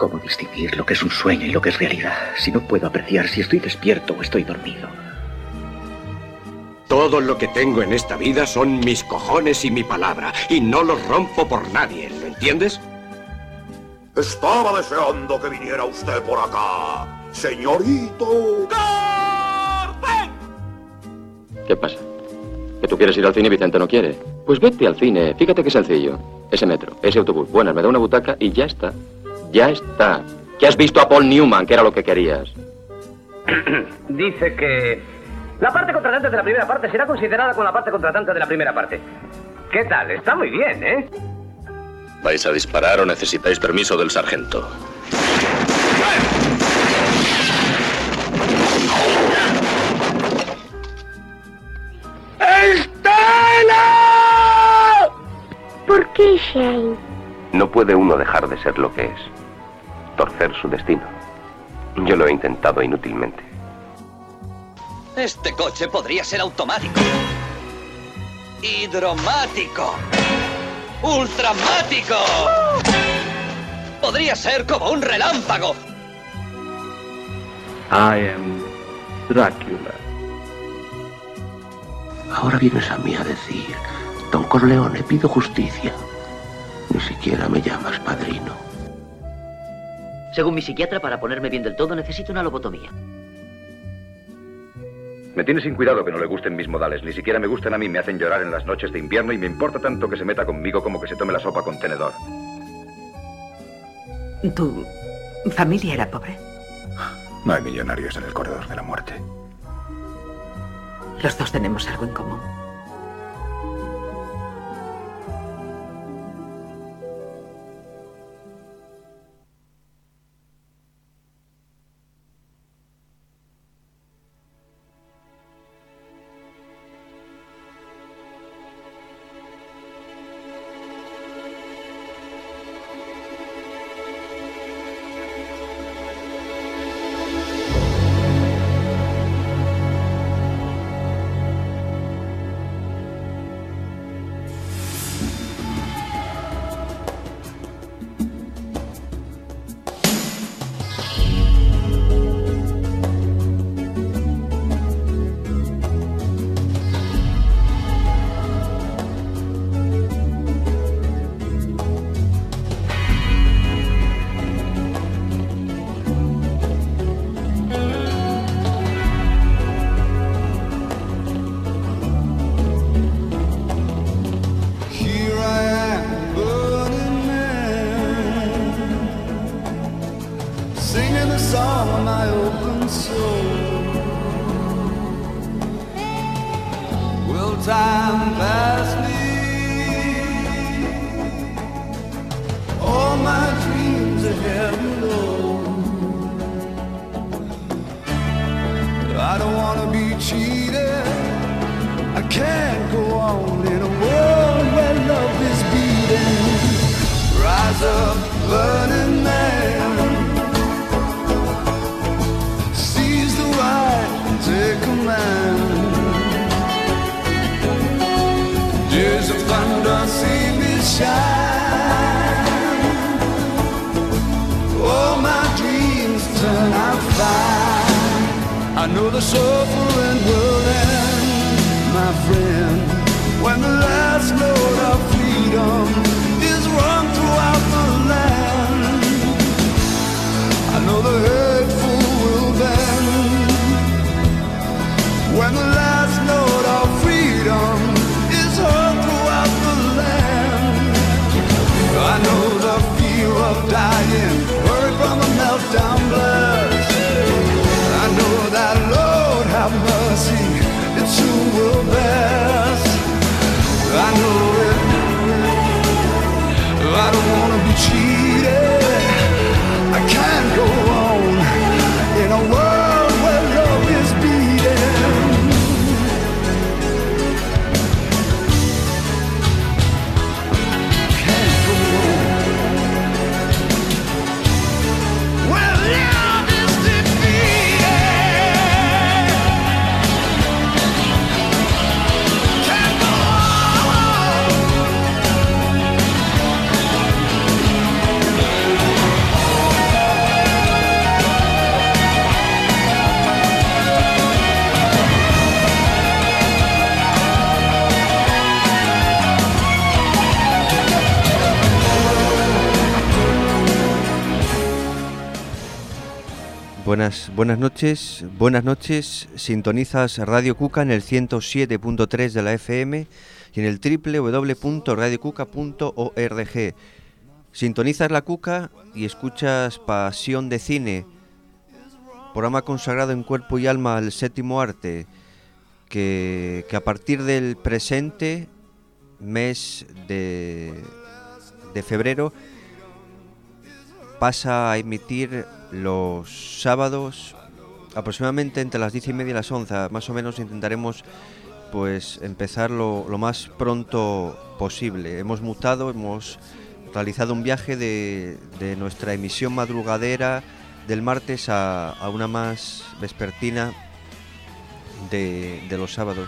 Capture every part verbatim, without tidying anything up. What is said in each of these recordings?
¿Cómo distinguir lo que es un sueño y lo que es realidad? Si no puedo apreciar si estoy despierto o estoy dormido. Todo lo que tengo en esta vida son mis cojones y mi palabra, y no los rompo por nadie, ¿lo entiendes? Estaba deseando que viniera usted por acá, señorito. ¡Carmen! ¿Qué pasa? ¿Que tú quieres ir al cine y Vicente no quiere? Pues vete al cine, fíjate qué sencillo. Ese metro, ese autobús, buenas, me da una butaca y ya está. Ya está. Que has visto a Paul Newman, que era lo que querías. Dice que la parte contratante de la primera parte será considerada con la parte contratante de la primera parte. ¿Qué tal? Está muy bien, ¿eh? ¿Vais a disparar o necesitáis permiso del sargento? ¡Estela! ¿Por qué, Shane? No puede uno dejar de ser lo que es. Torcer su destino. Yo lo he intentado inútilmente. Este coche podría ser automático. Hidromático. Ultramático. Podría ser como un relámpago. I am Drácula. Ahora vienes a mí a decir, Don Corleone, pido justicia. Ni siquiera me llamas padrino. Según mi psiquiatra, para ponerme bien del todo necesito una lobotomía. Me tiene sin cuidado que no le gusten mis modales. Ni siquiera me gustan a mí. Me hacen llorar en las noches de invierno y me importa tanto que se meta conmigo como que se tome la sopa con tenedor. ¿Tu familia era pobre? No hay millonarios en el corredor de la muerte. Los dos tenemos algo en común. buenas, buenas noches, buenas noches. Sintonizas Radio Cuca en el ciento siete punto tres de la F M y en el doble u doble u doble u punto radio cuca punto org. Sintonizas la Cuca y escuchas Pasión de Cine, programa consagrado en cuerpo y alma al séptimo arte, que, que a partir del presente mes de, de febrero pasa a emitir los sábados aproximadamente entre las diez y media y las once. Más o menos intentaremos pues empezar lo, lo más pronto posible. Hemos mutado, hemos realizado un viaje de, de nuestra emisión madrugadera del martes a, a una más vespertina de, de los sábados.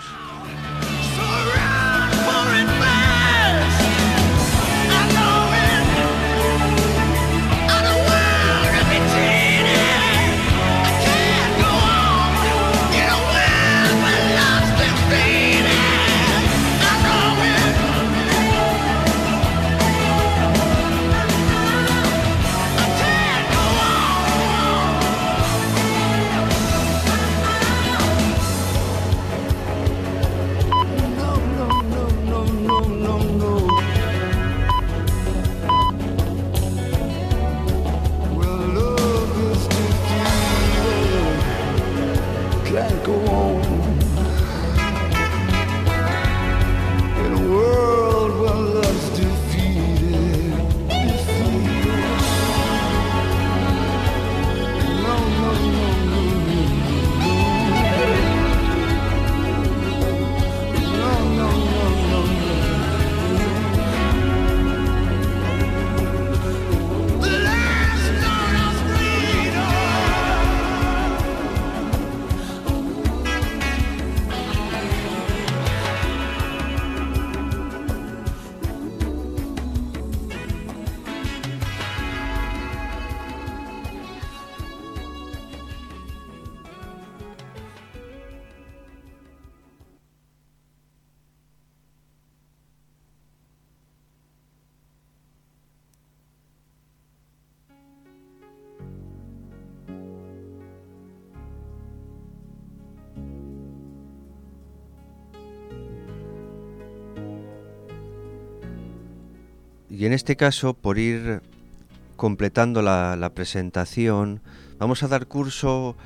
Y en este caso, por ir completando la, la presentación, vamos a dar curso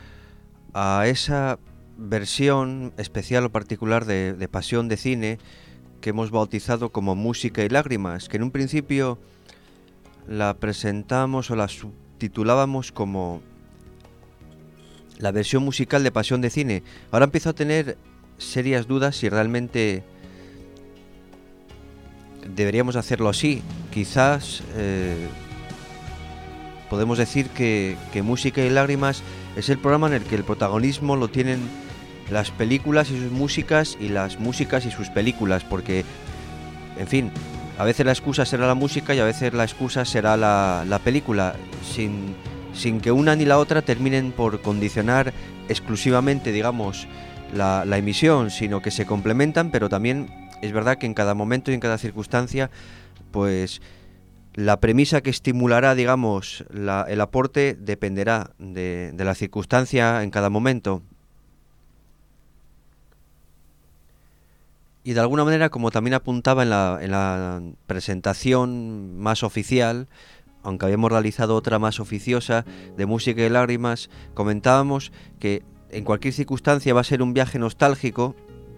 a esa versión especial o particular de, de Pasión de Cine que hemos bautizado como Música y Lágrimas, que en un principio la presentamos o la subtitulábamos como la versión musical de Pasión de Cine. Ahora empiezo a tener serias dudas si realmente deberíamos hacerlo así. Quizás eh, podemos decir que, que Música y Lágrimas es el programa en el que el protagonismo lo tienen las películas y sus músicas y las músicas y sus películas, porque, en fin, a veces la excusa será la música y a veces la excusa será la, la película, sin, sin que una ni la otra terminen por condicionar exclusivamente, digamos, la, la emisión, sino que se complementan, pero también es verdad que en cada momento y en cada circunstancia, pues la premisa que estimulará, digamos, la, el aporte dependerá de, de la circunstancia en cada momento. Y de alguna manera, como también apuntaba en la, en la presentación más oficial, aunque habíamos realizado otra más oficiosa de Música y Lágrimas, comentábamos que en cualquier circunstancia va a ser un viaje nostálgico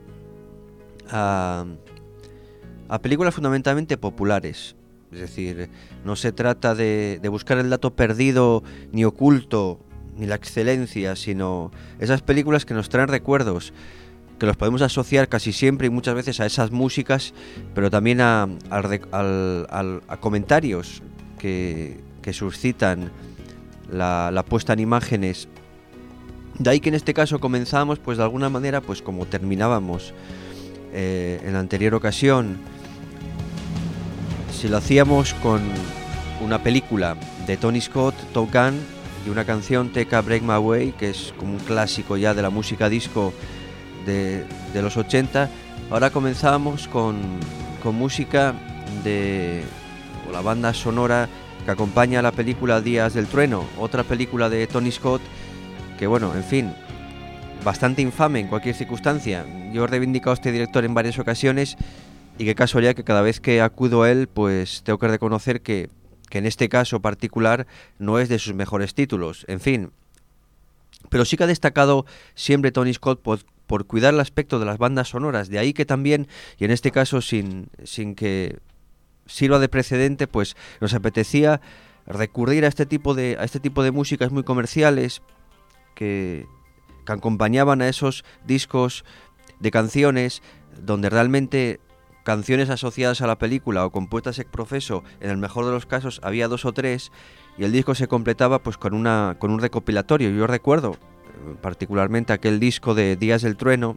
a, a películas fundamentalmente populares. Es decir, no se trata de, de buscar el dato perdido ni oculto ni la excelencia, sino esas películas que nos traen recuerdos, que los podemos asociar casi siempre y muchas veces a esas músicas, pero también a, al, al, al, a comentarios que, que suscitan la, la puesta en imágenes. De ahí que en este caso comenzamos, pues de alguna manera, pues como terminábamos eh, en la anterior ocasión. Si lo hacíamos con una película de Tony Scott, Top Gun, y una canción, Take a Break My Way, que es como un clásico ya de la música disco de, de los ochenta, ahora comenzamos con, con música de o la banda sonora que acompaña a la película Días del Trueno, otra película de Tony Scott que bueno, en fin, bastante infame en cualquier circunstancia. Yo he reivindicado a este director en varias ocasiones y qué casualidad que cada vez que acudo a él, pues tengo que reconocer que, que en este caso particular no es de sus mejores títulos, en fin. Pero sí que ha destacado siempre Tony Scott por, por cuidar el aspecto de las bandas sonoras, de ahí que también, y en este caso sin, sin que sirva de precedente, pues nos apetecía recurrir a este tipo de a este tipo de músicas muy comerciales que, que acompañaban a esos discos de canciones donde realmente canciones asociadas a la película o compuestas ex professo, en el mejor de los casos había dos o tres, y el disco se completaba pues con una con un recopilatorio. Yo recuerdo particularmente aquel disco de Días del Trueno,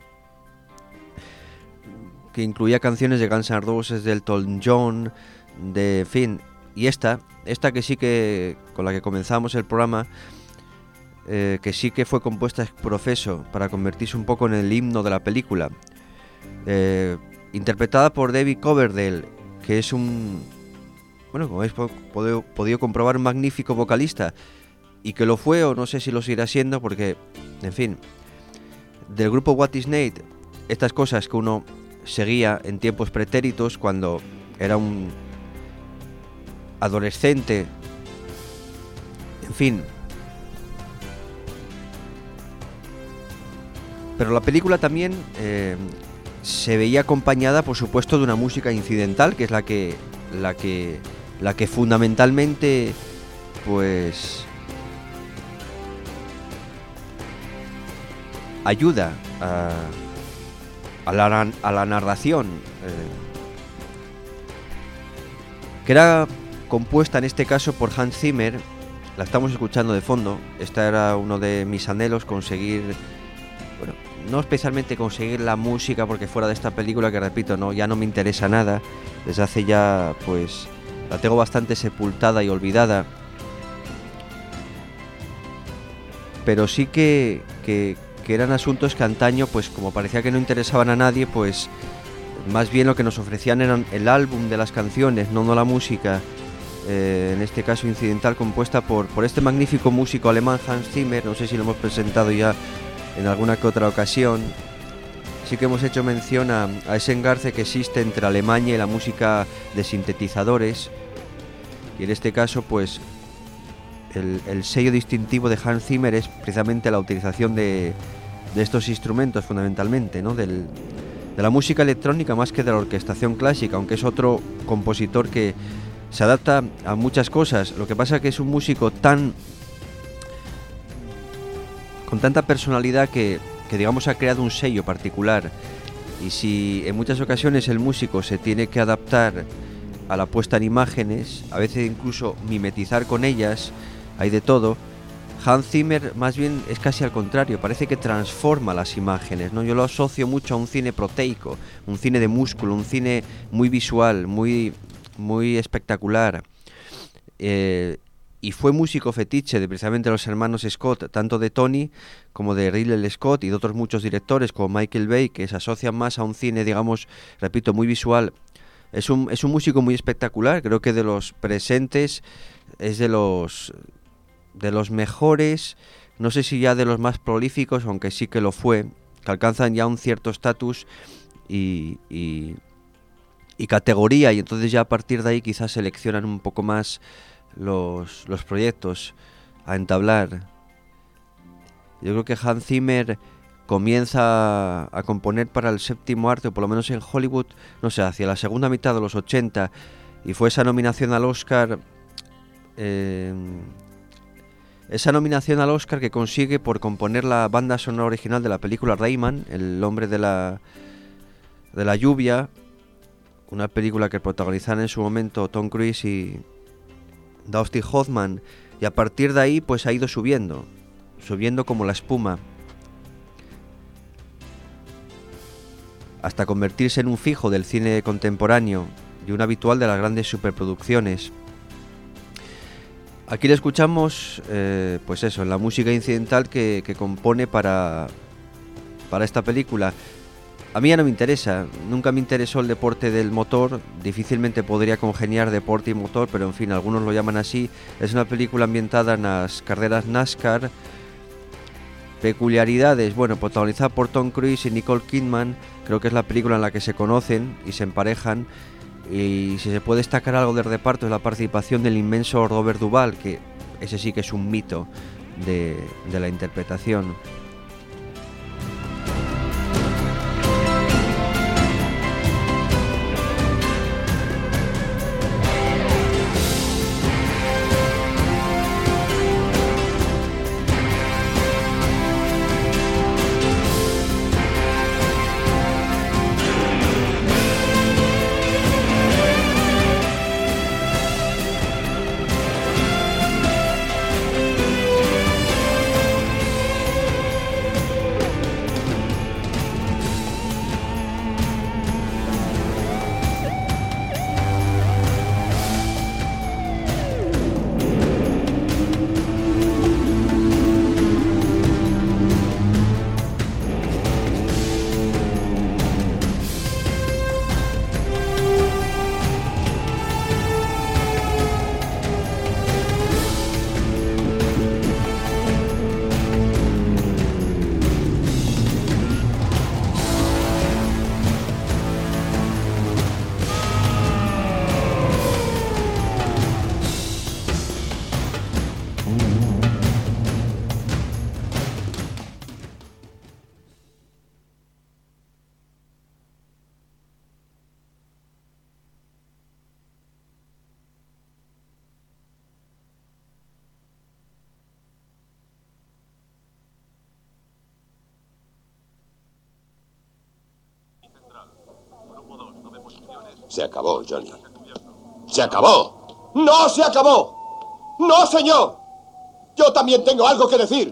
que incluía canciones de Guns N' Roses, de Elton John, de en fin, y esta, esta que sí que, con la que comenzamos el programa, eh, que sí que fue compuesta ex professo para convertirse un poco en el himno de la película, eh, interpretada por David Coverdale, que es un, bueno, como habéis podido, podido comprobar, un magnífico vocalista, y que lo fue, o no sé si lo seguirá siendo, porque, en fin, del grupo What Is Nate, estas cosas que uno seguía en tiempos pretéritos cuando era un adolescente, en fin. Pero la película también eh, se veía acompañada, por supuesto, de una música incidental, que es la que la que la que fundamentalmente pues ayuda a A la, a la narración, eh, que era compuesta en este caso por Hans Zimmer. La estamos escuchando de fondo. Este era uno de mis anhelos, conseguir, bueno, no especialmente conseguir la música, porque fuera de esta película, que repito, no, ya no me interesa nada. Desde hace ya, pues, la tengo bastante sepultada y olvidada. Pero sí que, que que eran asuntos que antaño, pues como parecía que no interesaban a nadie, pues más bien lo que nos ofrecían eran el álbum de las canciones, no, no la música, eh, en este caso incidental, compuesta por, por este magnífico músico alemán Hans Zimmer. No sé si lo hemos presentado ya en alguna que otra ocasión. Sí que hemos hecho mención a, a ese engarce que existe entre Alemania y la música de sintetizadores, y en este caso, pues el, el sello distintivo de Hans Zimmer es precisamente la utilización de de estos instrumentos, fundamentalmente, ¿no? Del, de la música electrónica más que de la orquestación clásica, aunque es otro compositor que se adapta a muchas cosas. Lo que pasa es que es un músico tan con tanta personalidad que, que digamos ha creado un sello particular, y si en muchas ocasiones el músico se tiene que adaptar a la puesta en imágenes, a veces incluso mimetizar con ellas, hay de todo. Hans Zimmer más bien es casi al contrario, parece que transforma las imágenes, ¿no? Yo lo asocio mucho a un cine proteico, un cine de músculo, un cine muy visual, muy, muy espectacular. Eh, y fue músico fetiche de precisamente los hermanos Scott, tanto de Tony como de Ridley Scott y de otros muchos directores como Michael Bay, que se asocian más a un cine, digamos, repito, muy visual. Es un, es un músico muy espectacular, creo que de los presentes es de los... de los mejores, no sé si ya de los más prolíficos, aunque sí que lo fue, que alcanzan ya un cierto estatus y, y, y categoría, y entonces ya a partir de ahí quizás seleccionan un poco más los, los proyectos a entablar. Yo creo que Hans Zimmer comienza a componer para el séptimo arte, o por lo menos en Hollywood, no sé, hacia la segunda mitad de los ochenta, y fue esa nominación al Oscar... Eh, Esa nominación al Oscar que consigue por componer la banda sonora original de la película Rayman, el hombre de la de la lluvia, una película que protagonizaron en su momento Tom Cruise y Dustin Hoffman, y a partir de ahí pues ha ido subiendo, subiendo como la espuma, hasta convertirse en un fijo del cine contemporáneo y un habitual de las grandes superproducciones. Aquí le escuchamos, eh, pues eso, en la música incidental que, que compone para, para esta película. A mí ya no me interesa, nunca me interesó el deporte del motor, difícilmente podría congeniar deporte y motor, pero en fin, algunos lo llaman así. Es una película ambientada en las carreras NASCAR Peculiaridades, bueno, protagonizada por Tom Cruise y Nicole Kidman, creo que es la película en la que se conocen y se emparejan. Y si se puede destacar algo del reparto es la participación del inmenso Robert Duvall, que ese sí que es un mito de, de la interpretación. Se acabó, Johnny. ¡Se acabó! ¡No se acabó! ¡No, señor! Yo también tengo algo que decir.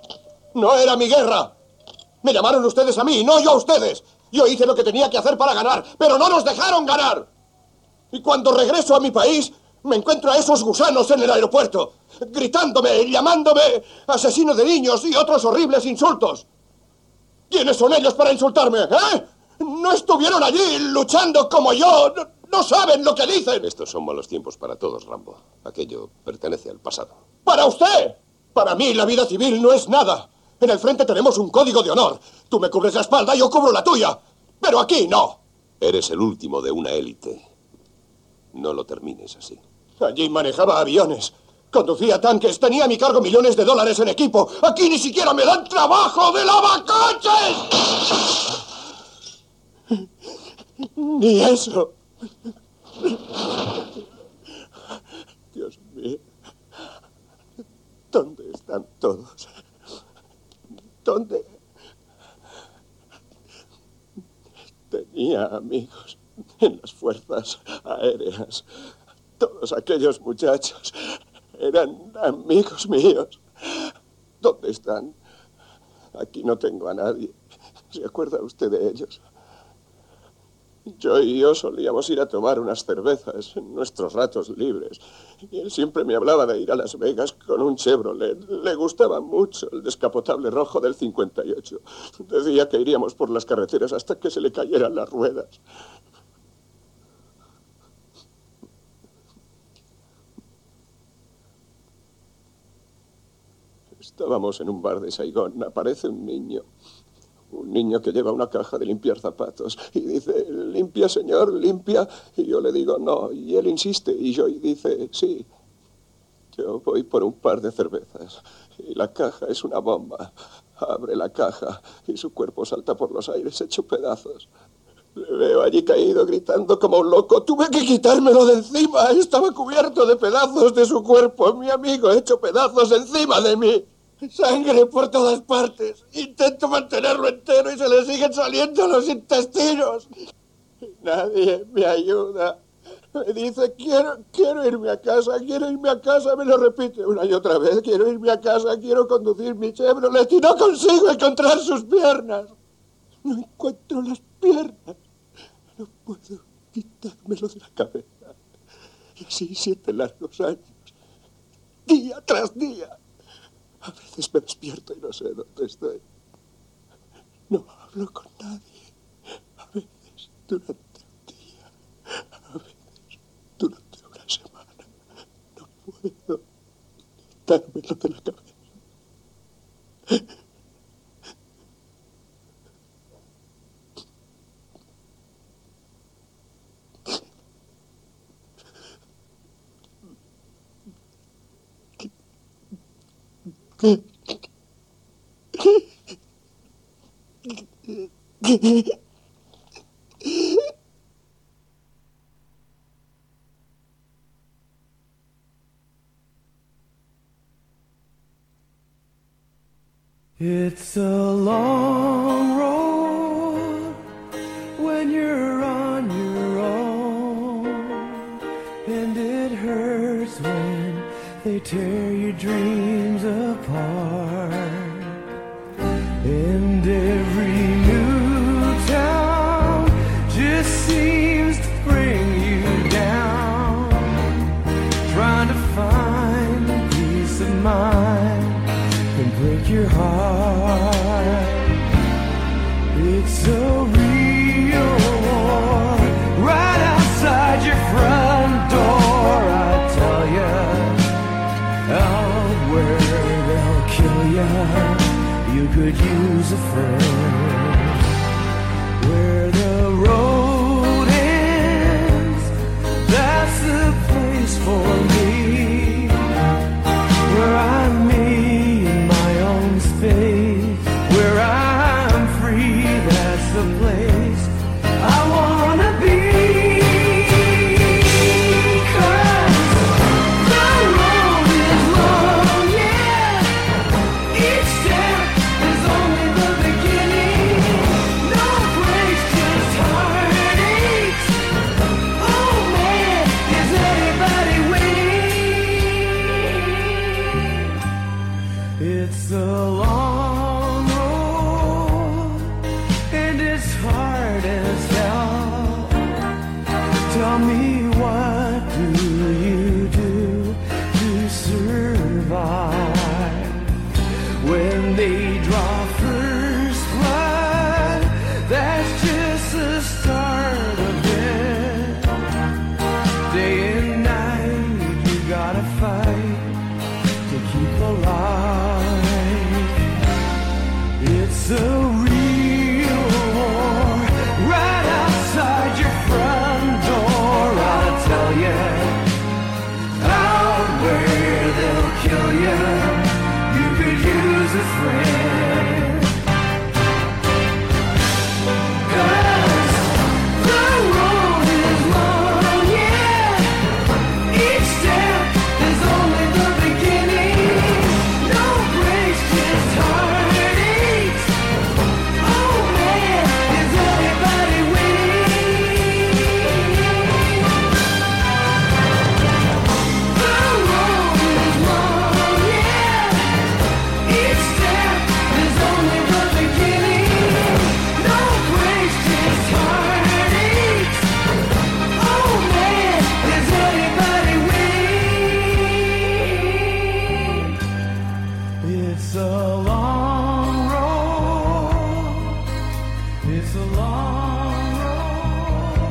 No era mi guerra. Me llamaron ustedes a mí, no yo a ustedes. Yo hice lo que tenía que hacer para ganar, pero no nos dejaron ganar. Y cuando regreso a mi país, me encuentro a esos gusanos en el aeropuerto, gritándome, llamándome asesino de niños y otros horribles insultos. ¿Quiénes son ellos para insultarme, eh? No estuvieron allí luchando como yo. No, no saben lo que dicen. Estos son malos tiempos para todos, Rambo. Aquello pertenece al pasado. ¡Para usted! Para mí la vida civil no es nada. En el frente tenemos un código de honor. Tú me cubres la espalda, yo cubro la tuya. Pero aquí no. Eres el último de una élite. No lo termines así. Allí manejaba aviones, conducía tanques, tenía a mi cargo millones de dólares en equipo. Aquí ni siquiera me dan trabajo de lavacoches. Ni eso. Dios mío. ¿Dónde están todos? ¿Dónde? Tenía amigos en las fuerzas aéreas. Todos aquellos muchachos eran amigos míos. ¿Dónde están? Aquí no tengo a nadie. ¿Se acuerda usted de ellos? Yo y yo solíamos ir a tomar unas cervezas en nuestros ratos libres. Y él siempre me hablaba de ir a Las Vegas con un Chevrolet. Le gustaba mucho el descapotable rojo del cincuenta y ocho. Decía que iríamos por las carreteras hasta que se le cayeran las ruedas. Estábamos en un bar de Saigón. Aparece un niño. Un niño que lleva una caja de limpiar zapatos. Y dice, limpia, señor, limpia. Y yo le digo, no. Y él insiste. Y yo y dice, sí. Yo voy por un par de cervezas. Y la caja es una bomba. Abre la caja y su cuerpo salta por los aires hecho pedazos. Le veo allí caído gritando como un loco. Tuve que quitármelo de encima. Estaba cubierto de pedazos de su cuerpo. Mi amigo hecho pedazos encima de mí. Sangre por todas partes. Intento mantenerlo entero y se le siguen saliendo los intestinos. Nadie me ayuda. Me dice, quiero, quiero irme a casa, quiero irme a casa. Me lo repite una y otra vez. Quiero irme a casa, quiero conducir mi Chevrolet y no consigo encontrar sus piernas. No encuentro las piernas. No puedo quitármelo de la cabeza. Y así siete largos años. Día tras día. A veces me despierto y no sé dónde estoy. No hablo con nadie. A veces durante un día. A veces durante una semana. No puedo quitármelo de la cabeza. It's a long road when you're on your own, and it hurts when they tear your dreams apart. And every new town just seems to bring you down, trying to find peace of mind and break your heart. It's a real war right outside your front door. I tell ya, out where they'll kill ya, you could use a friend. Where the road ends, that's the place for me, where I'm me in my own space, where I'm free, that's the place I wanna be. 'Cause the road is long, yeah, each step is only the beginning, no place, just heartaches. Oh man, is anybody waiting? It's a long road and it's hard as hell. Tell me, what do you do to survive when they draw first blood? That's just the start of it. Day and night you gotta fight to keep alive. It's a real war right outside your front door. I'll tell ya, out where they'll kill ya, you could use a friend. 'Cause the road is long, yeah, each step is only the beginning, no breaks, just heartaches. Oh man, is anybody waiting? The road is long, yeah, each step is only the beginning, no breaks, just heartaches. Oh man, is anybody waiting? It's a long road, it's a long road.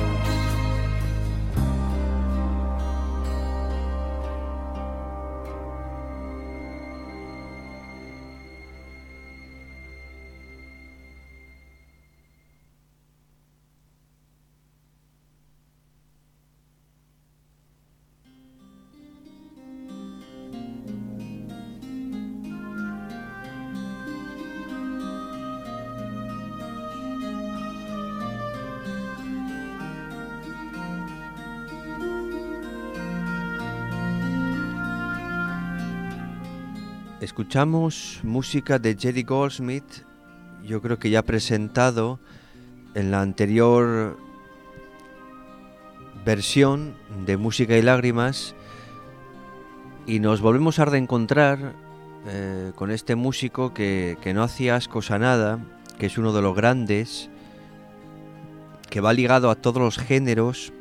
Escuchamos música de Jerry Goldsmith, yo creo que ya presentado en la anterior versión de Música y Lágrimas, y nos volvemos a reencontrar eh, con este músico que, que no hacía ascos a nada, que es uno de los grandes, que va ligado a todos los géneros,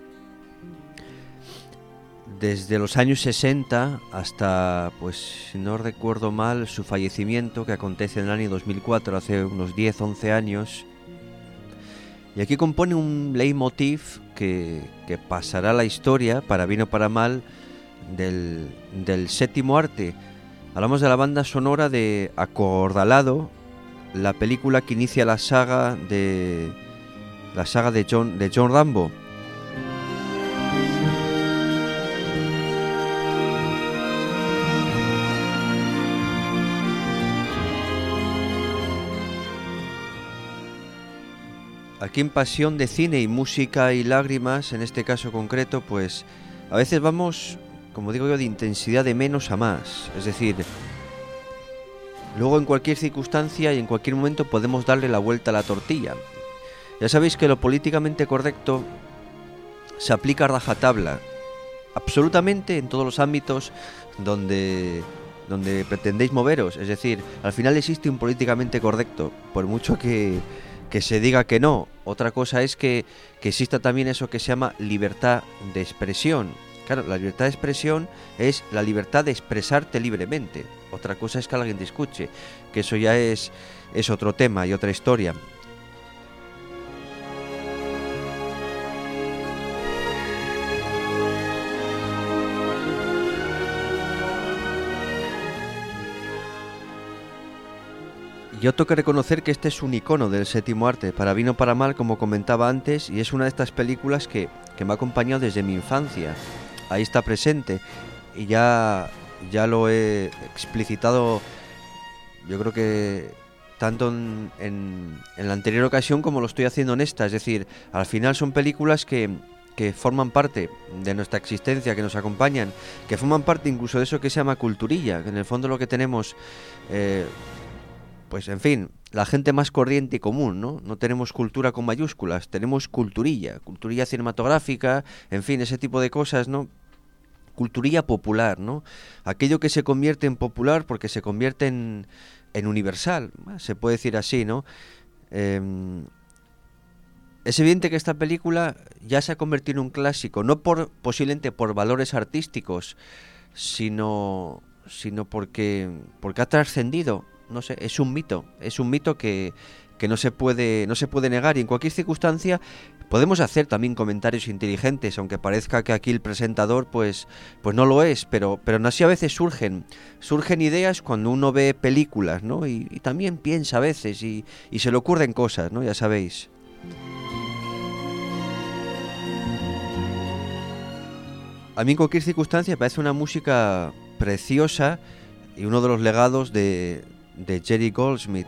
desde los años sesenta hasta, pues si no recuerdo mal, su fallecimiento, que acontece en el año dos mil cuatro, hace unos diez a once años. Y aquí compone un leitmotiv que, que pasará a la historia, para bien o para mal, del, del séptimo arte. Hablamos de la banda sonora de Acordalado, la película que inicia la saga de la saga de John, de John Rambo. aquí en Pasión de Cine y Música y Lágrimas, en este caso concreto, pues a veces vamos, como digo yo, de intensidad de menos a más. Es decir, luego en cualquier circunstancia y en cualquier momento podemos darle la vuelta a la tortilla. Ya sabéis que lo políticamente correcto se aplica a rajatabla, absolutamente en todos los ámbitos donde, donde pretendéis moveros. Es decir, al final existe un políticamente correcto, por mucho que, que se diga que no. Otra cosa es que, que exista también eso que se llama libertad de expresión. Claro, la libertad de expresión es la libertad de expresarte libremente. Otra cosa es que alguien te escuche, que eso ya es, es otro tema y otra historia. Yo tengo que reconocer que este es un icono del séptimo arte, para bien o para mal, como comentaba antes, y es una de estas películas que, que me ha acompañado desde mi infancia. Ahí está presente, y ya, ya lo he explicitado, yo creo que tanto en, en, en la anterior ocasión como lo estoy haciendo en esta. Es decir, al final son películas que, que forman parte de nuestra existencia, que nos acompañan, que forman parte incluso de eso que se llama culturilla, que en el fondo lo que tenemos... Eh, Pues en fin, la gente más corriente y común, ¿no? No tenemos cultura con mayúsculas, tenemos culturilla, culturilla cinematográfica, en fin, ese tipo de cosas, ¿no? Culturilla popular, ¿no? Aquello que se convierte en popular porque se convierte en, en universal, se puede decir así, ¿no? Eh, es evidente que esta película ya se ha convertido en un clásico, no por posiblemente por valores artísticos, sino, sino porque, porque ha trascendido. No sé, es un mito, es un mito que, que no se puede, no se puede negar, y en cualquier circunstancia podemos hacer también comentarios inteligentes, aunque parezca que aquí el presentador pues, pues no lo es, pero, pero no así a veces surgen, surgen ideas cuando uno ve películas, ¿no? Y, y también piensa a veces y, y se le ocurren cosas, ¿no? Ya sabéis. A mí en cualquier circunstancia me parece una música preciosa y uno de los legados de... de Jerry Goldsmith.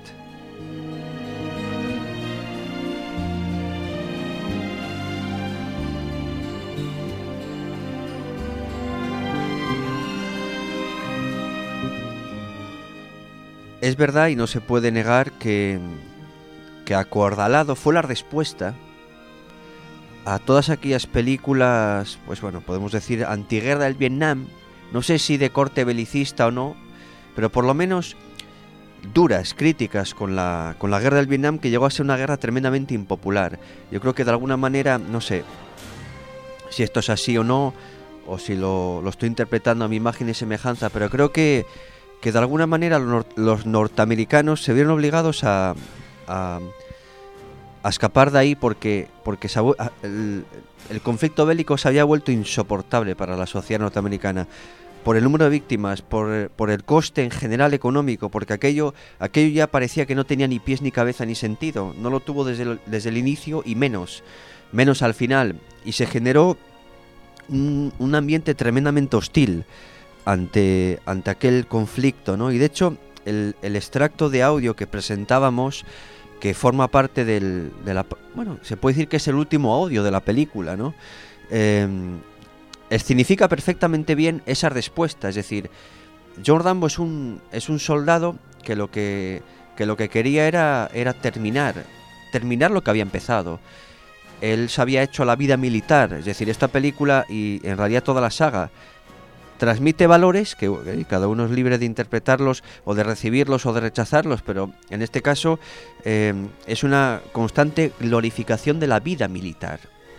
Es verdad y no se puede negar que, que Acorralado fue la respuesta a todas aquellas películas, pues bueno, podemos decir antiguerra del Vietnam, no sé si de corte belicista o no, pero por lo menos duras críticas con la, con la guerra del Vietnam, que llegó a ser una guerra tremendamente impopular. Yo creo que de alguna manera, no sé si esto es así o no, o si lo, lo estoy interpretando a mi imagen y semejanza, pero creo que, que de alguna manera los, los norteamericanos se vieron obligados a, a, a escapar de ahí porque, porque se, el, el conflicto bélico se había vuelto insoportable para la sociedad norteamericana. Por el número de víctimas, por, por el coste en general económico, porque aquello, aquello ya parecía que no tenía ni pies ni cabeza ni sentido, no lo tuvo desde el, desde el inicio y menos, menos al final, y se generó un, un ambiente tremendamente hostil ante, ante aquel conflicto, ¿no? Y de hecho, el, el extracto de audio que presentábamos, que forma parte del, de la... Bueno, se puede decir que es el último audio de la película, ¿no? Eh, Escenifica perfectamente bien esa respuesta, es decir, John Rambo es un es un soldado que lo que que lo que quería era era terminar, terminar lo que había empezado. Él se había hecho la vida militar, es decir, esta película y en realidad toda la saga transmite valores que eh, cada uno es libre de interpretarlos o de recibirlos o de rechazarlos, pero en este caso eh, es una constante glorificación de la vida militar.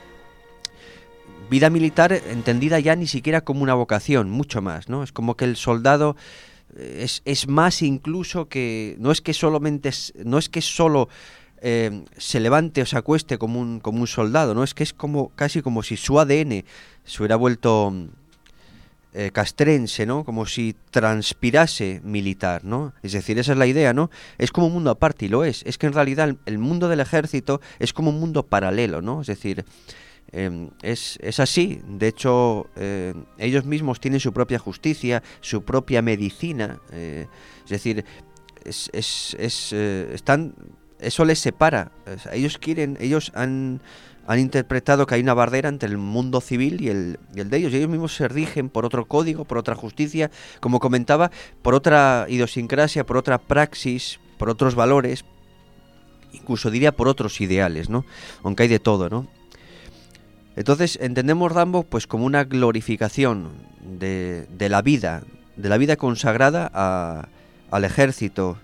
Vida militar entendida ya ni siquiera como una vocación, mucho más, ¿no? Es como que el soldado es, es más incluso que... No es que solamente... No es que solo eh, se levante o se acueste como un, como un soldado, ¿no? Es que es como casi como si su A D N se hubiera vuelto eh, castrense, ¿no? Como si transpirase militar, ¿no? Es decir, esa es la idea, ¿no? Es como un mundo aparte, y lo es. Es que en realidad el, el mundo del ejército es como un mundo paralelo, ¿no? Es decir... Eh, es, es así, de hecho eh, ellos mismos tienen su propia justicia, su propia medicina, eh, es decir, es, es, es, eh, están eso les separa. O sea, ellos quieren, ellos han, han interpretado que hay una barrera entre el mundo civil y el, y el de ellos. Y ellos mismos se rigen por otro código, por otra justicia, como comentaba, por otra idiosincrasia, por otra praxis, por otros valores, incluso diría por otros ideales, ¿no? Aunque hay de todo, ¿no? Entonces entendemos Rambo pues como una glorificación de, de la vida, de la vida consagrada a, al ejército.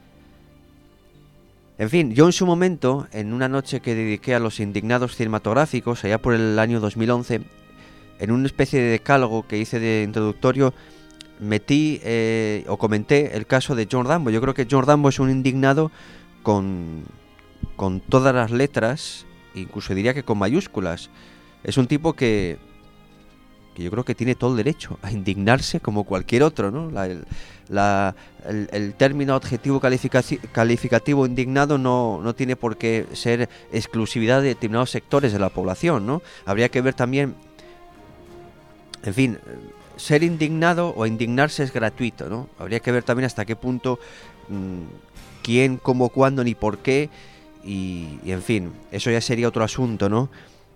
En fin, yo en su momento, en una noche que dediqué a los indignados cinematográficos, allá por el año dos mil once, en una especie de decálogo que hice de introductorio, metí eh, o comenté el caso de John Rambo. Yo creo que John Rambo es un indignado con, con todas las letras, incluso diría que con mayúsculas. Es un tipo que, que yo creo que tiene todo el derecho a indignarse como cualquier otro, ¿no? La, el, la, el, el término adjetivo calificaci- calificativo indignado no, no tiene por qué ser exclusividad de determinados sectores de la población, ¿no? Habría que ver también, en fin, ser indignado o indignarse es gratuito, ¿no? Habría que ver también hasta qué punto, mmm, quién, cómo, cuándo, ni por qué, y, y en fin, eso ya sería otro asunto, ¿no?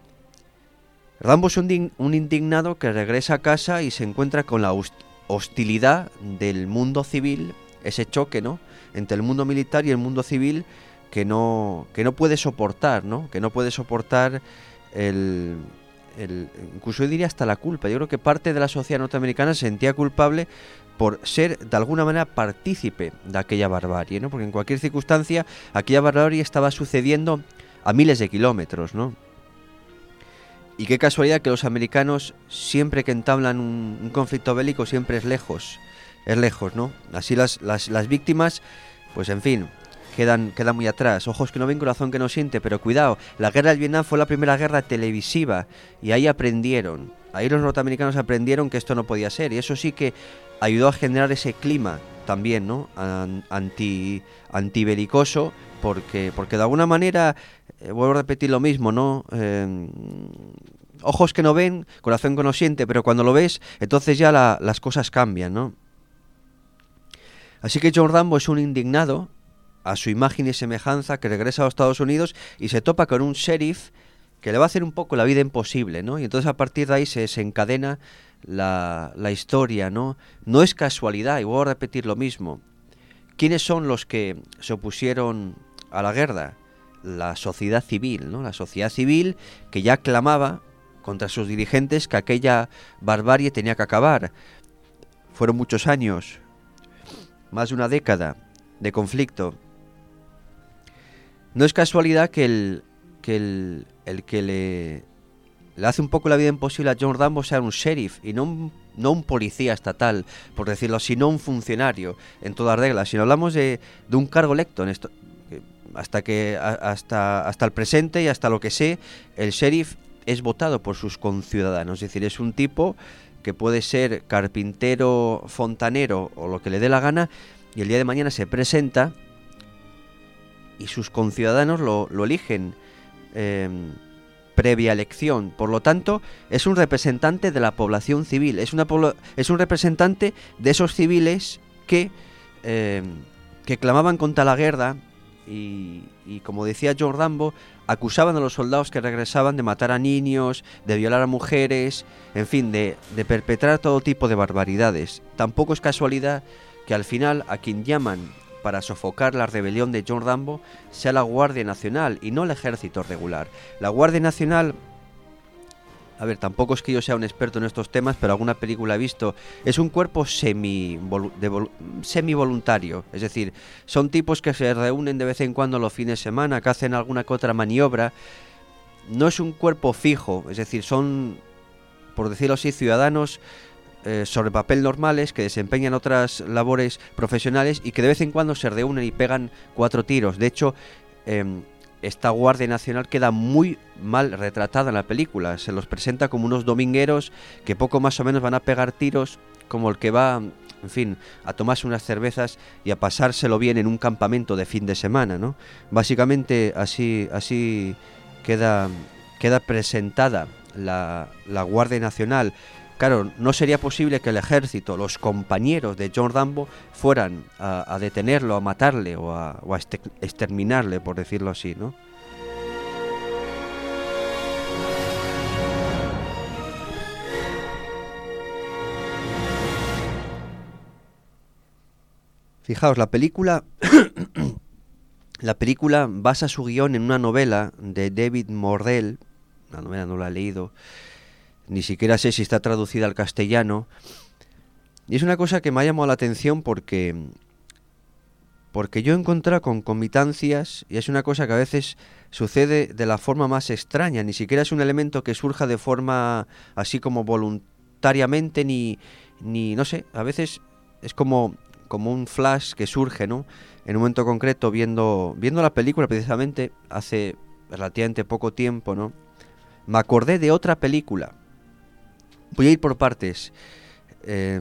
Rambo es un, un indignado que regresa a casa y se encuentra con la hostilidad del mundo civil, ese choque, ¿no?, entre el mundo militar y el mundo civil que no, que no puede soportar, ¿no?, que no puede soportar el, el, incluso yo diría hasta la culpa. Yo creo que parte de la sociedad norteamericana se sentía culpable por ser de alguna manera partícipe de aquella barbarie, ¿no?, porque en cualquier circunstancia aquella barbarie estaba sucediendo a miles de kilómetros, ¿no? Y qué casualidad que los americanos, siempre que entablan un, un conflicto bélico, siempre es lejos, es lejos, ¿no? Así las, las, las víctimas, pues en fin, quedan, quedan muy atrás. Ojos que no ven, corazón que no siente, pero cuidado, la guerra del Vietnam fue la primera guerra televisiva y ahí aprendieron, ahí los norteamericanos aprendieron que esto no podía ser, y eso sí que ayudó a generar ese clima también, ¿no?, anti, antibelicoso, porque, porque de alguna manera, eh, vuelvo a repetir lo mismo, ¿no?, eh, ojos que no ven, corazón que no siente, pero cuando lo ves, entonces ya la, las cosas cambian, ¿no? Así que John Rambo es un indignado, a su imagen y semejanza, que regresa a los Estados Unidos y se topa con un sheriff que le va a hacer un poco la vida imposible, ¿no? Y entonces a partir de ahí se desencadena la, la historia, ¿no? No es casualidad, y voy a repetir lo mismo. ¿Quiénes son los que se opusieron a la guerra? La sociedad civil, ¿no? La sociedad civil que ya clamaba contra sus dirigentes que aquella barbarie tenía que acabar. Fueron muchos años, más de una década de conflicto. No es casualidad que el que el, el que le, le hace un poco la vida imposible a John Rambo sea un sheriff y no un, no un policía estatal, por decirlo así, no un funcionario en todas reglas, sino hablamos de, de un cargo electo en esto, hasta que hasta hasta el presente y hasta lo que sé, el sheriff es votado por sus conciudadanos, es decir, es un tipo que puede ser carpintero, fontanero o lo que le dé la gana, y el día de mañana se presenta y sus conciudadanos lo, lo eligen eh, previa elección. Por lo tanto, es un representante de la población civil, es, una pobl- es un representante de esos civiles que, eh, que clamaban contra la guerra y, y, como decía John Rambo, acusaban a los soldados que regresaban de matar a niños, de violar a mujeres, en fin, de, de perpetrar todo tipo de barbaridades. Tampoco es casualidad que al final a quien llaman para sofocar la rebelión de John Rambo sea la Guardia Nacional y no el ejército regular. La Guardia Nacional, a ver, tampoco es que yo sea un experto en estos temas, pero alguna película he visto, es un cuerpo semi semi-voluntario, es decir, son tipos que se reúnen de vez en cuando los fines de semana, que hacen alguna que otra maniobra. No es un cuerpo fijo, es decir, son, por decirlo así, ciudadanos Eh, sobre papel normales que desempeñan otras labores profesionales y que de vez en cuando se reúnen y pegan cuatro tiros. De hecho, eh, esta Guardia Nacional queda muy mal retratada en la película. Se los presenta como unos domingueros que poco más o menos van a pegar tiros, como el que va, en fin, a tomarse unas cervezas y a pasárselo bien en un campamento de fin de semana, ¿no? Básicamente así, así queda, queda presentada la, la Guardia Nacional. claro, no sería posible que el ejército, los compañeros de John Rambo, fueran a, a detenerlo, a matarle o a, o a este, exterminarle, por decirlo así, ¿no? Fijaos, la película la película basa su guión en una novela de David Mordell. La novela no la he leído, ni siquiera sé si está traducida al castellano. Y es una cosa que me ha llamado la atención porque porque yo he encontrado concomitancias, y es una cosa que a veces sucede de la forma más extraña. Ni siquiera es un elemento que surja de forma así como voluntariamente, ni, ni no sé, a veces es como... como un flash que surge, ¿no? En un momento concreto, viendo viendo la película precisamente hace relativamente poco tiempo, ¿no? Me acordé de otra película. Voy a ir por partes. Eh,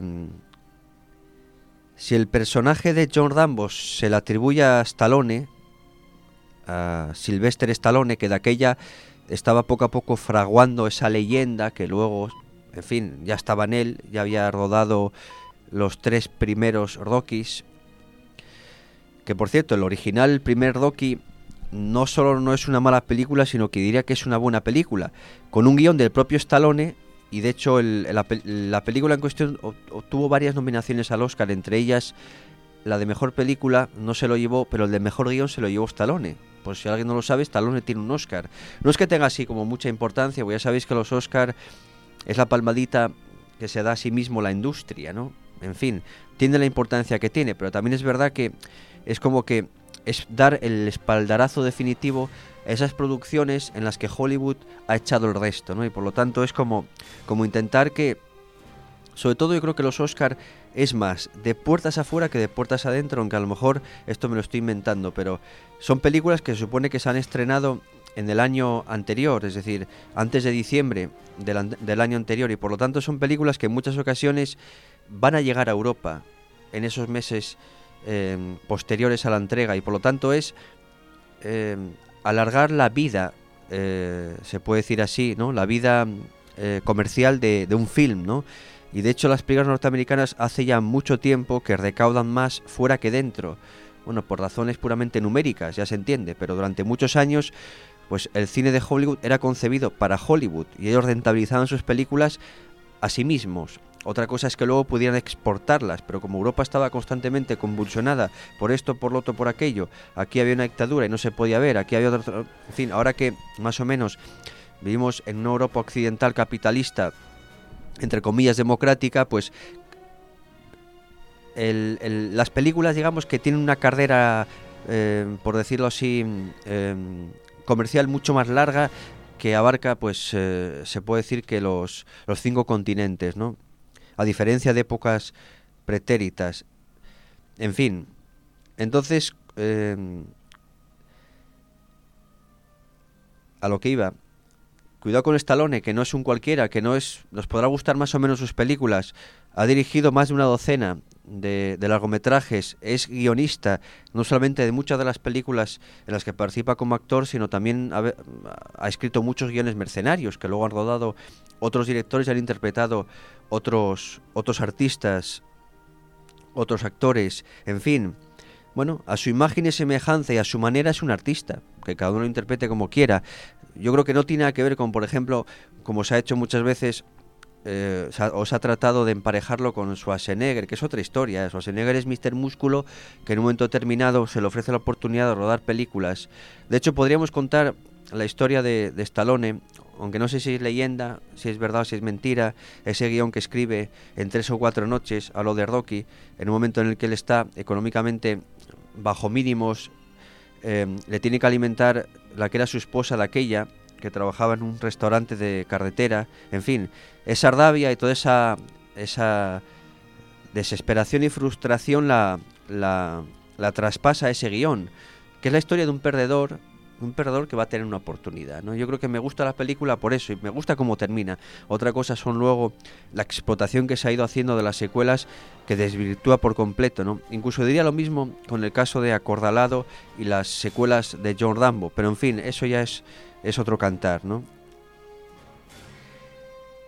si el personaje de John Rambo se le atribuye a Stallone, a Sylvester Stallone, que de aquella estaba poco a poco fraguando esa leyenda que luego, en fin, ya estaba en él, ya había rodado los tres primeros Rockys, que por cierto, el original, el primer Rocky, no solo no es una mala película, sino que diría que es una buena película, con un guión del propio Stallone, y de hecho el, la, la película en cuestión obtuvo varias nominaciones al Oscar, entre ellas la de mejor película no se lo llevó, pero el de mejor guión se lo llevó Stallone. Por si alguien no lo sabe, Stallone tiene un Oscar. No es que tenga así como mucha importancia, porque ya sabéis que los Oscar es la palmadita que se da a sí mismo la industria, ¿no? En fin, tiene la importancia que tiene, pero también es verdad que es como que es dar el espaldarazo definitivo a esas producciones en las que Hollywood ha echado el resto, ¿no? Y por lo tanto es como, como intentar que, sobre todo yo creo que los Oscar es más de puertas afuera que de puertas adentro, aunque a lo mejor esto me lo estoy inventando, pero son películas que se supone que se han estrenado en el año anterior, es decir, antes de diciembre del, del año anterior, y por lo tanto son películas que en muchas ocasiones van a llegar a Europa en esos meses eh, posteriores a la entrega, y por lo tanto es eh, alargar la vida, eh, se puede decir así, ¿no? La vida eh, comercial de, de un film, ¿no? Y de hecho las películas norteamericanas hace ya mucho tiempo que recaudan más fuera que dentro. Bueno, por razones puramente numéricas, ya se entiende, pero durante muchos años pues el cine de Hollywood era concebido para Hollywood y ellos rentabilizaban sus películas a sí mismos. Otra cosa es que luego pudieran exportarlas, pero como Europa estaba constantemente convulsionada por esto, por lo otro, por aquello, aquí había una dictadura y no se podía ver, aquí había otra... En fin, ahora que más o menos vivimos en una Europa occidental capitalista, entre comillas democrática, pues el, el, las películas, digamos, que tienen una carrera, eh, por decirlo así, eh, comercial mucho más larga, que abarca, pues, eh, se puede decir que los, los cinco continentes, ¿no? A diferencia de épocas pretéritas. En fin, entonces, eh, a lo que iba, cuidado con Stallone, que no es un cualquiera, que no es, nos podrá gustar más o menos sus películas, ha dirigido más de una docena de, de largometrajes, es guionista, no solamente de muchas de las películas en las que participa como actor, sino también ha, ha escrito muchos guiones mercenarios, que luego han rodado otros directores y han interpretado otros, otros artistas, otros actores, en fin. Bueno, a su imagen y semejanza y a su manera es un artista, que cada uno lo interprete como quiera. Yo creo que no tiene nada que ver con, por ejemplo, como se ha hecho muchas veces, eh, o se ha tratado de emparejarlo con Schwarzenegger, que es otra historia. Schwarzenegger es míster Músculo, que en un momento determinado se le ofrece la oportunidad de rodar películas. De hecho, podríamos contar la historia de, de Stallone, aunque no sé si es leyenda, si es verdad o si es mentira, ese guión que escribe en tres o cuatro noches a lo de Rocky, en un momento en el que él está económicamente bajo mínimos, eh, le tiene que alimentar la que era su esposa de aquella, que trabajaba en un restaurante de carretera, en fin, esa ardavia y toda esa, esa desesperación y frustración la, la, la traspasa a ese guión, que es la historia de un perdedor, un perdedor que va a tener una oportunidad, ¿no? Yo creo que me gusta la película por eso y me gusta cómo termina. Otra cosa son luego la explotación que se ha ido haciendo de las secuelas, que desvirtúa por completo, ¿no? Incluso diría lo mismo con el caso de Acordalado y las secuelas de John Rambo, pero en fin, eso ya es, es otro cantar, ¿no?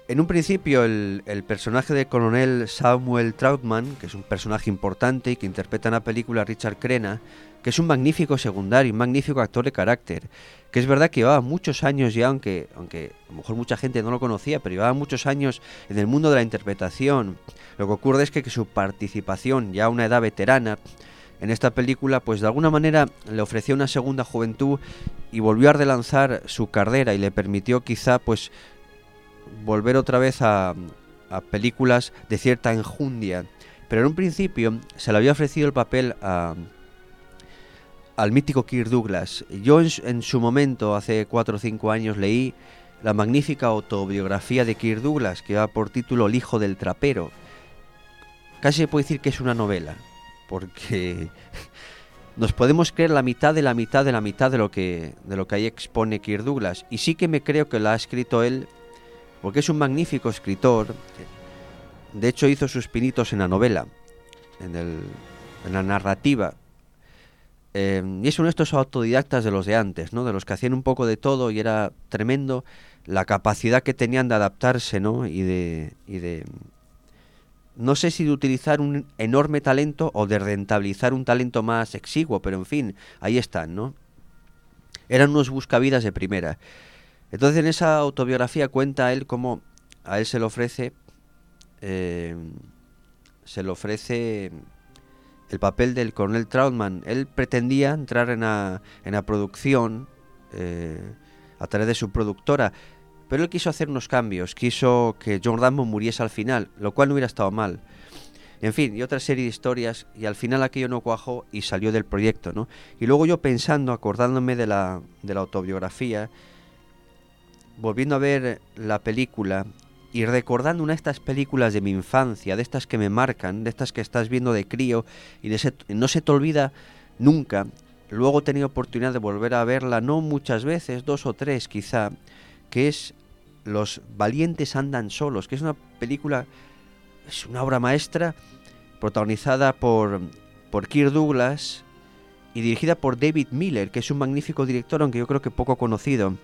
En un principio el, el personaje del coronel Samuel Trautmann, que es un personaje importante y que interpreta en la película Richard Crenna, que es un magnífico secundario, un magnífico actor de carácter, que es verdad que llevaba muchos años ya, aunque, aunque a lo mejor mucha gente no lo conocía, pero llevaba muchos años en el mundo de la interpretación. Lo que ocurre es que, que su participación, ya a una edad veterana, en esta película, pues de alguna manera le ofreció una segunda juventud y volvió a relanzar su carrera y le permitió quizá pues volver otra vez a, a películas de cierta enjundia. Pero en un principio se le había ofrecido el papel a, al mítico Kirk Douglas. Yo en, en su momento, hace cuatro o cinco años, leí la magnífica autobiografía de Kirk Douglas, que va por título El hijo del trapero. Casi se puede decir que es una novela, porque nos podemos creer la mitad de la mitad de la mitad de lo que, de lo que ahí expone Kirk Douglas. Y sí que me creo que la ha escrito él, porque es un magnífico escritor. De hecho hizo sus pinitos en la novela, en, el, en la narrativa. Eh, y es uno de estos autodidactas de los de antes, ¿no? De los que hacían un poco de todo, y era tremendo la capacidad que tenían de adaptarse, ¿no? Y de, y de no sé si de utilizar un enorme talento o de rentabilizar un talento más exiguo, pero en fin, ahí están, ¿no? Eran unos buscavidas de primera. Entonces en esa autobiografía cuenta él cómo a él se le ofrece eh, se le ofrece el papel del coronel Trautmann. Él pretendía entrar en la, en la producción eh, a través de su productora, pero él quiso hacer unos cambios, quiso que John Rambo muriese al final, lo cual no hubiera estado mal. En fin, y otra serie de historias, y al final aquello no cuajó y salió del proyecto, ¿no? Y luego yo pensando, acordándome de la, de la autobiografía, volviendo a ver la película y recordando una de estas películas de mi infancia, de estas que me marcan, de estas que estás viendo de crío y de se, no se te olvida nunca. Luego he tenido oportunidad de volver a verla, no muchas veces, dos o tres quizá, que es Los valientes andan solos, que es una película, es una obra maestra, protagonizada por, por Kirk Douglas y dirigida por David Miller, que es un magnífico director, aunque yo creo que poco conocido.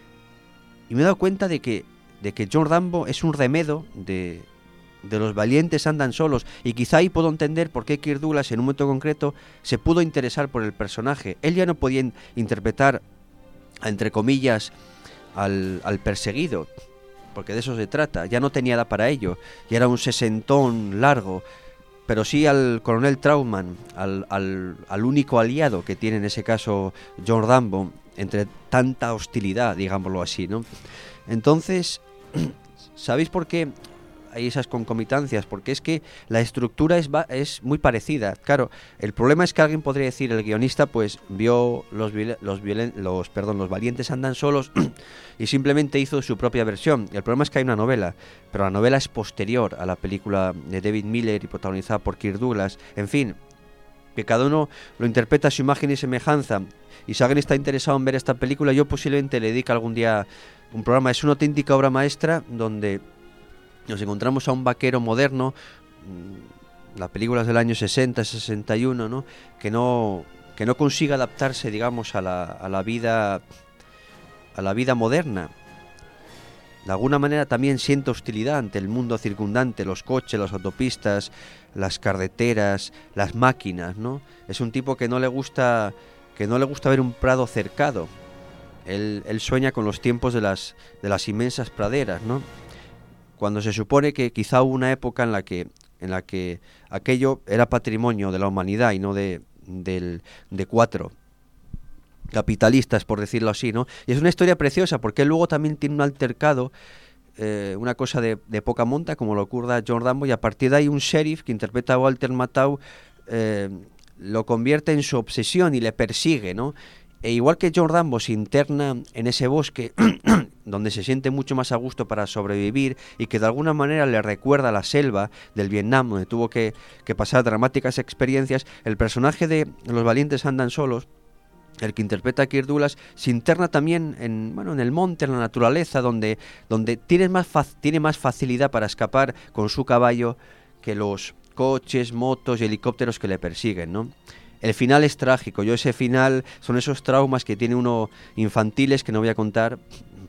Y me he dado cuenta de que, de que John Rambo es un remedo de, de Los valientes andan solos. Y quizá ahí puedo entender por qué Kirk Douglas en un momento concreto se pudo interesar por el personaje. Él ya no podía in- interpretar, entre comillas, al, al perseguido, porque de eso se trata. Ya no tenía edad para ello. Ya era un sesentón largo. Pero sí al coronel Trautmann, al, al, al único aliado que tiene en ese caso John Rambo, entre tanta hostilidad, digámoslo así, ¿no? Entonces, ¿sabéis por qué hay esas concomitancias? Porque es que la estructura es, va- es muy parecida. Claro, el problema es que alguien podría decir, el guionista pues vio los, viol- los, violen- los, perdón, los valientes andan solos y simplemente hizo su propia versión. El problema es que hay una novela, pero la novela es posterior a la película de David Miller y protagonizada por Kirk Douglas. En fin, que cada uno lo interpreta a su imagen y semejanza. Y si alguien está interesado en ver esta película, yo posiblemente le dedique algún día un programa. Es una auténtica obra maestra donde nos encontramos a un vaquero moderno, la película es del año sesenta, sesenta y uno, ¿no? Que no que no consiga adaptarse, digamos, a la, a la vida a la vida moderna. De alguna manera también siente hostilidad ante el mundo circundante, los coches, las autopistas, las carreteras, las máquinas, ¿no? Es un tipo que no le gusta que no le gusta ver un prado cercado. Él, él sueña con los tiempos de las de las inmensas praderas, ¿no? Cuando se supone que quizá hubo una época en la que en la que aquello era patrimonio de la humanidad y no de del, de cuatro capitalistas, por decirlo así, ¿no? Y es una historia preciosa porque él luego también tiene un altercado, eh, una cosa de, de poca monta, como lo ocurre a John Rambo, y a partir de ahí un sheriff que interpreta a Walter Matthau eh, lo convierte en su obsesión y le persigue, ¿no? E igual que John Rambo se interna en ese bosque donde se siente mucho más a gusto para sobrevivir y que de alguna manera le recuerda a la selva del Vietnam, donde tuvo que, que pasar dramáticas experiencias, el personaje de Los valientes andan solos, el que interpreta a Kirk Douglas, se interna también en, bueno, en el monte, en la naturaleza, donde, donde tiene, más tiene más facilidad para escapar con su caballo que los coches, motos y helicópteros que le persiguen, ¿no? El final es trágico. Yo ese final son esos traumas que tiene uno infantiles que no voy a contar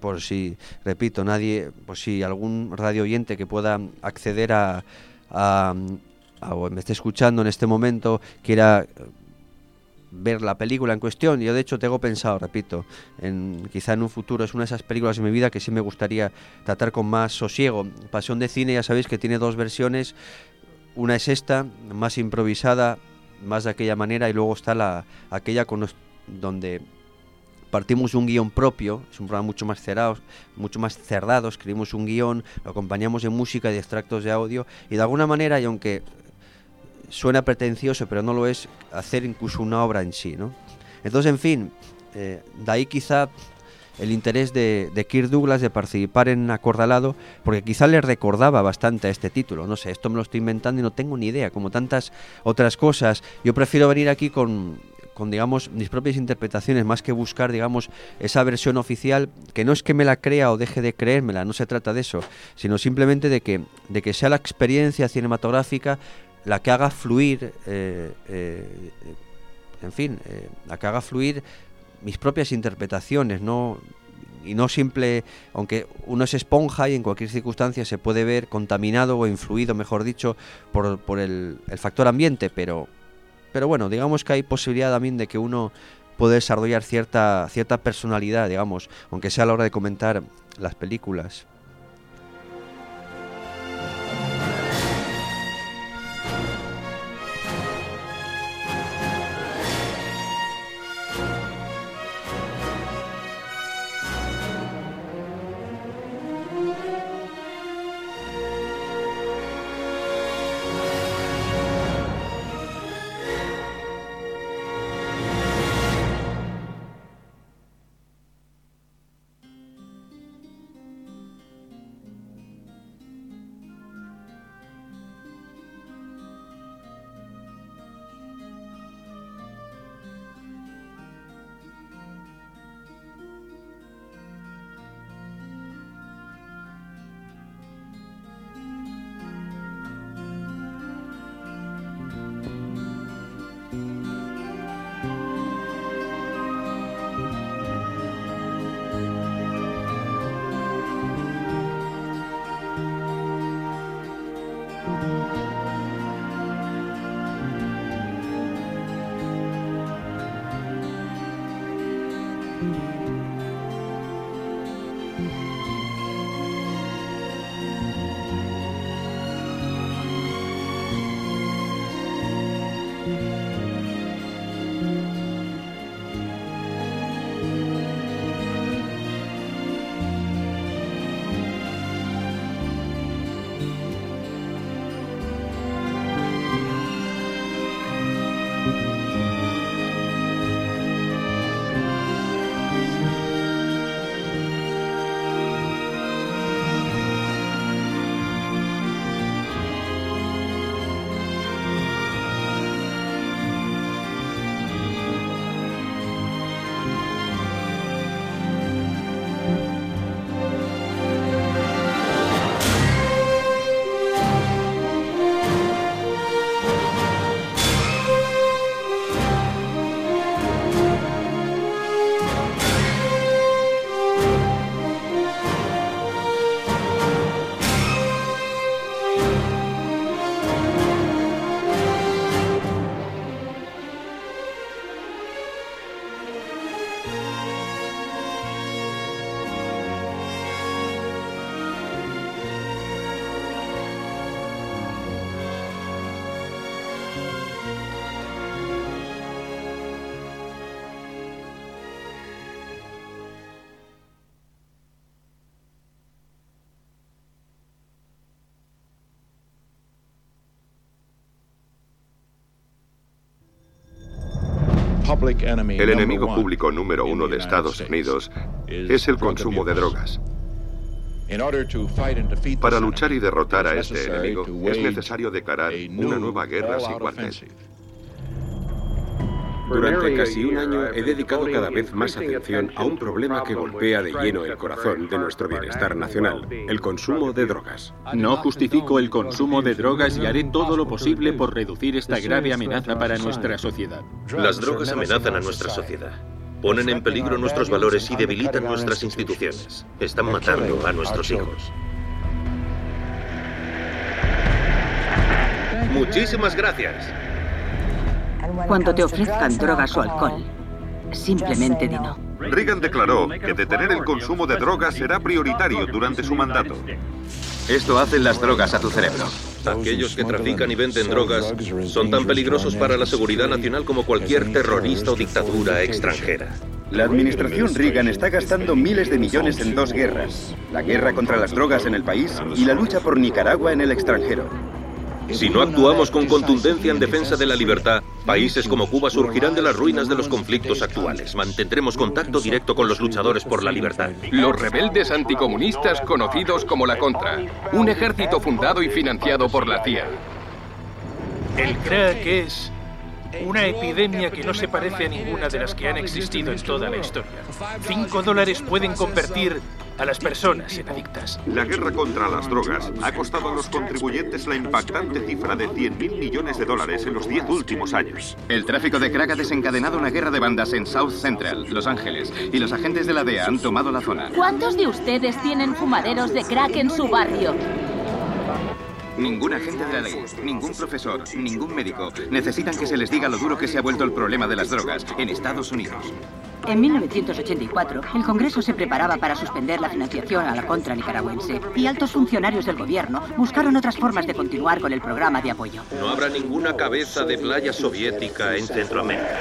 por si, repito, nadie, por si algún radio oyente que pueda acceder a, a, a o me esté escuchando en este momento quiera ver la película en cuestión. Yo de hecho tengo pensado, repito, en quizá en un futuro, es una de esas películas de mi vida que sí me gustaría tratar con más sosiego. Pasión de Cine, ya sabéis que tiene dos versiones, una es esta, más improvisada, más de aquella manera, y luego está la aquella con los, donde partimos un guión propio, es un programa mucho más cerrado, mucho más cerrado, escribimos un guión, lo acompañamos de música y de extractos de audio, y de alguna manera, y aunque suena pretencioso, pero no lo es, hacer incluso una obra en sí, ¿no? Entonces, en fin, eh, de ahí quizá el interés de, de Kirk Douglas de participar en Acordalado, porque quizá le recordaba bastante a este título, no sé, esto me lo estoy inventando y no tengo ni idea, como tantas otras cosas. Yo prefiero venir aquí con, con digamos, mis propias interpretaciones, más que buscar, digamos, esa versión oficial, que no es que me la crea o deje de creérmela, no se trata de eso, sino simplemente de que, de que sea la experiencia cinematográfica la que haga fluir, eh, eh, en fin, eh, la que haga fluir mis propias interpretaciones, no y no simple, aunque uno es esponja y en cualquier circunstancia se puede ver contaminado o influido, mejor dicho, por, por el, el factor ambiente, pero, pero bueno, digamos que hay posibilidad también de que uno pueda desarrollar cierta, cierta personalidad, digamos, aunque sea a la hora de comentar las películas. El enemigo público número uno de Estados Unidos es el consumo de drogas. Para luchar y derrotar a este enemigo es necesario declarar una nueva guerra sin cuartel. Durante casi un año he dedicado cada vez más atención a un problema que golpea de lleno el corazón de nuestro bienestar nacional, el consumo de drogas. No justifico el consumo de drogas y haré todo lo posible por reducir esta grave amenaza para nuestra sociedad. Las drogas amenazan a nuestra sociedad. Ponen en peligro nuestros valores y debilitan nuestras instituciones. Están matando a nuestros hijos. Muchísimas gracias. Cuando te ofrezcan drogas o alcohol, simplemente di no. Reagan declaró que detener el consumo de drogas será prioritario durante su mandato. Esto hacen las drogas a tu cerebro. Aquellos que trafican y venden drogas son tan peligrosos para la seguridad nacional como cualquier terrorista o dictadura extranjera. La administración Reagan está gastando miles de millones en dos guerras. La guerra contra las drogas en el país y la lucha por Nicaragua en el extranjero. Si no actuamos con contundencia en defensa de la libertad, países como Cuba surgirán de las ruinas de los conflictos actuales. Mantendremos contacto directo con los luchadores por la libertad. Los rebeldes anticomunistas conocidos como la Contra, un ejército fundado y financiado por la C I A. El crack es una epidemia que no se parece a ninguna de las que han existido en toda la historia. Cinco dólares pueden convertir a las personas en adictas. La guerra contra las drogas ha costado a los contribuyentes la impactante cifra de cien mil millones de dólares en los diez últimos años. El tráfico de crack ha desencadenado una guerra de bandas en South Central, Los Ángeles, y los agentes de la D E A han tomado la zona. ¿Cuántos de ustedes tienen fumaderos de crack en su barrio? Ningún agente de la ley, ningún profesor, ningún médico necesitan que se les diga lo duro que se ha vuelto el problema de las drogas en Estados Unidos. En mil novecientos ochenta y cuatro, el Congreso se preparaba para suspender la financiación a la Contra nicaragüense y altos funcionarios del gobierno buscaron otras formas de continuar con el programa de apoyo. No habrá ninguna cabeza de playa soviética en Centroamérica.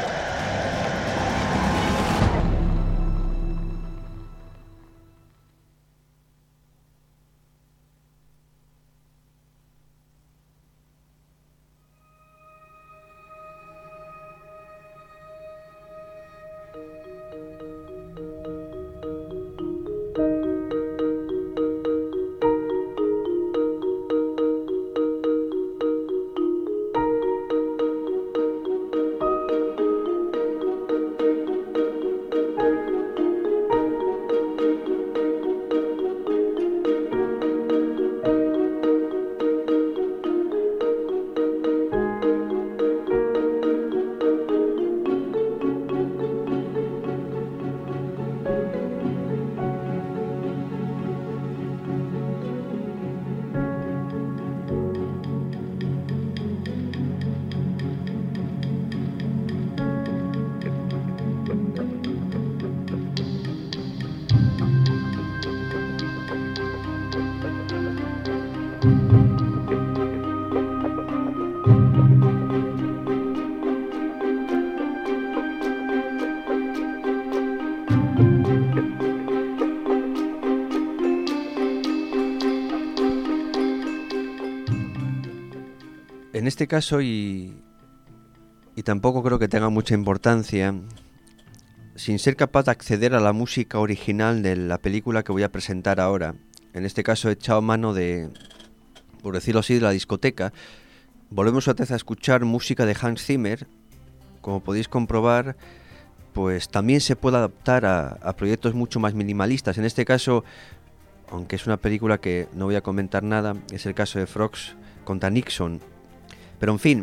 En este caso, y, y tampoco creo que tenga mucha importancia, sin ser capaz de acceder a la música original de la película que voy a presentar ahora, en este caso he echado mano de, por decirlo así, de la discoteca, volvemos otra vez a escuchar música de Hans Zimmer. Como podéis comprobar, pues también se puede adaptar a, a proyectos mucho más minimalistas. En este caso, aunque es una película que no voy a comentar nada, es el caso de Frogs contra Nixon. Pero en fin,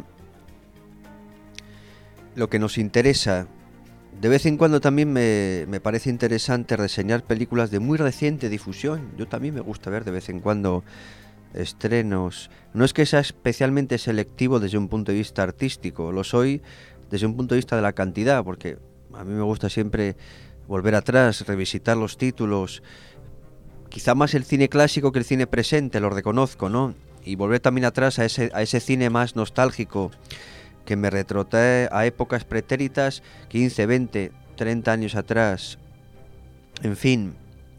lo que nos interesa, de vez en cuando también me, me parece interesante reseñar películas de muy reciente difusión. Yo también me gusta ver de vez en cuando estrenos. No es que sea especialmente selectivo desde un punto de vista artístico, lo soy desde un punto de vista de la cantidad, porque a mí me gusta siempre volver atrás, revisitar los títulos, quizá más el cine clásico que el cine presente, lo reconozco, ¿no? Y volver también atrás a ese, a ese cine más nostálgico que me retrotrae a épocas pretéritas, quince, veinte, treinta años atrás. En fin,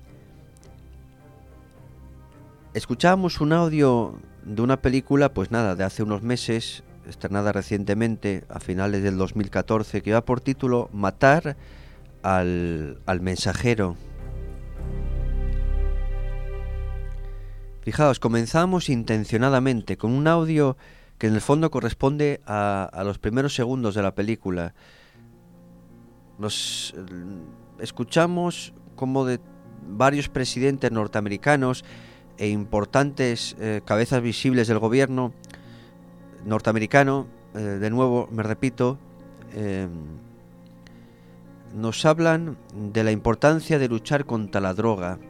escuchábamos un audio de una película, pues nada, de hace unos meses, estrenada recientemente, a finales del dos mil catorce, que va por título Matar al, al mensajero. Fijaos, comenzamos intencionadamente con un audio que en el fondo corresponde a, a los primeros segundos de la película. Nos eh, escuchamos como de varios presidentes norteamericanos e importantes eh, cabezas visibles del gobierno norteamericano, eh, de nuevo me repito, eh, nos hablan de la importancia de luchar contra la droga,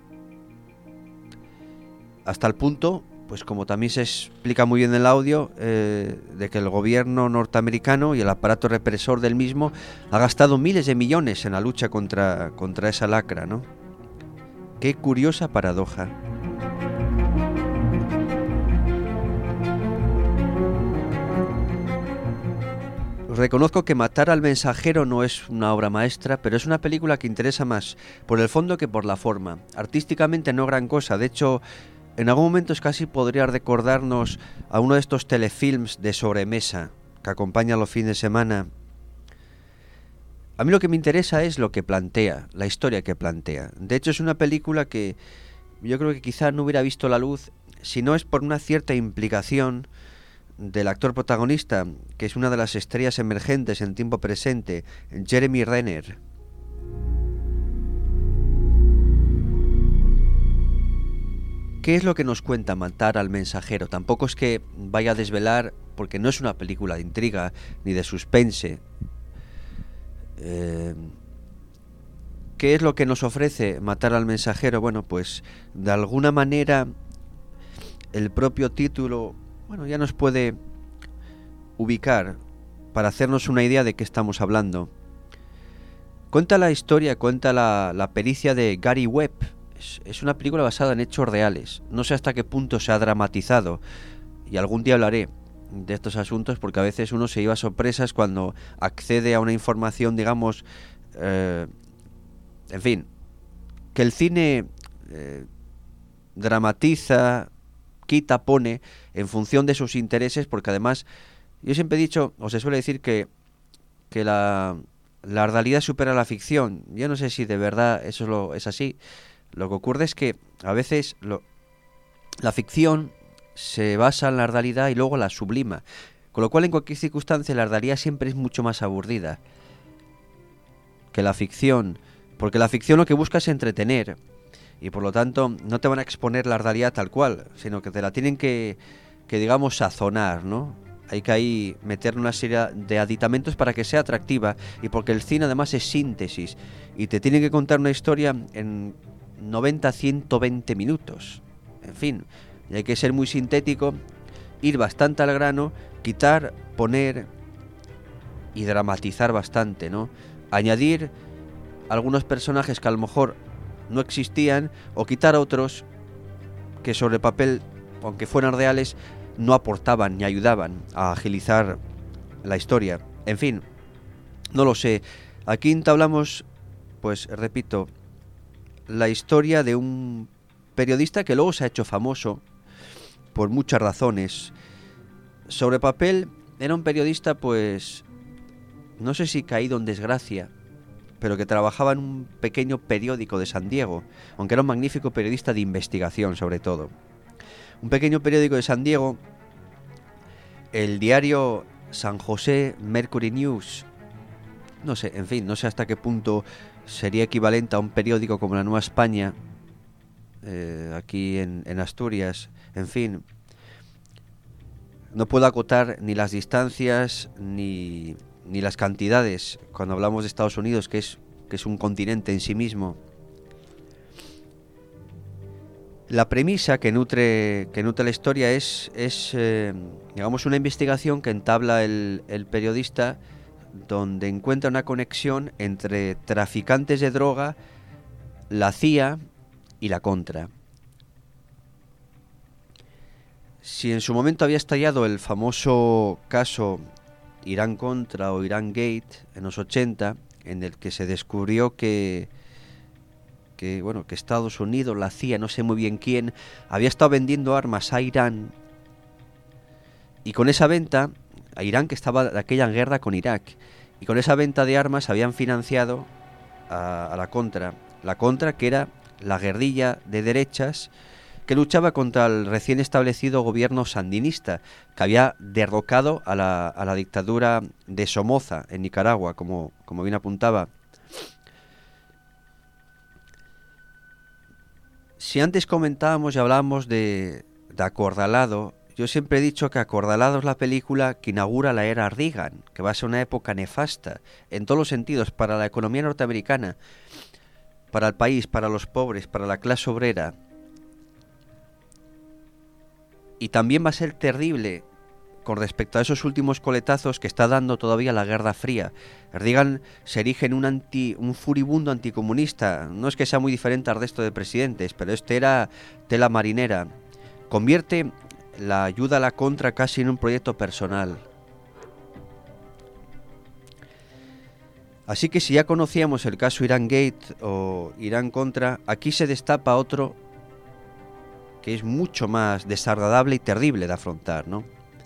hasta el punto, pues como también se explica muy bien en el audio, eh, de que el gobierno norteamericano y el aparato represor del mismo ha gastado miles de millones en la lucha contra, contra esa lacra, ¿no? Qué curiosa paradoja. Reconozco que Matar al mensajero no es una obra maestra, pero es una película que interesa más por el fondo que por la forma. Artísticamente no gran cosa, de hecho, en algún momento es casi podría recordarnos a uno de estos telefilms de sobremesa que acompaña los fines de semana. A mí lo que me interesa es lo que plantea, la historia que plantea. De hecho, es una película que yo creo que quizá no hubiera visto la luz si no es por una cierta implicación del actor protagonista, que es una de las estrellas emergentes en tiempo presente, Jeremy Renner. ¿Qué es lo que nos cuenta Matar al mensajero? Tampoco es que vaya a desvelar, porque no es una película de intriga ni de suspense. Eh, ¿Qué es lo que nos ofrece Matar al mensajero? Bueno, pues de alguna manera el propio título, bueno, ya nos puede ubicar para hacernos una idea de qué estamos hablando. Cuenta la historia, cuenta la, la pericia de Gary Webb. Es, es una película basada en hechos reales. No sé hasta qué punto se ha dramatizado, y algún día hablaré de estos asuntos, porque a veces uno se lleva sorpresas cuando accede a una información, digamos, eh, en fin, que el cine eh, dramatiza, quita, pone en función de sus intereses, porque además yo siempre he dicho, o se suele decir que, que la, la realidad supera la ficción. Yo no sé si de verdad eso es, lo, es así. Lo que ocurre es que a veces lo, la ficción se basa en la realidad y luego la sublima, con lo cual en cualquier circunstancia la realidad siempre es mucho más aburrida que la ficción, porque la ficción lo que busca es entretener, y por lo tanto no te van a exponer la realidad tal cual, sino que te la tienen que, que digamos, sazonar, ¿no? Hay que ahí meter una serie de aditamentos para que sea atractiva, y porque el cine además es síntesis, y te tienen que contar una historia en noventa a ciento veinte minutos, en fin, y hay que ser muy sintético, ir bastante al grano, quitar, poner y dramatizar bastante, ¿no? Añadir algunos personajes que a lo mejor no existían, o quitar otros que sobre papel, aunque fueran reales, no aportaban ni ayudaban a agilizar la historia. En fin, no lo sé. Aquí entablamos, pues repito, la historia de un periodista que luego se ha hecho famoso por muchas razones. Sobre papel era un periodista, pues, no sé si caído en desgracia, pero que trabajaba en un pequeño periódico de San Diego, aunque era un magnífico periodista de investigación, sobre todo. Un pequeño periódico de San Diego, el diario San José Mercury News. No sé, en fin, no sé hasta qué punto sería equivalente a un periódico como La Nueva España, eh, aquí en, en Asturias. En fin, no puedo acotar ni las distancias ni, ni las cantidades cuando hablamos de Estados Unidos, que es, que es un continente en sí mismo. La premisa que nutre, que nutre la historia es, es eh, digamos, una investigación que entabla el, el periodista, donde encuentra una conexión entre traficantes de droga, la C I A y la Contra. Si en su momento había estallado el famoso caso Irán Contra o Irán Gate en los ochenta, en el que se descubrió que, que, bueno, que Estados Unidos, la C I A, no sé muy bien quién, había estado vendiendo armas a Irán, y con esa venta, a Irán, que estaba de aquella guerra con Irak, y con esa venta de armas habían financiado a, a la Contra. La Contra, que era la guerrilla de derechas que luchaba contra el recién establecido gobierno sandinista, que había derrocado a la, a la dictadura de Somoza en Nicaragua, como, como bien apuntaba. Si antes comentábamos y hablábamos de, de Acorralado, yo siempre he dicho que Acorralados es la película que inaugura la era Reagan, que va a ser una época nefasta en todos los sentidos para la economía norteamericana, para el país, para los pobres, para la clase obrera. Y también va a ser terrible con respecto a esos últimos coletazos que está dando todavía la Guerra Fría. Reagan se erige en un, anti, un furibundo anticomunista. No es que sea muy diferente al resto de presidentes, pero este era tela marinera. Convierte la ayuda a la Contra casi en un proyecto personal. Así que si ya conocíamos el caso Irán Gate o Irán Contra, aquí se destapa otro que es mucho más desagradable y terrible de afrontar, ¿no?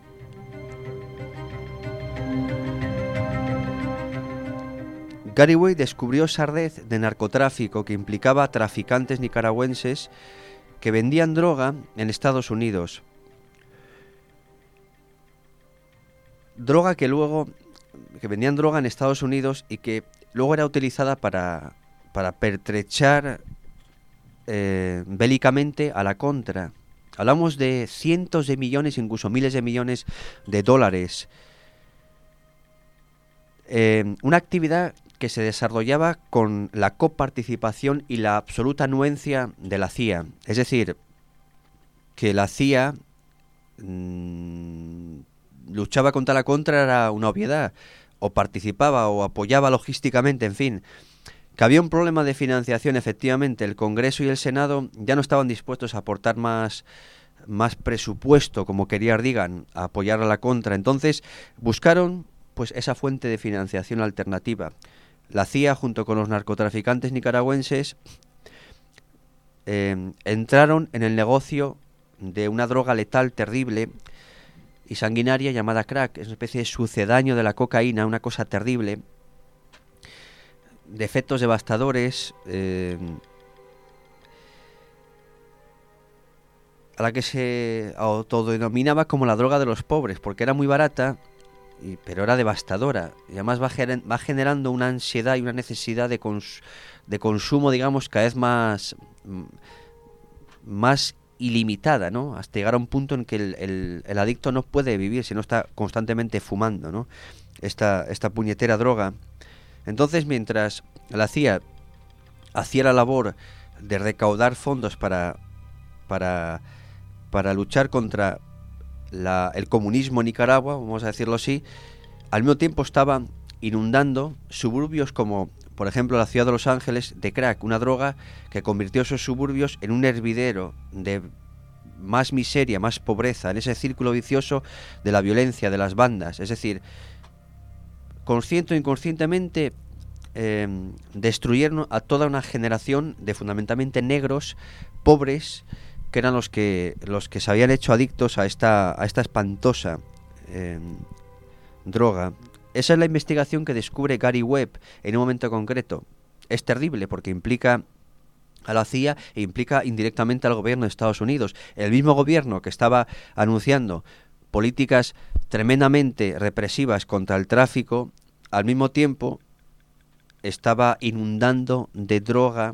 Garibay descubrió esa red de narcotráfico que implicaba a traficantes nicaragüenses que vendían droga en Estados Unidos. Droga que luego, que vendían droga en Estados Unidos y que luego era utilizada para, para pertrechar eh, bélicamente a la Contra. Hablamos de cientos de millones, incluso miles de millones de dólares. Eh, una actividad que se desarrollaba con la coparticipación y la absoluta anuencia de la C I A. Es decir, que la C I A mmm, luchaba contra la Contra era una obviedad, o participaba o apoyaba logísticamente, en fin. Que había un problema de financiación, efectivamente. El Congreso y el Senado ya no estaban dispuestos a aportar más, más presupuesto, como quería Reagan, a apoyar a la Contra. Entonces buscaron pues esa fuente de financiación alternativa. La C I A, junto con los narcotraficantes nicaragüenses, eh, entraron en el negocio de una droga letal terrible y sanguinaria llamada crack. Es una especie de sucedáneo de la cocaína, una cosa terrible, de efectos devastadores, eh, a la que se autodenominaba como la droga de los pobres, porque era muy barata, y, pero era devastadora, y además va, gener, va generando una ansiedad y una necesidad de, cons, de consumo, digamos, cada vez más, más ilimitada, ¿no? Hasta llegar a un punto en que el, el, el adicto no puede vivir si no está constantemente fumando, ¿no? Esta, esta puñetera droga. Entonces, mientras la C I A hacía la labor de recaudar fondos para, para, para luchar contra La, el comunismo en Nicaragua, vamos a decirlo así, al mismo tiempo estaba inundando suburbios como, por ejemplo, la ciudad de Los Ángeles, de crack, una droga que convirtió esos suburbios en un hervidero de más miseria, más pobreza, en ese círculo vicioso de la violencia, de las bandas. Es decir, consciente o inconscientemente eh, destruyeron a toda una generación de fundamentalmente negros, pobres, que eran los que los que se habían hecho adictos a esta a esta espantosa eh, droga. Esa es la investigación que descubre Gary Webb en un momento concreto. Es terrible porque implica a la C I A e implica indirectamente al gobierno de Estados Unidos. El mismo gobierno que estaba anunciando políticas tremendamente represivas contra el tráfico, al mismo tiempo estaba inundando de droga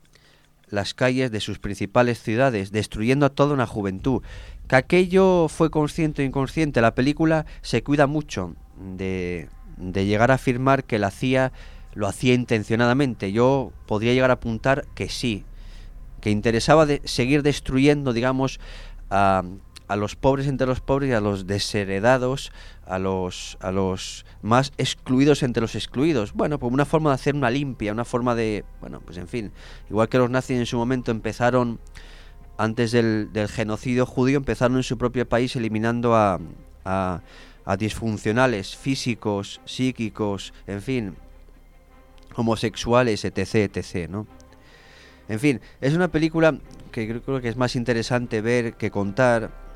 las calles de sus principales ciudades, destruyendo a toda una juventud. Que aquello fue consciente o inconsciente. La película se cuida mucho de, de llegar a afirmar que la C I A lo hacía intencionadamente. Yo podría llegar a apuntar que sí, que interesaba de seguir destruyendo, digamos, a, a los pobres entre los pobres y a los desheredados, a los a los más excluidos entre los excluidos. Bueno, pues una forma de hacer una limpia, una forma de, bueno, pues en fin, igual que los nazis en su momento empezaron, antes del, del genocidio judío, empezaron en su propio país eliminando a, a, a disfuncionales físicos, psíquicos, en fin, homosexuales, etc, etc, ¿no? En fin, es una película que creo que es más interesante ver que contar.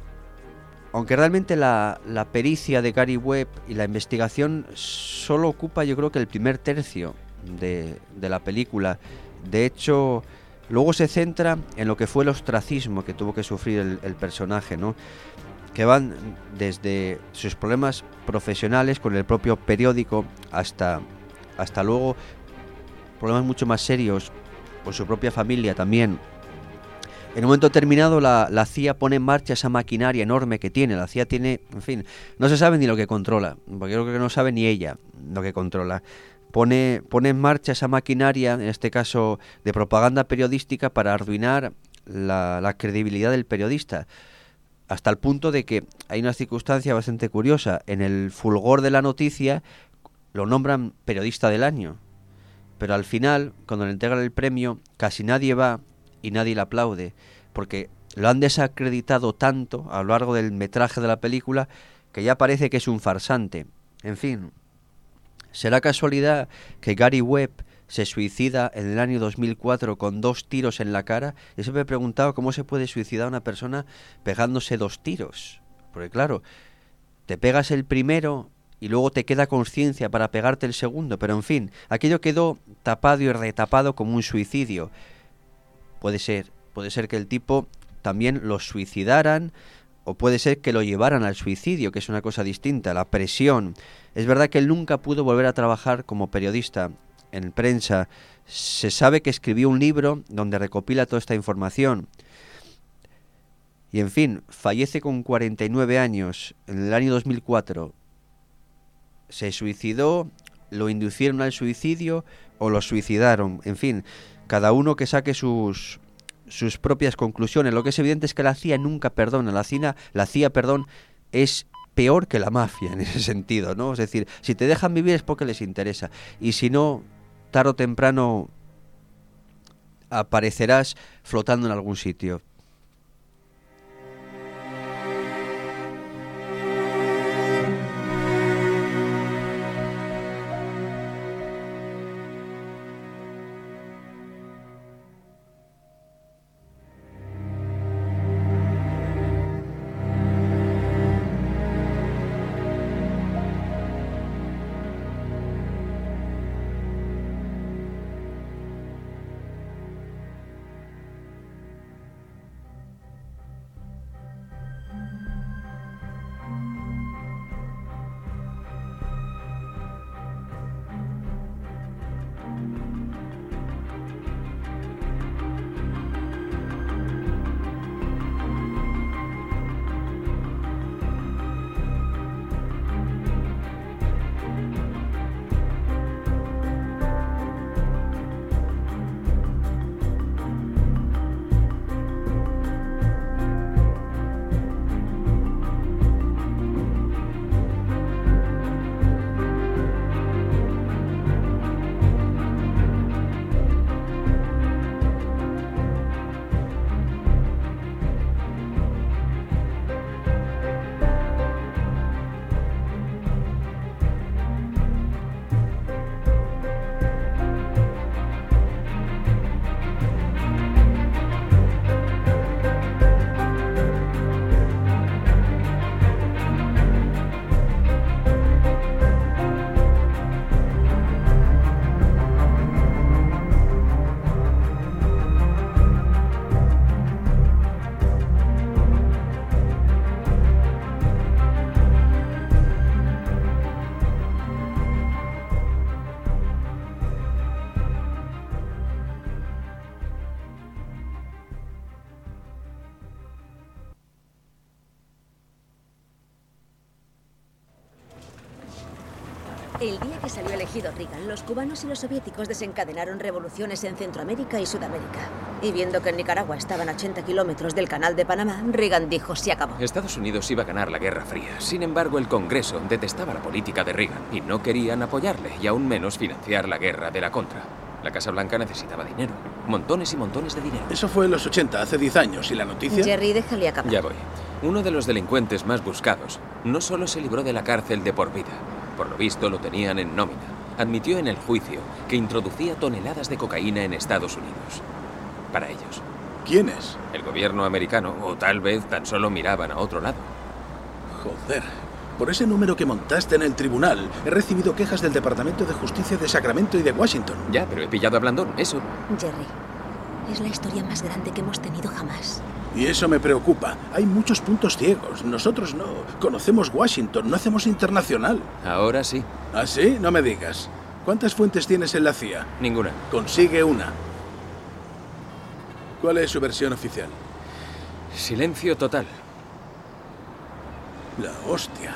Aunque realmente la, la pericia de Gary Webb y la investigación solo ocupa, yo creo que el primer tercio de, de la película. De hecho, luego se centra en lo que fue el ostracismo que tuvo que sufrir el, el personaje, ¿no? Que van desde sus problemas profesionales con el propio periódico hasta, hasta luego problemas mucho más serios con su propia familia también, En un momento determinado la, la C I A pone en marcha esa maquinaria enorme que tiene. La C I A tiene, en fin, no se sabe ni lo que controla, porque creo que no sabe ni ella lo que controla. Pone, pone en marcha esa maquinaria, en este caso de propaganda periodística, para arruinar la, la credibilidad del periodista. Hasta el punto de que hay una circunstancia bastante curiosa. En el fulgor de la noticia lo nombran periodista del año. Pero al final, cuando le entregan el premio, casi nadie va y nadie le aplaude. Porque lo han desacreditado tanto a lo largo del metraje de la película que ya parece que es un farsante. En fin, ¿será casualidad que Gary Webb se suicida en el año dos mil cuatro con dos tiros en la cara? Yo siempre he preguntado cómo se puede suicidar una persona pegándose dos tiros. Porque claro, te pegas el primero y luego te queda conciencia para pegarte el segundo. Pero en fin, aquello quedó tapado y retapado como un suicidio. Puede ser, puede ser que el tipo también lo suicidaran, o puede ser que lo llevaran al suicidio, que es una cosa distinta, la presión. Es verdad que él nunca pudo volver a trabajar como periodista en prensa. Se sabe que escribió un libro donde recopila toda esta información. Y en fin, fallece con cuarenta y nueve años en el año dos mil cuatro. Se suicidó, lo inducieron al suicidio o lo suicidaron. En fin, cada uno que saque sus, sus propias conclusiones. Lo que es evidente es que la C I A nunca perdona. La C I A, la C I A, perdón, es peor que la mafia en ese sentido, ¿no? Es decir, si te dejan vivir es porque les interesa. Y si no, tarde o temprano aparecerás flotando en algún sitio. El día que salió elegido Reagan, los cubanos y los soviéticos desencadenaron revoluciones en Centroamérica y Sudamérica. Y viendo que en Nicaragua estaban a ochenta kilómetros del Canal de Panamá, Reagan dijo, se acabó. Estados Unidos iba a ganar la Guerra Fría. Sin embargo, el Congreso detestaba la política de Reagan y no querían apoyarle, y aún menos financiar la guerra de la Contra. La Casa Blanca necesitaba dinero. Montones y montones de dinero. Eso fue en los ochenta, hace diez años. ¿Y la noticia? Jerry, déjale acabar. Ya voy. Uno de los delincuentes más buscados no solo se libró de la cárcel de por vida. Por lo visto, lo tenían en nómina. Admitió en el juicio que introducía toneladas de cocaína en Estados Unidos. Para ellos. ¿Quién es? El gobierno americano, o tal vez tan solo miraban a otro lado. Joder. Por ese número que montaste en el tribunal, he recibido quejas del Departamento de Justicia de Sacramento y de Washington. Ya, pero he pillado a Blandón, eso. Jerry, es la historia más grande que hemos tenido jamás. Y eso me preocupa. Hay muchos puntos ciegos. Nosotros no conocemos Washington, no hacemos internacional. Ahora sí. ¿Ah, sí? No me digas. ¿Cuántas fuentes tienes en la C I A? Ninguna. Consigue una. ¿Cuál es su versión oficial? Silencio total. La hostia.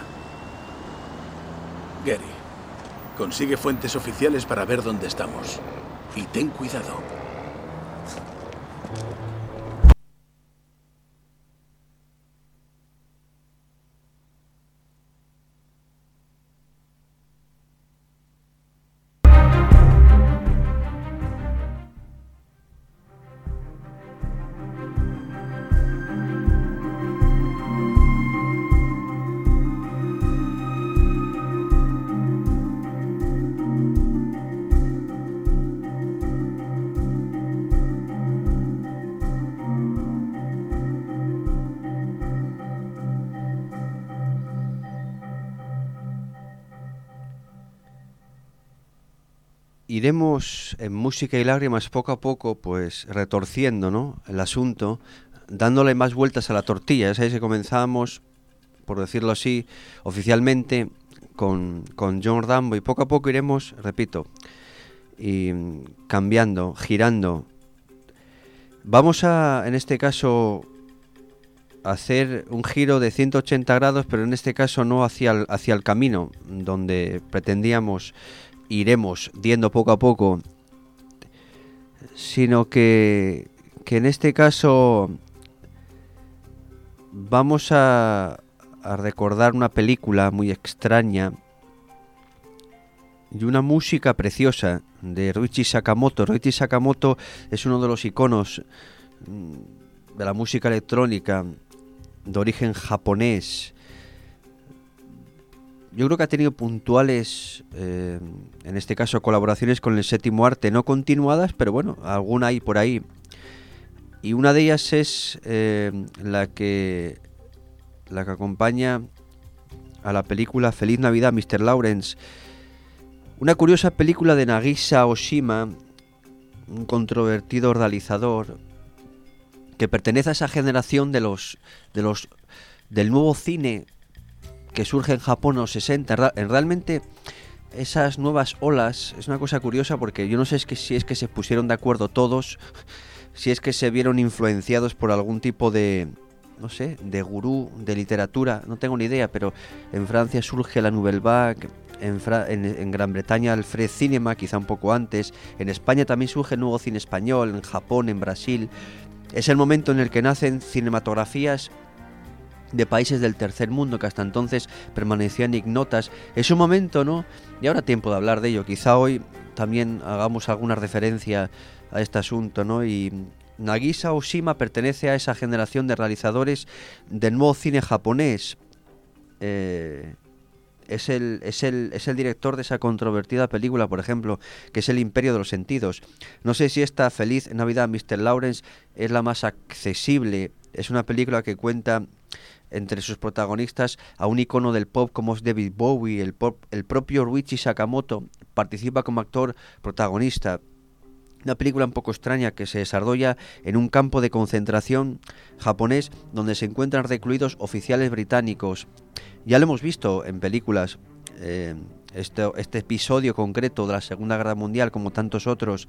Gary, consigue fuentes oficiales para ver dónde estamos. Y ten cuidado. Iremos en Música y Lágrimas poco a poco, pues retorciendo, ¿no?, el asunto, dándole más vueltas a la tortilla. Ya sabéis que comenzamos, por decirlo así, oficialmente con, con John Rambo, y poco a poco iremos, repito, y cambiando, girando. Vamos a, en este caso, hacer un giro de ciento ochenta grados, pero en este caso no hacia el, hacia el camino donde pretendíamos, iremos diendo poco a poco, sino que, que en este caso vamos a, a recordar una película muy extraña y una música preciosa de Ryuichi Sakamoto. Ryuichi Sakamoto es uno de los iconos de la música electrónica de origen japonés. Yo creo que ha tenido puntuales, eh, en este caso, colaboraciones con el Séptimo Arte, no continuadas, pero bueno, alguna hay por ahí. Y una de ellas es eh, la que la que acompaña a la película Feliz Navidad, mister Lawrence. Una curiosa película de Nagisa Oshima, un controvertido realizador que pertenece a esa generación de los de los del nuevo cine que surge en Japón en los sesenta. En realmente esas nuevas olas es una cosa curiosa, porque yo no sé es que, si es que se pusieron de acuerdo todos, si es que se vieron influenciados por algún tipo de, no sé, de gurú de literatura, no tengo ni idea, pero en Francia surge la Nouvelle Vague, en, Fra en, en Gran Bretaña el Fresh Cinema, quizá un poco antes, en España también surge el nuevo cine español, en Japón, en Brasil. Es el momento en el que nacen cinematografías de países del tercer mundo que hasta entonces permanecían ignotas. Es un momento, ¿no? Y ahora tiempo de hablar de ello. Quizá hoy también hagamos alguna referencia a este asunto, ¿no? Y Nagisa Oshima pertenece a esa generación de realizadores del nuevo cine japonés. Eh, es, el, es, el, es el director de esa controvertida película, por ejemplo, que es El Imperio de los Sentidos. No sé si esta Feliz Navidad, mister Lawrence, es la más accesible. Es una película que cuenta entre sus protagonistas a un icono del pop como es David Bowie. El, pop, el propio Ryuichi Sakamoto participa como actor protagonista. Una película un poco extraña que se desarrolla en un campo de concentración japonés donde se encuentran recluidos oficiales británicos. Ya lo hemos visto en películas, eh, este, este episodio concreto de la Segunda Guerra Mundial, como tantos otros.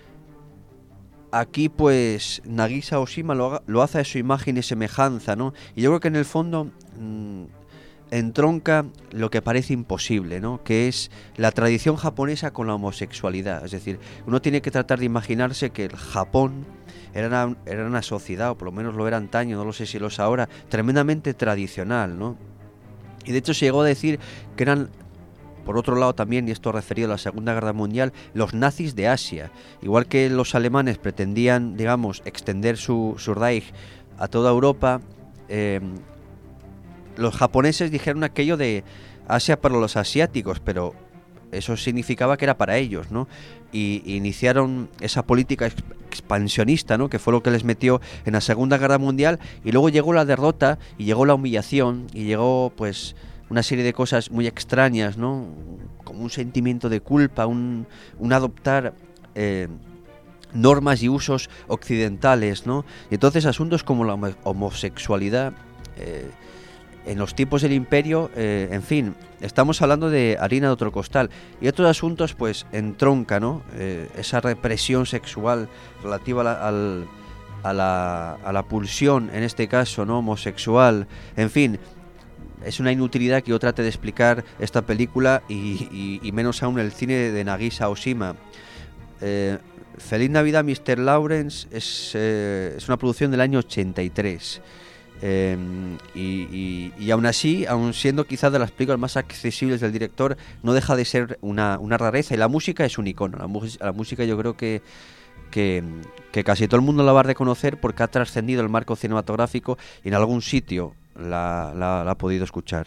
Aquí pues Nagisa Oshima lo, lo hace a su imagen y semejanza, ¿no? Y yo creo que en el fondo mmm, entronca lo que parece imposible, ¿no? Que es la tradición japonesa con la homosexualidad. Es decir, uno tiene que tratar de imaginarse que el Japón era una, era una sociedad, o por lo menos lo era antaño, no lo sé si lo es ahora, tremendamente tradicional, ¿no? Y de hecho se llegó a decir que eran, por otro lado también, y esto referido a la Segunda Guerra Mundial, los nazis de Asia. Igual que los alemanes pretendían, digamos, extender su, su Reich a toda Europa, eh, los japoneses dijeron aquello de Asia para los asiáticos, pero eso significaba que era para ellos, ¿no? Y, y iniciaron esa política expansionista, ¿no? Que fue lo que les metió en la Segunda Guerra Mundial, y luego llegó la derrota, y llegó la humillación, y llegó, pues, una serie de cosas muy extrañas, ¿no? Como un sentimiento de culpa, un, un adoptar eh, normas y usos occidentales, ¿no? Y entonces asuntos como la homosexualidad eh, en los tiempos del imperio, eh, en fin, estamos hablando de harina de otro costal. Y otros asuntos, pues, entronca, ¿no? Eh, esa represión sexual relativa a la, al, a la, a la pulsión, en este caso, ¿no?, homosexual. En fin, es una inutilidad que yo trate de explicar esta película y, y, y menos aún el cine de Nagisa Oshima. Eh, Feliz Navidad, mister Lawrence es, eh, es una producción del año ochenta y tres. Eh, y, y, y aún así, aún siendo quizás de las películas más accesibles del director, no deja de ser una, una rareza, y la música es un icono. La, la música yo creo que, que, que casi todo el mundo la va a reconocer porque ha trascendido el marco cinematográfico y en algún sitio la, la, la ha podido escuchar.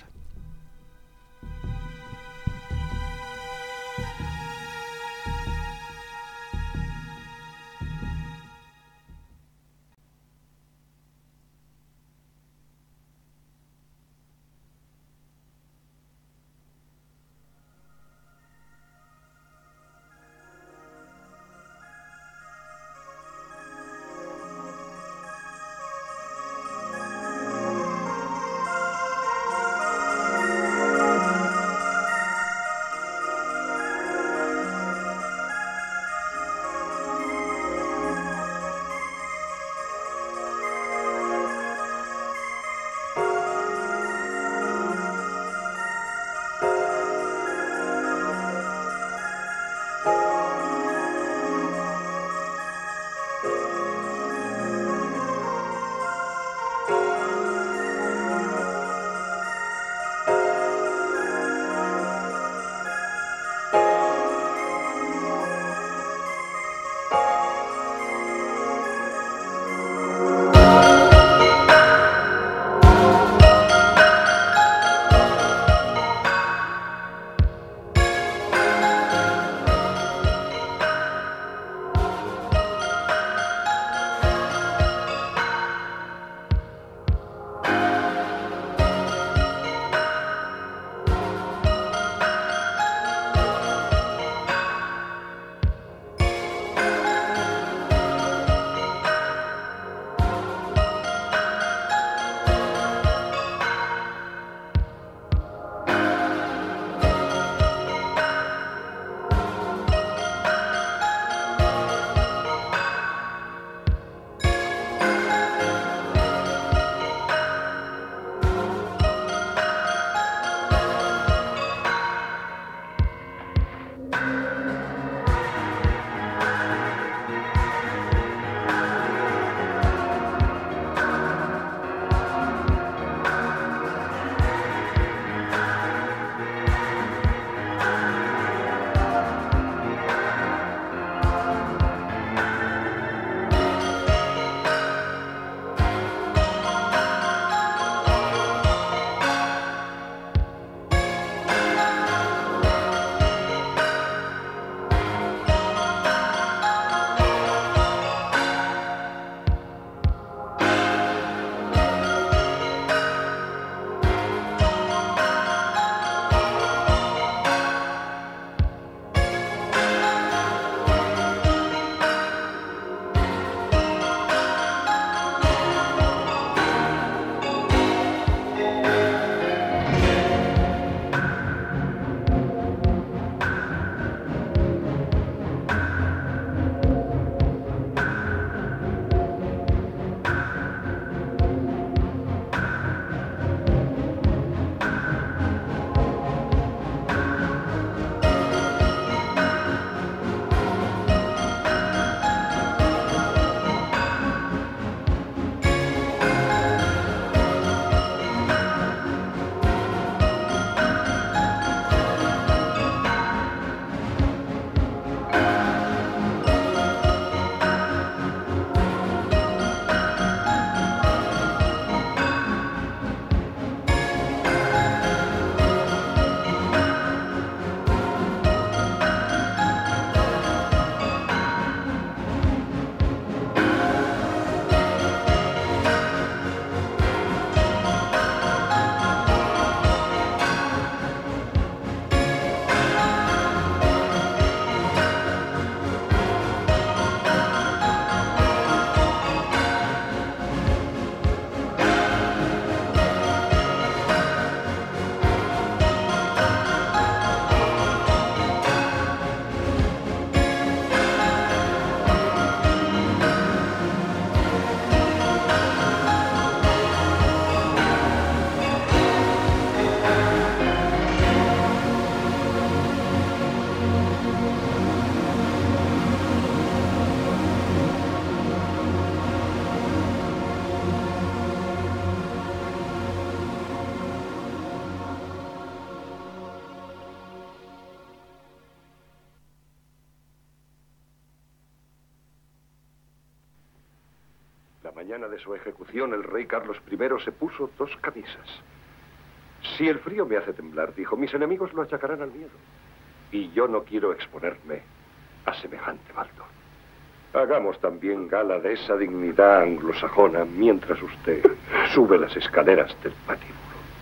mañana de su ejecución, el rey Carlos primero se puso dos camisas. Si el frío me hace temblar, dijo, mis enemigos lo achacarán al miedo. Y yo no quiero exponerme a semejante baldo. Hagamos también gala de esa dignidad anglosajona mientras usted sube las escaleras del patíbulo.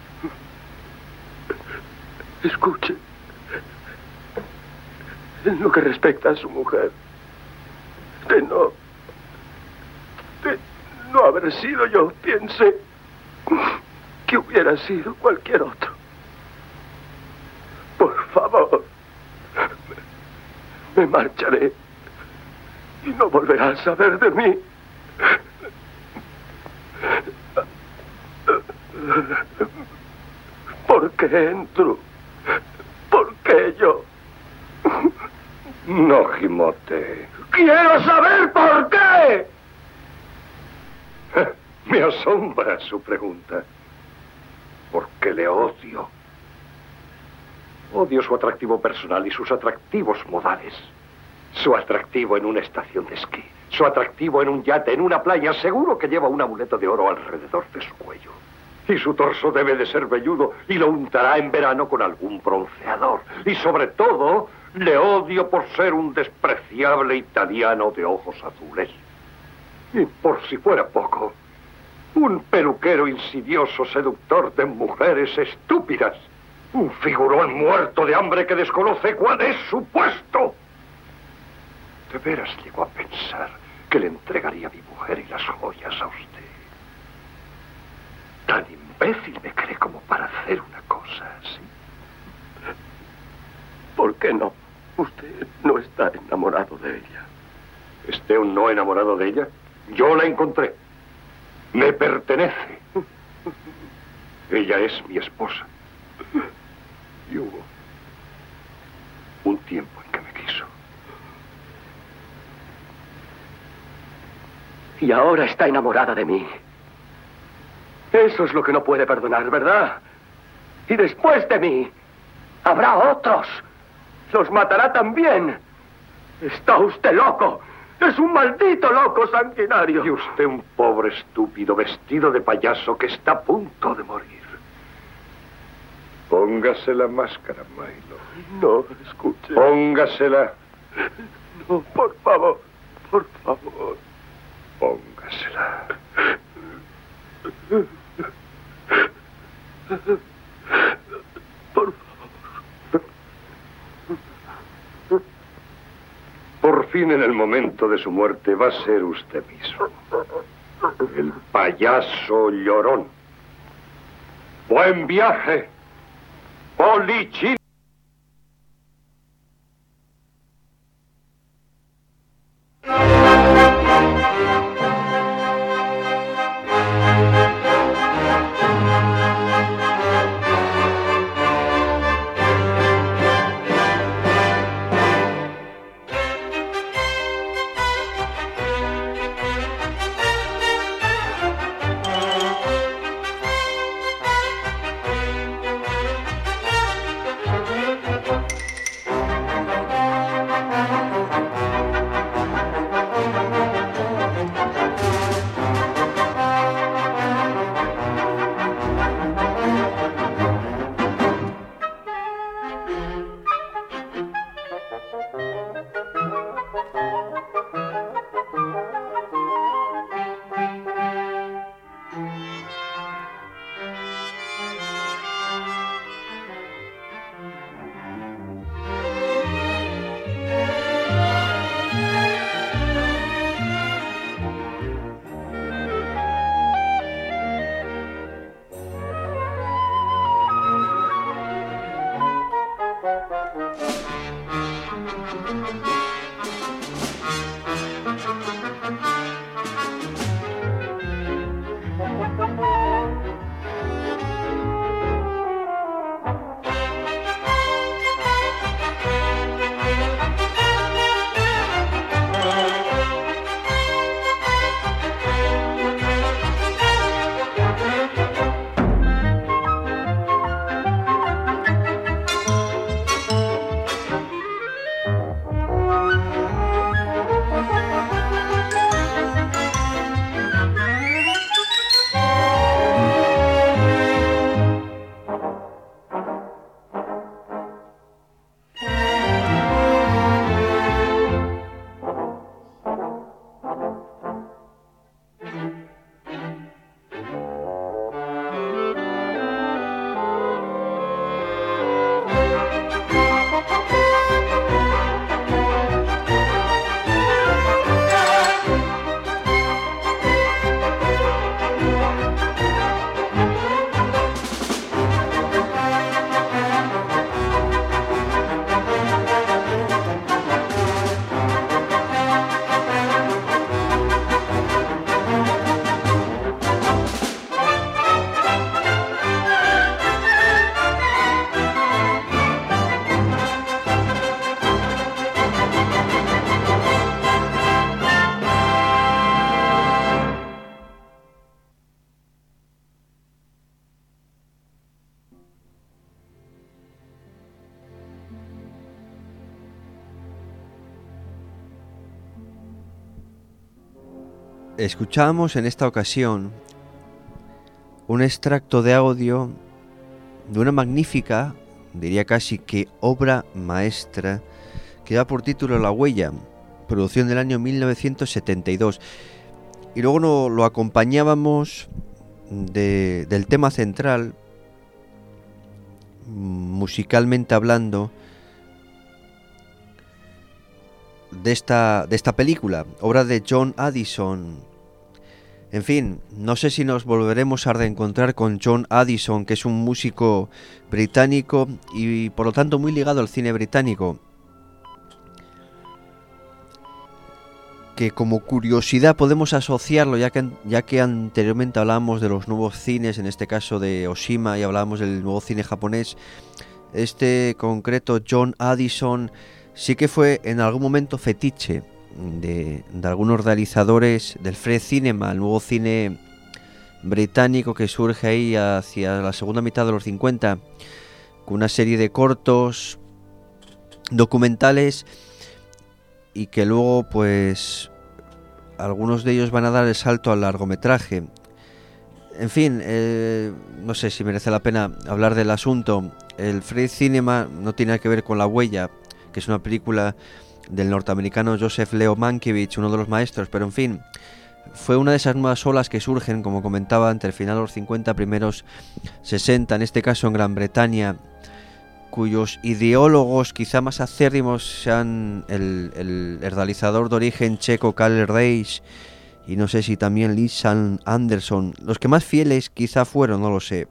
Escuche. En lo que respecta a su mujer, de no... de no haber sido yo, piense que hubiera sido cualquier otro. Por favor, me marcharé y no volverá a saber de mí. ¿Por qué entro? ¿Por qué yo? No gimote. ¡Quiero saber por qué! Me asombra su pregunta. Porque le odio. Odio su atractivo personal y sus atractivos modales. Su atractivo en una estación de esquí. Su atractivo en un yate, en una playa. Seguro que lleva un amuleto de oro alrededor de su cuello. Y su torso debe de ser velludo y lo untará en verano con algún bronceador. Y sobre todo, le odio por ser un despreciable italiano de ojos azules. Y por si fuera poco, un peluquero insidioso seductor de mujeres estúpidas. Un figurón muerto de hambre que desconoce cuál es su puesto. De veras llegó a pensar que le entregaría mi mujer y las joyas a usted. Tan imbécil me cree como para hacer una cosa así. ¿Por qué no? Usted no está enamorado de ella. ¿Esté o no enamorado de ella? Yo la encontré. Me pertenece. Ella es mi esposa. Y hubo un tiempo en que me quiso. Y ahora está enamorada de mí. Eso es lo que no puede perdonar, ¿verdad? Y después de mí, habrá otros. Los matará también. Está usted loco. Es un maldito loco sanguinario. Y usted un pobre estúpido vestido de payaso que está a punto de morir. Póngase la máscara, Milo. No, escuche. Póngasela. No, por favor, por favor. Póngasela. Por favor. Por fin, en el momento de su muerte, va a ser usted mismo. El payaso llorón. Buen viaje, Polichín. escuchamos en esta ocasión un extracto de audio de una magnífica, diría casi que obra maestra, que da por título La Huella, producción del año mil novecientos setenta y dos. Y luego no, lo acompañábamos de, del tema central, musicalmente hablando, de esta, de esta película, obra de John Addison. En fin, no sé si nos volveremos a reencontrar con John Addison, que es un músico británico y por lo tanto muy ligado al cine británico, que como curiosidad podemos asociarlo, ya que, ya que anteriormente hablábamos de los nuevos cines, en este caso de Oshima, y hablábamos del nuevo cine japonés. Este concreto John Addison sí que fue en algún momento fetiche de, de algunos realizadores del Free Cinema, el nuevo cine británico que surge ahí hacia la segunda mitad de los cincuenta, con una serie de cortos documentales, y que luego pues algunos de ellos van a dar el salto al largometraje. En fin, eh, no sé si merece la pena hablar del asunto. El Free Cinema no tiene nada que ver con La Huella, que es una película del norteamericano Joseph Leo Mankiewicz, uno de los maestros, pero en fin, fue una de esas nuevas olas que surgen, como comentaba, entre el final de los cincuenta, primeros sesenta, en este caso en Gran Bretaña, cuyos ideólogos quizá más acérrimos sean el, el, el realizador de origen checo Karel Reisz y no sé si también Lins Anderson. Los que más fieles quizá fueron, no lo sé.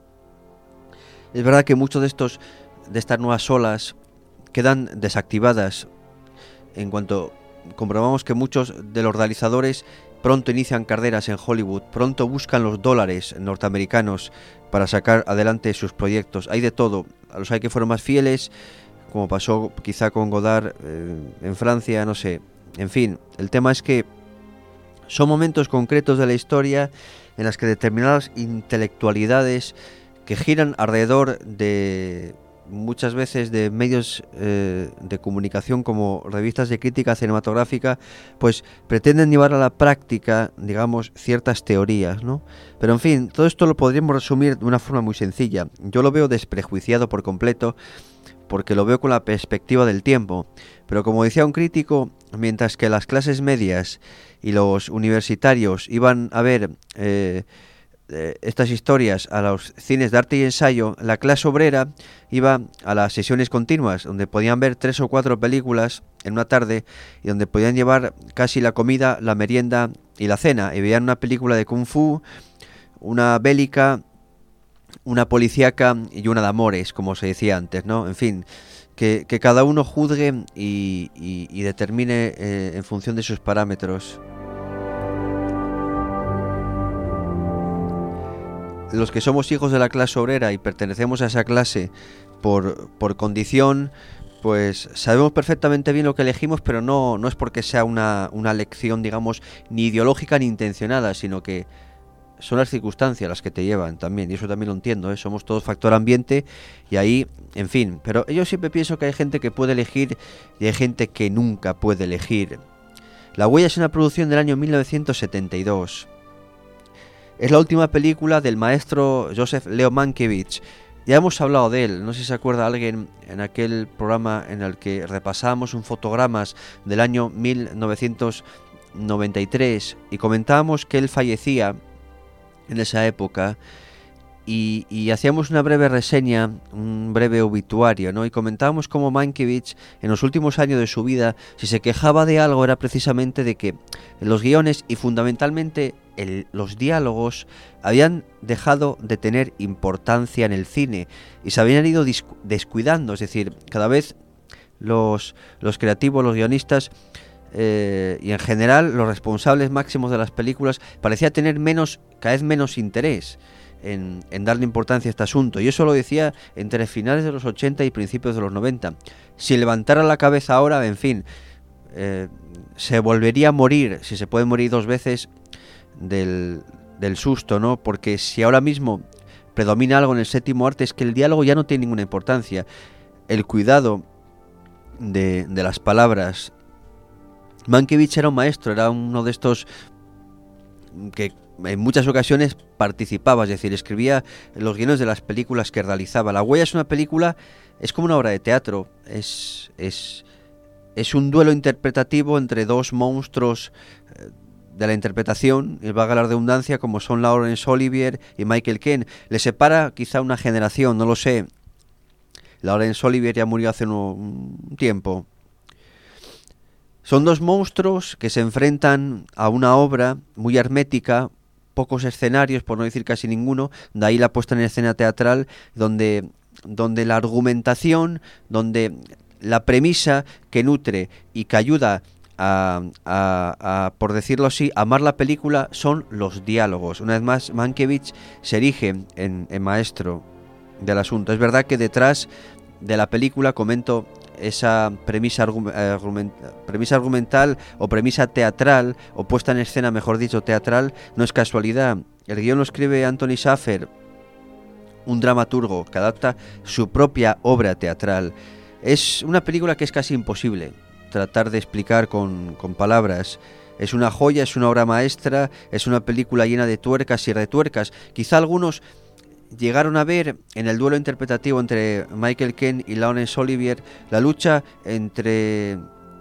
Es verdad que muchos de estos de estas nuevas olas quedan desactivadas en cuanto comprobamos que muchos de los realizadores pronto inician carreras en Hollywood, pronto buscan los dólares norteamericanos para sacar adelante sus proyectos. Hay de todo. A los hay que fueron más fieles, como pasó quizá con Godard eh, en Francia, no sé. En fin, el tema es que son momentos concretos de la historia en las que determinadas intelectualidades que giran alrededor de muchas veces de medios eh, de comunicación como revistas de crítica cinematográfica, pues pretenden llevar a la práctica, digamos, ciertas teorías, ¿no? Pero en fin, todo esto lo podríamos resumir de una forma muy sencilla. Yo lo veo desprejuiciado por completo, porque lo veo con la perspectiva del tiempo. Pero como decía un crítico, mientras que las clases medias y los universitarios iban a ver eh, eh, estas historias a los cines de arte y ensayo, la clase obrera iba a las sesiones continuas, donde podían ver tres o cuatro películas en una tarde y donde podían llevar casi la comida, la merienda y la cena, y veían una película de Kung Fu, una bélica, una policíaca y una de amores, como se decía antes, ¿no? En fin, que, que cada uno juzgue y, y, y determine eh, en función de sus parámetros. Los que somos hijos de la clase obrera y pertenecemos a esa clase por, por condición, pues sabemos perfectamente bien lo que elegimos, pero no, no es porque sea una, una elección, digamos, ni ideológica ni intencionada, sino que son las circunstancias las que te llevan también, y eso también lo entiendo, ¿eh? Somos todos factor ambiente y ahí, en fin, pero yo siempre pienso que hay gente que puede elegir y hay gente que nunca puede elegir. La Huella es una producción del año mil novecientos setenta y dos. Es la última película del maestro Joseph Leo Mankiewicz. Ya hemos hablado de él, no sé si se acuerda alguien en aquel programa en el que repasábamos un fotogramas del año mil novecientos noventa y tres y comentábamos que él fallecía en esa época y, y hacíamos una breve reseña, un breve obituario, ¿no? Y comentábamos cómo Mankiewicz en los últimos años de su vida, si se quejaba de algo, era precisamente de que los guiones y fundamentalmente el, los diálogos habían dejado de tener importancia en el cine y se habían ido descuidando, es decir, cada vez los, los creativos, los guionistas Eh, y en general los responsables máximos de las películas parecía tener menos, cada vez menos interés en, en darle importancia a este asunto, y eso lo decía entre finales de los ochenta y principios de los noventa. Si levantara la cabeza ahora, en fin, eh, se volvería a morir, si se puede morir dos veces, del, del susto, ¿no? Porque si ahora mismo predomina algo en el séptimo arte es que el diálogo ya no tiene ninguna importancia, el cuidado de, de las palabras. Mankiewicz era un maestro, era uno de estos que en muchas ocasiones participaba, es decir, escribía los guiones de las películas que realizaba. La huella es una película, es como una obra de teatro, es, es, es un duelo interpretativo entre dos monstruos eh, de la interpretación, y valga la redundancia, como son Laurence Olivier y Michael Caine. Le separa quizá una generación, no lo sé. Laurence Olivier ya murió hace un, un tiempo. Son dos monstruos que se enfrentan a una obra muy hermética, pocos escenarios, por no decir casi ninguno, de ahí la puesta en escena teatral, donde, donde la argumentación, donde la premisa que nutre y que ayuda a, a, a, por decirlo así, amar la película son los diálogos. Una vez más, Mankiewicz se erige en, en maestro del asunto. Es verdad que detrás de la película, comento, esa premisa, argument, premisa argumental o premisa teatral, o puesta en escena, mejor dicho, teatral, no es casualidad. El guión lo escribe Anthony Shaffer, un dramaturgo que adapta su propia obra teatral. Es una película que es casi imposible tratar de explicar con, con palabras. Es una joya, es una obra maestra, es una película llena de tuercas y retuercas. Quizá algunos llegaron a ver en el duelo interpretativo entre Michael Caine y Laurence Olivier la lucha entre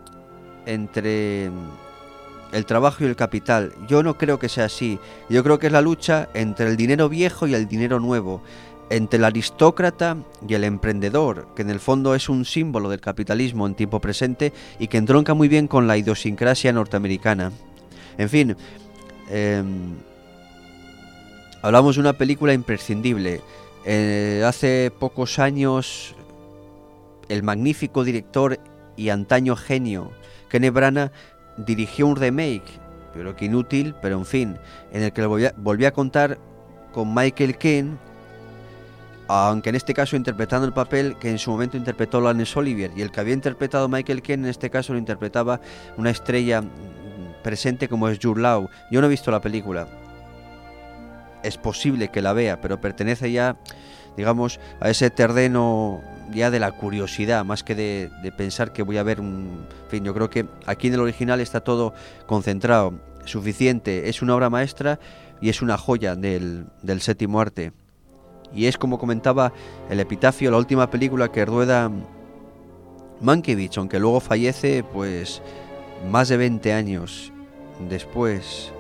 entre el trabajo y el capital. Yo no creo que sea así. Yo creo que es la lucha entre el dinero viejo y el dinero nuevo, entre el aristócrata y el emprendedor, que en el fondo es un símbolo del capitalismo en tiempo presente y que entronca muy bien con la idiosincrasia norteamericana. En fin, eh, hablamos de una película imprescindible. Eh, hace pocos años, el magnífico director y antaño genio Kenneth Branagh dirigió un remake, pero que inútil, pero en fin, en el que volvía, volvía a contar con Michael Caine, aunque en este caso interpretando el papel que en su momento interpretó Laurence Olivier, y el que había interpretado Michael Caine en este caso lo interpretaba una estrella presente como es Jude Law. Yo no he visto la película. Es posible que la vea, pero pertenece ya, digamos, a ese terreno ya de la curiosidad, más que de, de pensar que voy a ver un... En fin, yo creo que aquí en el original está todo concentrado, suficiente. Es una obra maestra y es una joya del, del séptimo arte. Y es, como comentaba, el epitafio, la última película que rueda Mankiewicz, aunque luego fallece, pues, más de veinte años después.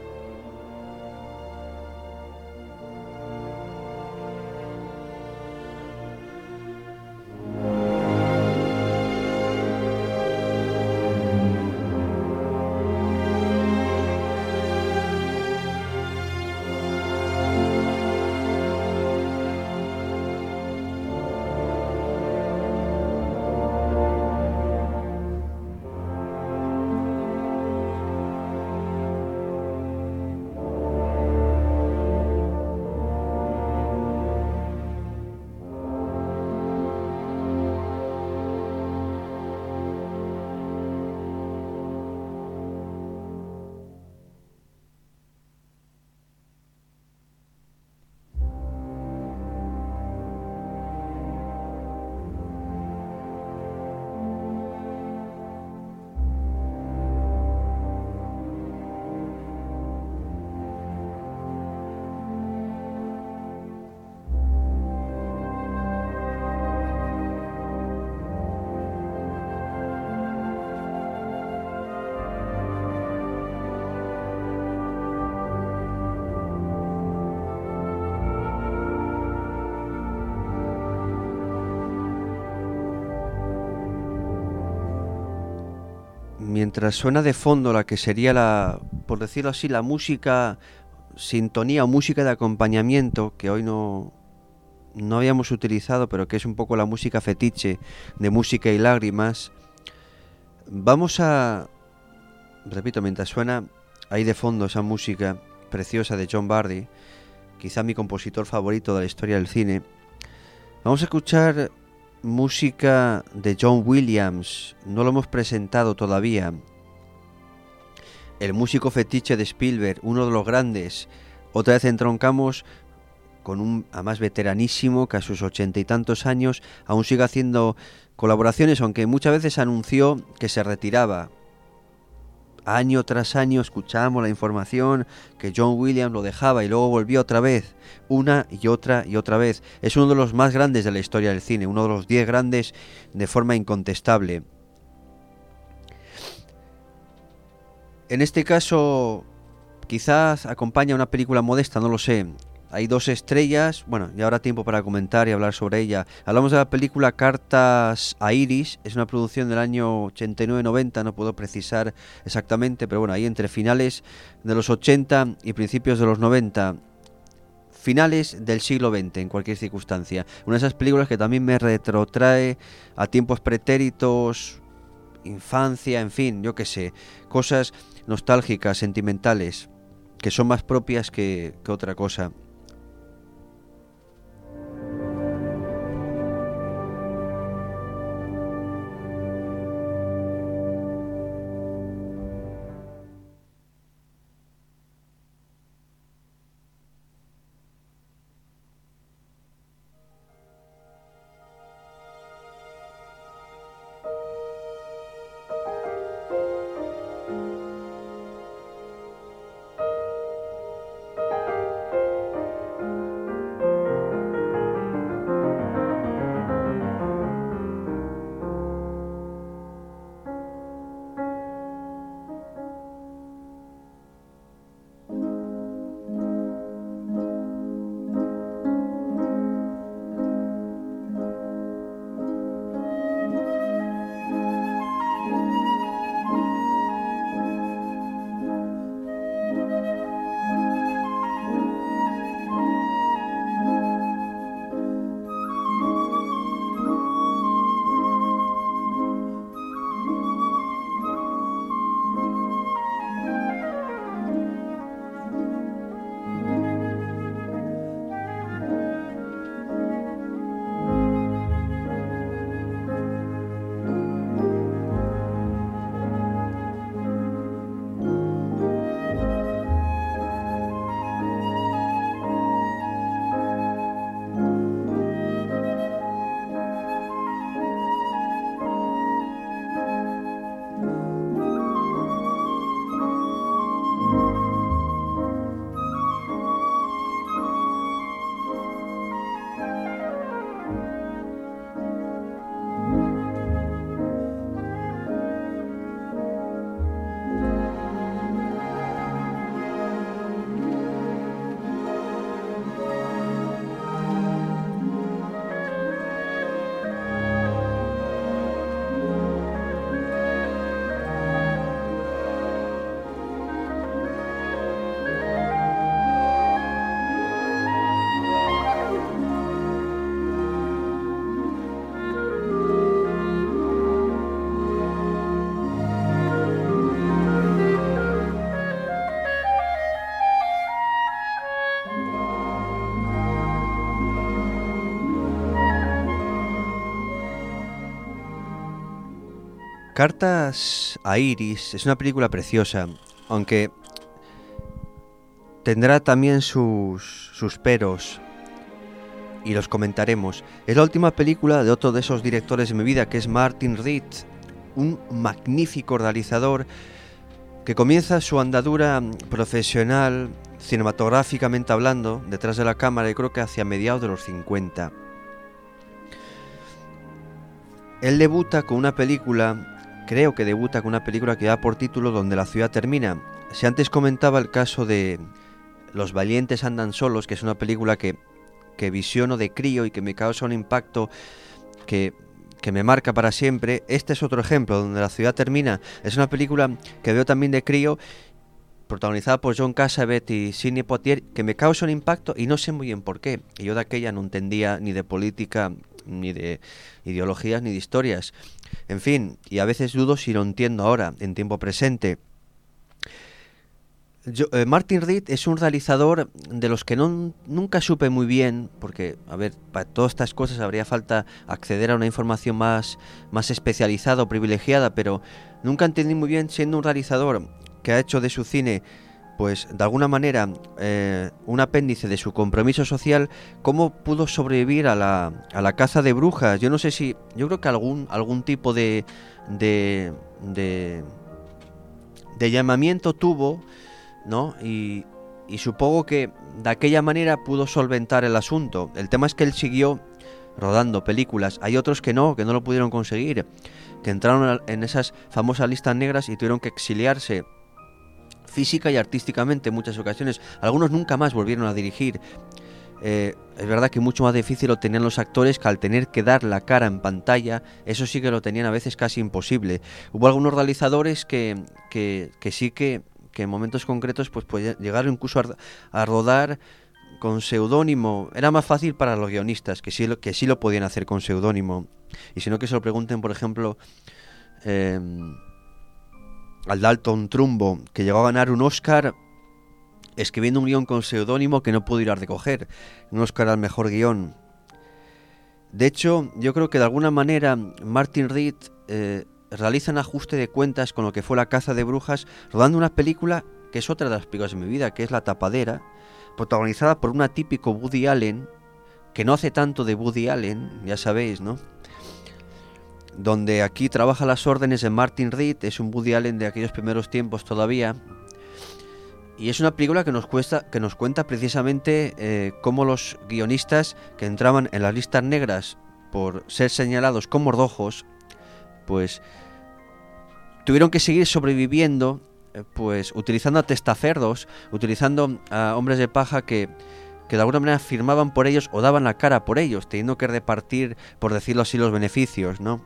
Mientras suena de fondo la que sería la, por decirlo así, la música, sintonía o música de acompañamiento, que hoy no, no habíamos utilizado, pero que es un poco la música fetiche de Música y Lágrimas, vamos a, repito, mientras suena ahí de fondo esa música preciosa de John Barry, quizá mi compositor favorito de la historia del cine, vamos a escuchar música de John Williams. No lo hemos presentado todavía. El músico fetiche de Spielberg, uno de los grandes. Otra vez entroncamos con un, además, veteranísimo, que a sus ochenta y tantos años aún sigue haciendo colaboraciones, aunque muchas veces anunció que se retiraba. año tras año escuchábamos la información que John Williams lo dejaba y luego volvió otra vez, una y otra y otra vez. Es uno de los más grandes de la historia del cine, uno de los diez grandes de forma incontestable. En este caso, quizás acompaña una película modesta, no lo sé. Hay dos estrellas, bueno, ya habrá tiempo para comentar y hablar sobre ella. Hablamos de la película Cartas a Iris, es una producción del año ochenta y nueve noventa, no puedo precisar exactamente, pero bueno, ahí entre finales de los ochenta y principios de los noventa, finales del siglo veinte en cualquier circunstancia. Una de esas películas que también me retrotrae a tiempos pretéritos, infancia, en fin, yo qué sé, cosas nostálgicas, sentimentales, que son más propias que, que otra cosa. Cartas a Iris es una película preciosa, aunque tendrá también sus, sus peros, y los comentaremos. Es la última película de otro de esos directores de mi vida, que es Martin Reed, un magnífico realizador que comienza su andadura profesional, cinematográficamente hablando, detrás de la cámara, y creo que hacia mediados de los cincuenta. Él debuta con una película... Creo que debuta con una película que da por título Donde la ciudad termina. Si antes comentaba el caso de Los valientes andan solos, que es una película que, que visiono de crío y que me causa un impacto que, que me marca para siempre, este es otro ejemplo. Donde la ciudad termina es una película que veo también de crío, protagonizada por John Cassavetes y Sidney Poitier, que me causa un impacto y no sé muy bien por qué. Y yo de aquella no entendía ni de política, ni de ideologías, ni de historias. En fin, y a veces dudo si lo entiendo ahora, en tiempo presente. Yo, eh, Martin Reed es un realizador de los que no, nunca supe muy bien, porque, a ver, para todas estas cosas habría falta acceder a una información más, más especializada o privilegiada, pero nunca entendí muy bien, siendo un realizador que ha hecho de su cine, pues de alguna manera, eh, un apéndice de su compromiso social, cómo pudo sobrevivir a la, a la caza de brujas. Yo no sé si, yo creo que algún, algún tipo de, de, de, de llamamiento tuvo, ¿no? Y, y supongo que de aquella manera pudo solventar el asunto. El tema es que él siguió rodando películas. Hay otros que no, que no lo pudieron conseguir, que entraron en esas famosas listas negras y tuvieron que exiliarse física y artísticamente en muchas ocasiones. Algunos nunca más volvieron a dirigir. Eh, es verdad que mucho más difícil lo tenían los actores, que al tener que dar la cara en pantalla, eso sí que lo tenían a veces casi imposible. Hubo algunos realizadores que, que, que sí que, que en momentos concretos pues, pues llegaron incluso a, a rodar con seudónimo. Era más fácil para los guionistas, que sí, lo, que sí lo podían hacer con seudónimo. Y si no, que se lo pregunten, por ejemplo, eh, al Dalton Trumbo, que llegó a ganar un Oscar escribiendo un guión con seudónimo que no pudo ir a recoger, un Oscar al mejor guión. De hecho, yo creo que de alguna manera Martin Reed eh, realiza un ajuste de cuentas con lo que fue La caza de brujas, rodando una película que es otra de las películas de mi vida, que es La tapadera, protagonizada por un atípico Woody Allen, que no hace tanto de Woody Allen, ya sabéis, ¿no? Donde aquí trabaja a las órdenes de Martin Reed, es un Woody Allen de aquellos primeros tiempos todavía. Y es una película que nos, cuesta, que nos cuenta precisamente eh, cómo los guionistas que entraban en las listas negras por ser señalados como rojos, pues tuvieron que seguir sobreviviendo, eh, pues utilizando a testaferdos, utilizando a hombres de paja que, que de alguna manera firmaban por ellos o daban la cara por ellos, teniendo que repartir, por decirlo así, los beneficios, ¿no?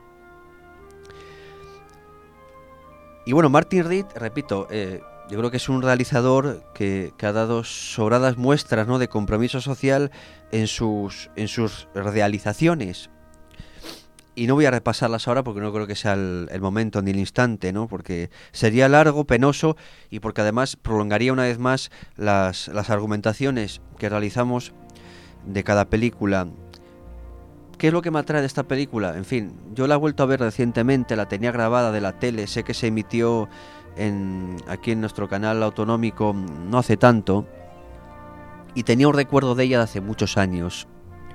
Y bueno, Martin Reed, repito, eh, yo creo que es un realizador que, que ha dado sobradas muestras, ¿no?, de compromiso social en sus, en sus realizaciones. Y no voy a repasarlas ahora porque no creo que sea el, el momento ni el instante, ¿no? Porque sería largo, penoso y porque además prolongaría una vez más las, las argumentaciones que realizamos de cada película. ¿Qué es lo que me atrae de esta película? En fin, yo la he vuelto a ver recientemente, la tenía grabada de la tele, sé que se emitió en, aquí en nuestro canal autonómico no hace tanto y tenía un recuerdo de ella de hace muchos años.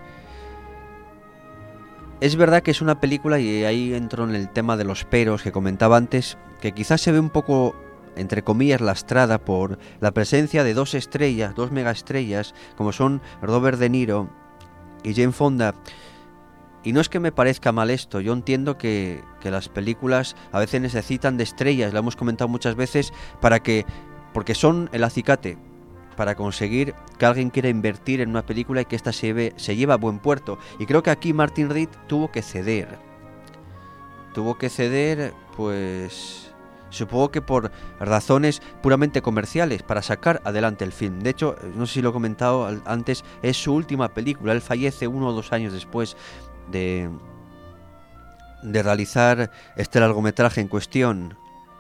Es verdad que es una película, y ahí entro en el tema de los peros que comentaba antes, que quizás se ve un poco, entre comillas, lastrada por la presencia de dos estrellas, dos megaestrellas, como son Robert De Niro y Jane Fonda. Y no es que me parezca mal esto, yo entiendo que, que las películas a veces necesitan de estrellas, lo hemos comentado muchas veces, para que, porque son el acicate para conseguir que alguien quiera invertir en una película y que ésta se, ve, se lleve a buen puerto. Y creo que aquí Martin Reed tuvo que ceder. Tuvo que ceder, pues supongo que por razones puramente comerciales, para sacar adelante el film. De hecho, no sé si lo he comentado antes, es su última película. Él fallece uno o dos años después de, de realizar este largometraje en cuestión.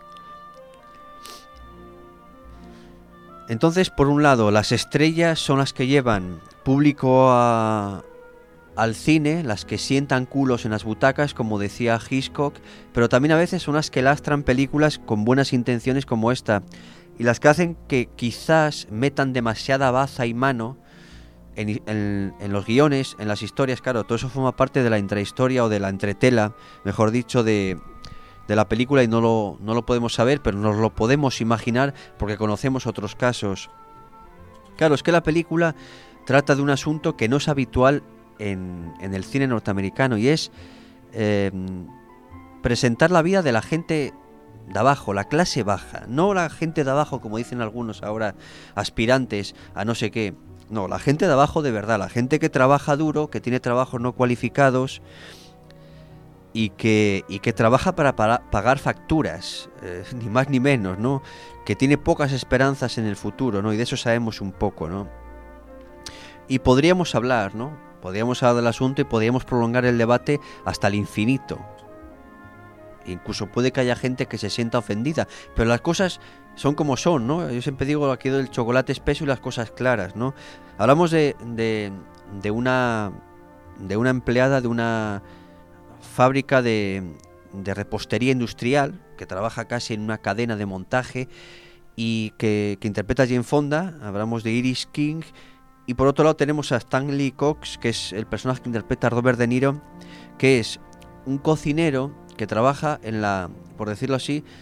Entonces, por un lado, las estrellas son las que llevan público a, al cine, las que sientan culos en las butacas, como decía Hitchcock, pero también a veces son las que lastran películas con buenas intenciones como esta, y las que hacen que quizás metan demasiada baza y mano en, en, en los guiones, en las historias. Claro, todo eso forma parte de la intrahistoria o de la entretela, mejor dicho, de... de la película, y no lo, no lo podemos saber, pero nos lo podemos imaginar porque conocemos otros casos. Claro, es que la película trata de un asunto que no es habitual en, en el cine norteamericano, y es eh, presentar la vida de la gente de abajo, la clase baja, no la gente de abajo como dicen algunos ahora, aspirantes a no sé qué, no, la gente de abajo de verdad, la gente que trabaja duro, que tiene trabajos no cualificados, y que, y que trabaja para, para pagar facturas, eh, ni más ni menos, ¿no? Que tiene pocas esperanzas en el futuro, ¿no? Y de eso sabemos un poco, ¿no? Y podríamos hablar, ¿no? Podríamos hablar del asunto y podríamos prolongar el debate hasta el infinito. Incluso puede que haya gente que se sienta ofendida, pero las cosas son como son, ¿no? Yo siempre digo aquí del chocolate espeso y las cosas claras, ¿no? Hablamos de, de, de una de una empleada de una fábrica de, de repostería industrial, que trabaja casi en una cadena de montaje y que, que interpreta a Jane Fonda. Hablamos de Iris King, y por otro lado tenemos a Stanley Cox, que es el personaje que interpreta a Robert De Niro, que es un cocinero que trabaja en la, por decirlo así,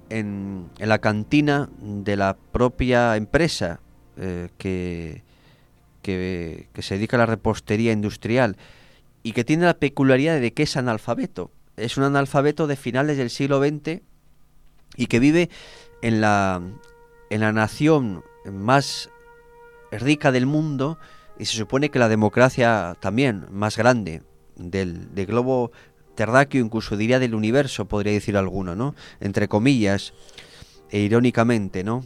en, en la cantina de la propia empresa eh, que, que, que se dedica a la repostería industrial y que tiene la peculiaridad de que es analfabeto. Es un analfabeto de finales del siglo veinte y que vive en la, en la nación más rica del mundo y se supone que la democracia también más grande del, del globo terráqueo, incluso diría del universo, podría decir alguno, ¿no? Entre comillas e irónicamente, ¿no?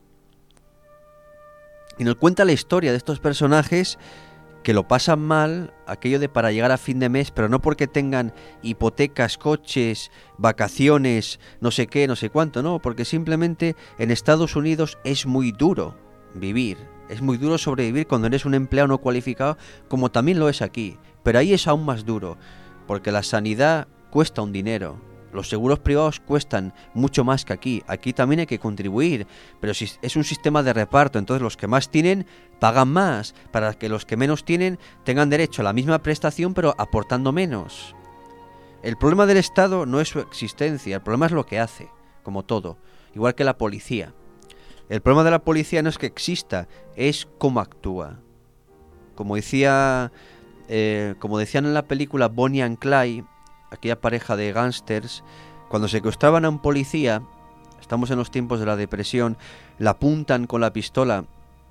Y nos cuenta la historia de estos personajes que lo pasan mal, aquello de para llegar a fin de mes, pero no porque tengan hipotecas, coches, vacaciones, no sé qué, no sé cuánto, no, porque simplemente en Estados Unidos es muy duro vivir, es muy duro sobrevivir cuando eres un empleado no cualificado, como también lo es aquí, pero ahí es aún más duro, porque la sanidad cuesta un dinero, los seguros privados cuestan mucho más que aquí, aquí también hay que contribuir, pero si es un sistema de reparto, entonces los que más tienen pagan más, para que los que menos tienen tengan derecho a la misma prestación pero aportando menos. El problema del Estado no es su existencia, el problema es lo que hace, como todo, igual que la policía. El problema de la policía no es que exista, es cómo actúa. Como decía, eh, como decían en la película Bonnie and Clyde, aquella pareja de gángsters, cuando secuestraban a un policía, estamos en los tiempos de la depresión, la apuntan con la pistola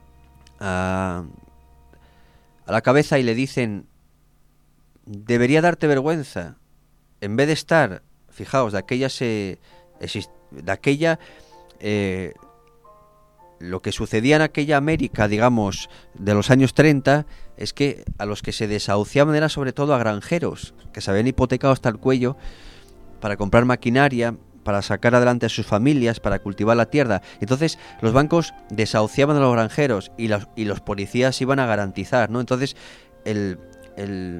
a, a la cabeza y le dicen: debería darte vergüenza, en vez de estar, fijaos, de aquella se, de aquella eh, lo que sucedía en aquella América, digamos, de los años treinta, es que a los que se desahuciaban era sobre todo a granjeros, que se habían hipotecado hasta el cuello para comprar maquinaria, para sacar adelante a sus familias, para cultivar la tierra. Entonces los bancos desahuciaban a los granjeros y los, y los policías iban a garantizar, ¿no? Entonces el, el,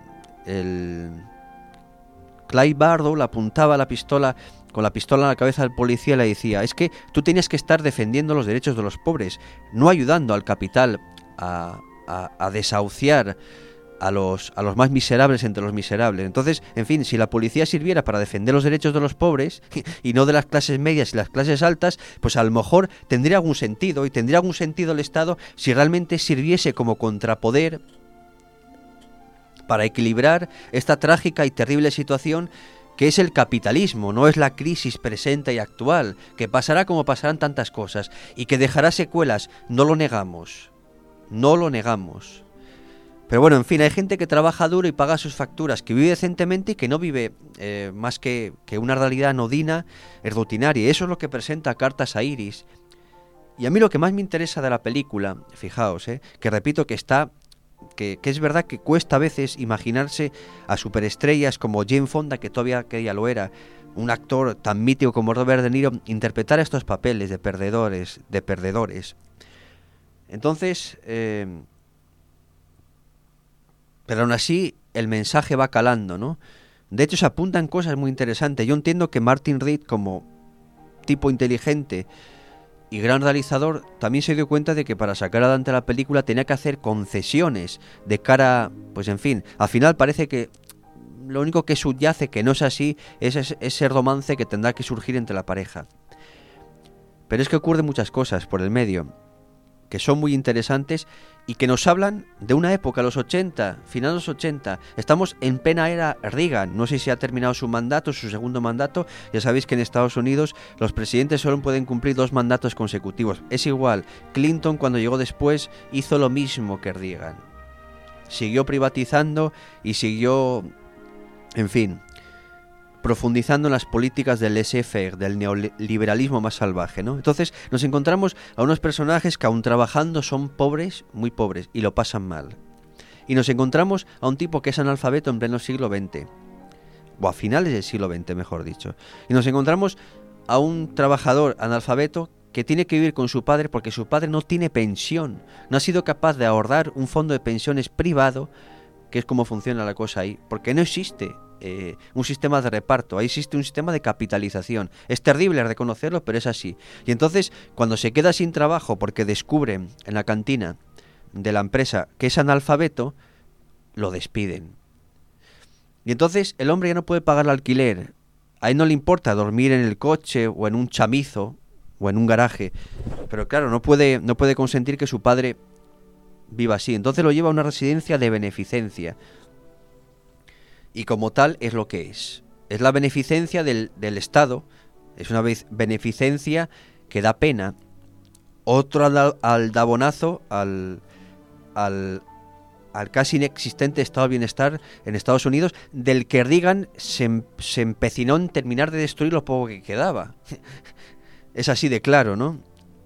el Clyde Bardow le apuntaba la pistola con la pistola en la cabeza del policía y le decía: es que tú tenías que estar defendiendo los derechos de los pobres, no ayudando al capital a, a, a desahuciar a los, a los más miserables entre los miserables. Entonces, en fin, si la policía sirviera para defender los derechos de los pobres y no de las clases medias y las clases altas, pues a lo mejor tendría algún sentido, y tendría algún sentido el Estado si realmente sirviese como contrapoder para equilibrar esta trágica y terrible situación que es el capitalismo, no es la crisis presente y actual, que pasará como pasarán tantas cosas y que dejará secuelas, no lo negamos, no lo negamos. Pero bueno, en fin, hay gente que trabaja duro y paga sus facturas, que vive decentemente y que no vive eh, más que, que una realidad anodina, es rutinaria, y eso es lo que presenta Cartas a Iris. Y a mí lo que más me interesa de la película, fijaos, eh, que repito que está... Que, que es verdad que cuesta a veces imaginarse a superestrellas como Jane Fonda, que todavía que ella lo era, un actor tan mítico como Robert De Niro, interpretar estos papeles de perdedores, de perdedores. Entonces, eh, pero aún así el mensaje va calando, ¿no? De hecho se apuntan cosas muy interesantes. Yo entiendo que Martin Reed, como tipo inteligente y gran realizador, también se dio cuenta de que para sacar adelante la película tenía que hacer concesiones de cara, pues en fin, al final parece que lo único que subyace, que no es así, es ese romance que tendrá que surgir entre la pareja. Pero es que ocurren muchas cosas por el medio, que son muy interesantes y que nos hablan de una época, los ochenta, finales de los ochenta. Estamos en plena era Reagan. No sé si ha terminado su mandato, su segundo mandato. Ya sabéis que en Estados Unidos los presidentes solo pueden cumplir dos mandatos consecutivos. Es igual, Clinton cuando llegó después hizo lo mismo que Reagan. Siguió privatizando y siguió, en fin, profundizando en las políticas del laissez-faire, del neoliberalismo más salvaje, ¿no? Entonces nos encontramos a unos personajes que aún trabajando son pobres, muy pobres, y lo pasan mal. Y nos encontramos a un tipo que es analfabeto en pleno siglo veinte, o a finales del siglo veinte, mejor dicho. Y nos encontramos a un trabajador analfabeto que tiene que vivir con su padre porque su padre no tiene pensión, no ha sido capaz de ahorrar un fondo de pensiones privado, que es como funciona la cosa ahí, porque no existe Eh, un sistema de reparto, ahí existe un sistema de capitalización. Es terrible reconocerlo, pero es así. Y entonces, cuando se queda sin trabajo porque descubren en la cantina de la empresa que es analfabeto, lo despiden. Y entonces el hombre ya no puede pagar el alquiler, A él no le importa dormir en el coche o en un chamizo o en un garaje, pero claro, no puede, no puede consentir que su padre viva así. Entonces lo lleva a una residencia de beneficencia. Y como tal es lo que es. Es la beneficencia del, del Estado. Es una beneficencia que da pena. Otro aldabonazo al, al, al casi inexistente estado de bienestar en Estados Unidos, del que Reagan se, se empecinó en terminar de destruir lo poco que quedaba. Es así de claro, ¿no?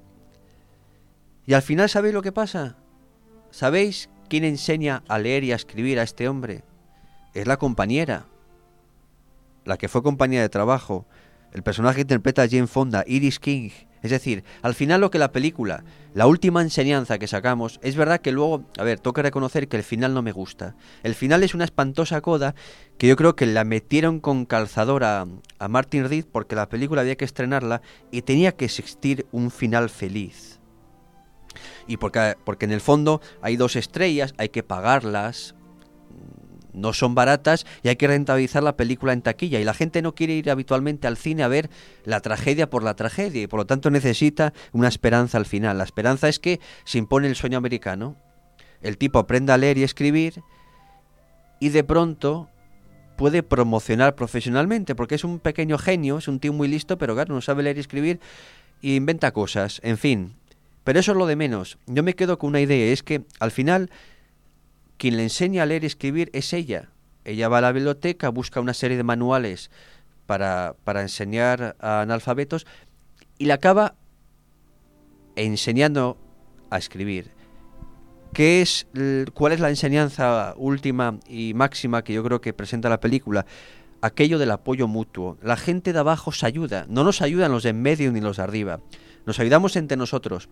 Y al final, ¿sabéis lo que pasa? ¿Sabéis quién enseña a leer y a escribir a este hombre? Es la compañera, la que fue compañera de trabajo. El personaje que interpreta a Jane Fonda, Iris King. Es decir, al final lo que la película, la última enseñanza que sacamos, es verdad que luego, a ver, tengo que reconocer que el final no me gusta. El final es una espantosa coda que yo creo que la metieron con calzador a, a Martin Reed porque la película había que estrenarla y tenía que existir un final feliz. Y porque, porque en el fondo hay dos estrellas, hay que pagarlas, no son baratas y hay que rentabilizar la película en taquilla y la gente no quiere ir habitualmente al cine a ver la tragedia por la tragedia y por lo tanto necesita una esperanza al final. La esperanza es que se impone el sueño americano, el tipo aprenda a leer y escribir y de pronto puede promocionar profesionalmente porque es un pequeño genio, es un tío muy listo, pero claro, no sabe leer y escribir y inventa cosas, en fin. Pero eso es lo de menos. Yo me quedo con una idea, es que al final quien le enseña a leer y escribir es ella. Ella va a la biblioteca, busca una serie de manuales para, para enseñar a analfabetos y le acaba enseñando a escribir. ¿Qué es, cuál es la enseñanza última y máxima que yo creo que presenta la película? Aquello del apoyo mutuo. La gente de abajo se ayuda. No nos ayudan los de en medio ni los de arriba. Nos ayudamos entre nosotros.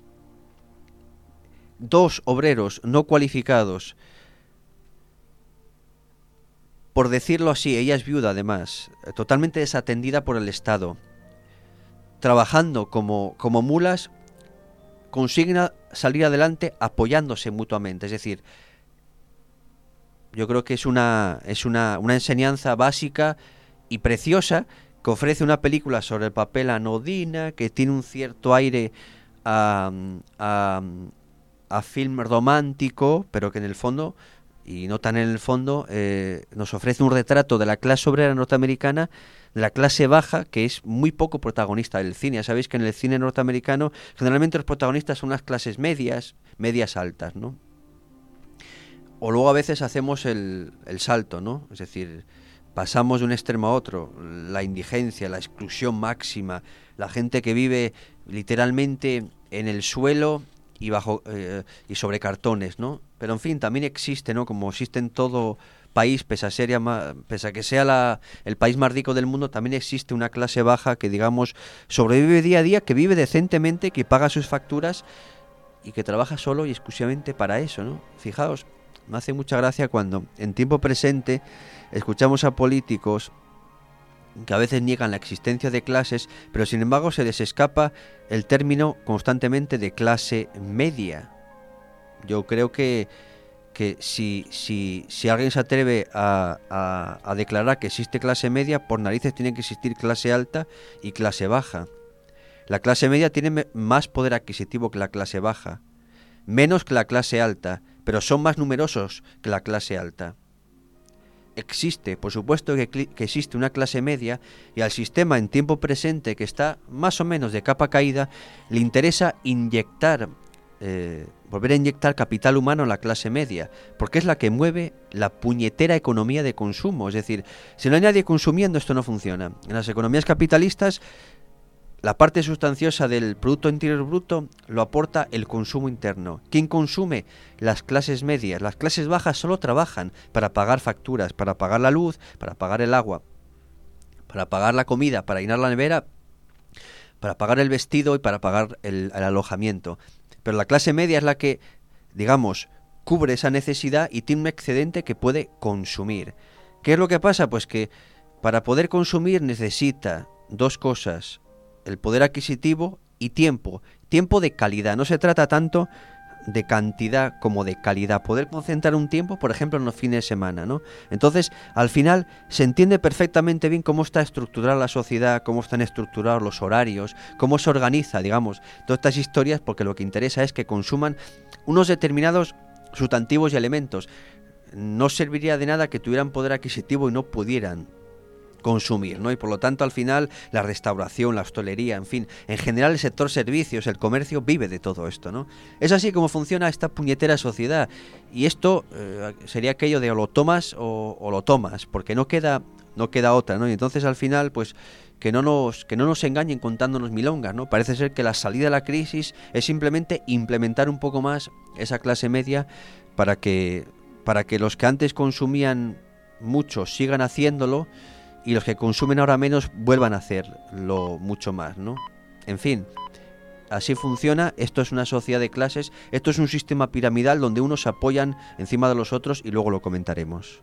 Dos obreros no cualificados, por decirlo así, ella es viuda además, totalmente desatendida por el Estado, trabajando como, como mulas, consiguen salir adelante apoyándose mutuamente. Es decir, yo creo que es una, es una, una enseñanza básica y preciosa que ofrece una película sobre el papel anodina, que tiene un cierto aire a, a, a film romántico, pero que en el fondo, y no tan en el fondo, eh, nos ofrece un retrato de la clase obrera norteamericana, de la clase baja, que es muy poco protagonista del cine. Ya sabéis que en el cine norteamericano generalmente los protagonistas son las clases medias, medias altas, ¿no? O luego a veces hacemos el, el salto, ¿no? Es decir, pasamos de un extremo a otro, la indigencia, la exclusión máxima, la gente que vive literalmente en el suelo y bajo eh, y sobre cartones, ¿no? Pero en fin, también existe, ¿no? Como existe en todo país, pese a, ser, pese a que sea la, el país más rico del mundo, también existe una clase baja que, digamos, sobrevive día a día, que vive decentemente, que paga sus facturas y que trabaja solo y exclusivamente para eso, ¿no? Fijaos, me hace mucha gracia cuando en tiempo presente escuchamos a políticos que a veces niegan la existencia de clases, pero sin embargo se les escapa el término constantemente de clase media. Yo creo que, que si, si, si alguien se atreve a, a, a declarar que existe clase media, por narices tiene que existir clase alta y clase baja. La clase media tiene más poder adquisitivo que la clase baja, menos que la clase alta, pero son más numerosos que la clase alta. Existe, por supuesto que, que existe una clase media y al sistema en tiempo presente, que está más o menos de capa caída, le interesa inyectar, eh, volver a inyectar capital humano en la clase media, porque es la que mueve la puñetera economía de consumo. Es decir, si no hay nadie consumiendo, esto no funciona. En las economías capitalistas, la parte sustanciosa del Producto Interior Bruto lo aporta el consumo interno. ¿Quién consume? Las clases medias. Las clases bajas solo trabajan para pagar facturas, para pagar la luz, para pagar el agua, para pagar la comida, para llenar la nevera, para pagar el vestido y para pagar el, el alojamiento. Pero la clase media es la que, digamos, cubre esa necesidad y tiene un excedente que puede consumir. ¿Qué es lo que pasa? Pues que para poder consumir necesita dos cosas: el poder adquisitivo y tiempo, tiempo de calidad. No se trata tanto de cantidad como de calidad, poder concentrar un tiempo, por ejemplo, en los fines de semana, ¿no? Entonces, al final, se entiende perfectamente bien cómo está estructurada la sociedad, cómo están estructurados los horarios, cómo se organiza, digamos, todas estas historias, porque lo que interesa es que consuman unos determinados sustantivos y elementos. No serviría de nada que tuvieran poder adquisitivo y no pudieran consumir, ¿no? Y por lo tanto, al final, la restauración, la hostelería, en fin, en general el sector servicios, el comercio, vive de todo esto, ¿no? Es así como funciona esta puñetera sociedad. Y esto eh, sería aquello de o lo tomas o, o lo tomas, porque no queda, no queda otra, ¿no? Y entonces, al final, pues, que no nos, que no nos engañen contándonos milongas, ¿no? Parece ser que la salida de la crisis es simplemente implementar un poco más esa clase media para que, para que los que antes consumían mucho sigan haciéndolo, y los que consumen ahora menos vuelvan a hacerlo mucho más, ¿no? En fin, así funciona. Esto es una sociedad de clases, esto es un sistema piramidal donde unos se apoyan encima de los otros y luego lo comentaremos.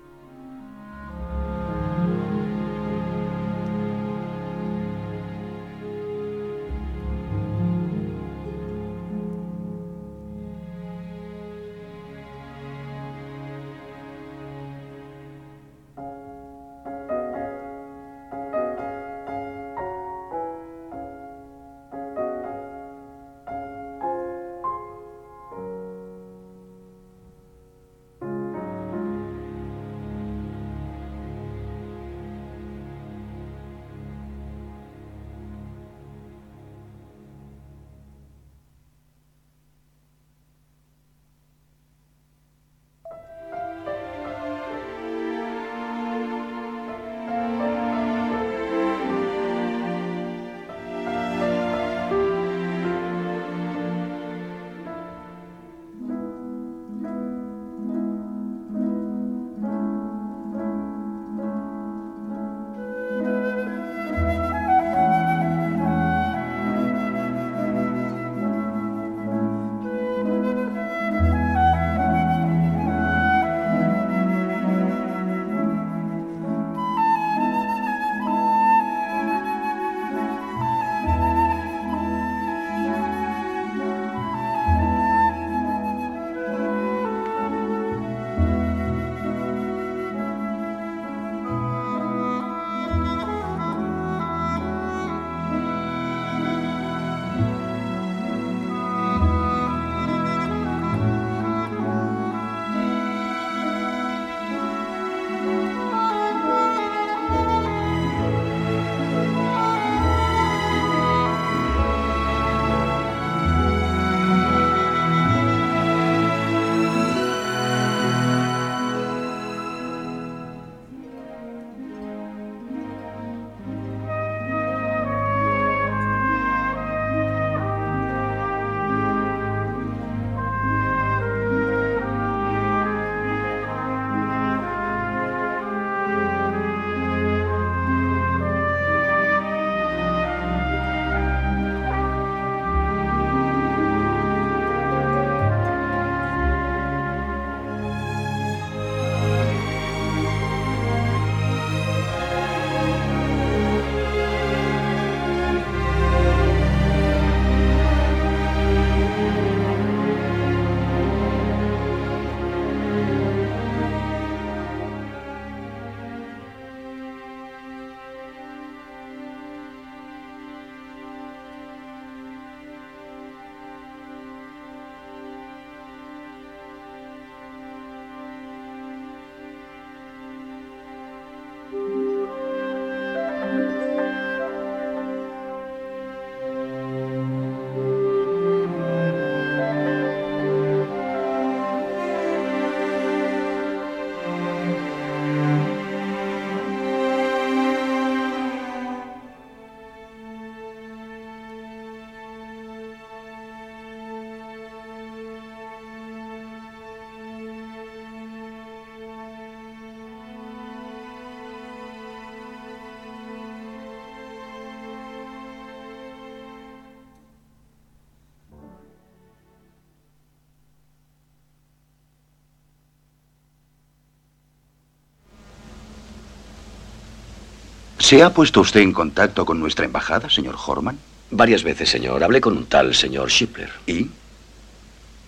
¿Se ha puesto usted en contacto con nuestra embajada, señor Horman? Varias veces, señor. Hablé con un tal señor Shipler. ¿Y?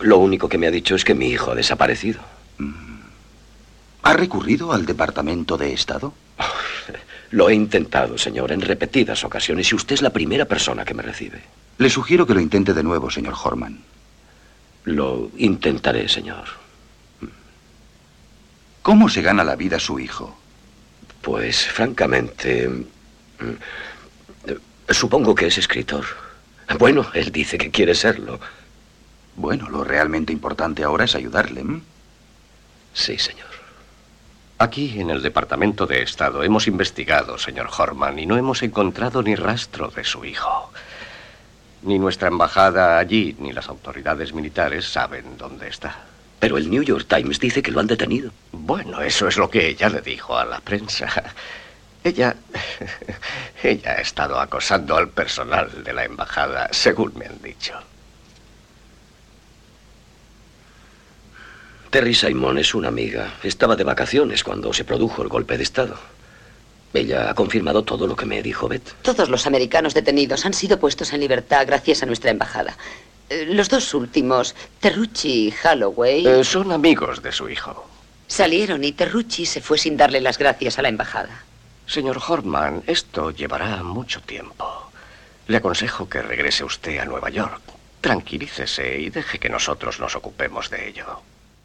Lo único que me ha dicho es que mi hijo ha desaparecido. ¿Ha recurrido al Departamento de Estado? Lo he intentado, señor, en repetidas ocasiones, y usted es la primera persona que me recibe. Le sugiero que lo intente de nuevo, señor Horman. Lo intentaré, señor. ¿Cómo se gana la vida su hijo? Pues, francamente, supongo que es escritor. Bueno, él dice que quiere serlo. Bueno, lo realmente importante ahora es ayudarle, ¿m? Sí, señor. Aquí, en el Departamento de Estado, hemos investigado, señor Horman, y no hemos encontrado ni rastro de su hijo. Ni nuestra embajada allí, ni las autoridades militares saben dónde está. Pero el New York Times dice que lo han detenido. Bueno, eso es lo que ella le dijo a la prensa. Ella... Ella ha estado acosando al personal de la embajada, según me han dicho. Terry Simon es una amiga. Estaba de vacaciones cuando se produjo el golpe de Estado. Ella ha confirmado todo lo que me dijo Beth. Todos los americanos detenidos han sido puestos en libertad gracias a nuestra embajada. Eh, los dos últimos, Terrucci y Holloway... Eh, son amigos de su hijo. Salieron y Terrucci se fue sin darle las gracias a la embajada. Señor Horman, esto llevará mucho tiempo. Le aconsejo que regrese usted a Nueva York. Tranquilícese y deje que nosotros nos ocupemos de ello.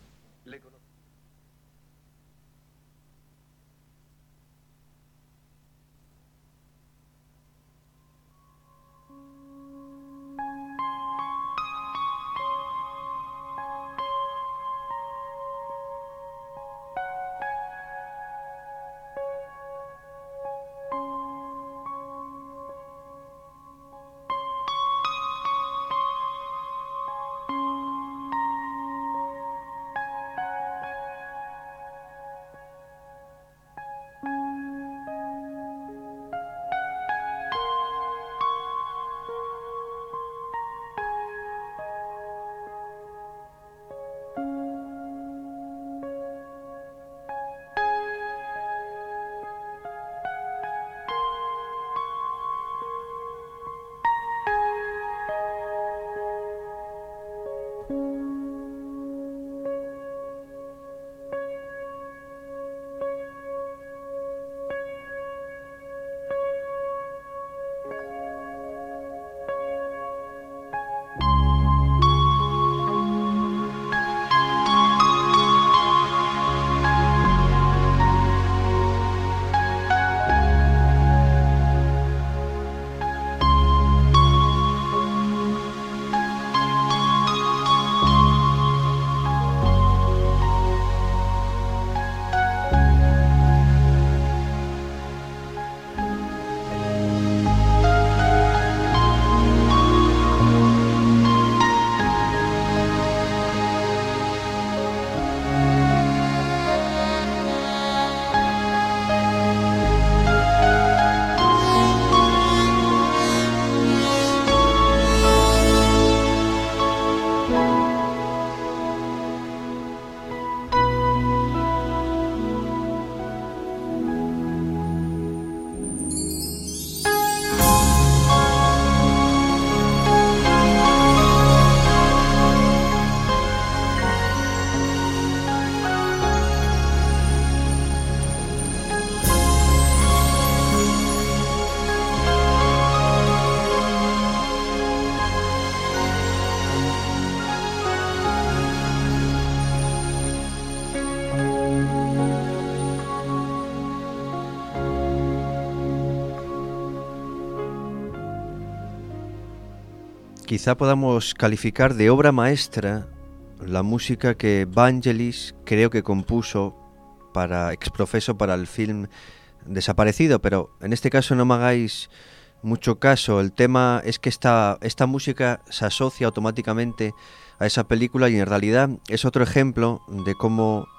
Quizá podamos calificar de obra maestra la música que Vangelis creo que compuso para exprofeso para el film Desaparecido, pero en este caso no me hagáis mucho caso. El tema es que esta, esta música se asocia automáticamente a esa película y en realidad es otro ejemplo de cómo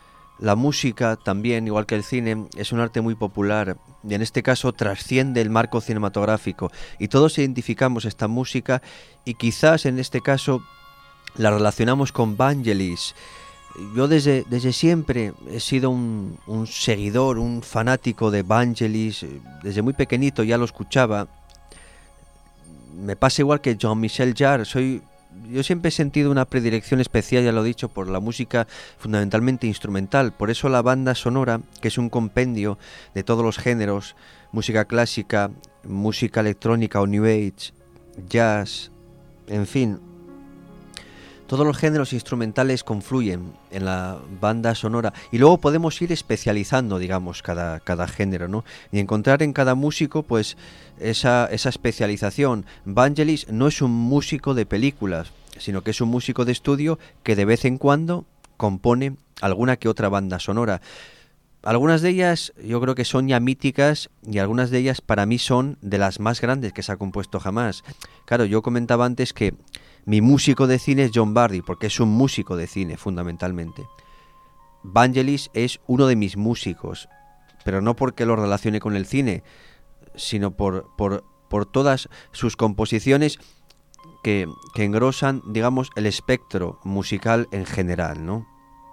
la música también, igual que el cine, es un arte muy popular y en este caso trasciende el marco cinematográfico y todos identificamos esta música y quizás en este caso la relacionamos con Vangelis. Yo desde, desde siempre he sido un, un seguidor, un fanático de Vangelis, desde muy pequeñito ya lo escuchaba. Me pasa igual que Jean-Michel Jarre, soy yo siempre he sentido una predilección especial, ya lo he dicho, por la música fundamentalmente instrumental. Por eso la banda sonora, que es un compendio de todos los géneros, música clásica, música electrónica o New Age, jazz, en fin, todos los géneros instrumentales confluyen en la banda sonora y luego podemos ir especializando, digamos, cada, cada género, ¿no? Y encontrar en cada músico, pues, esa, esa especialización. Vangelis no es un músico de películas, sino que es un músico de estudio que de vez en cuando compone alguna que otra banda sonora. Algunas de ellas yo creo que son ya míticas y algunas de ellas para mí son de las más grandes que se ha compuesto jamás. Claro, yo comentaba antes que mi músico de cine es John Barry, porque es un músico de cine, fundamentalmente. Vangelis es uno de mis músicos, pero no porque lo relacione con el cine, sino por, por, por todas sus composiciones que, que engrosan, digamos, el espectro musical en general, ¿no?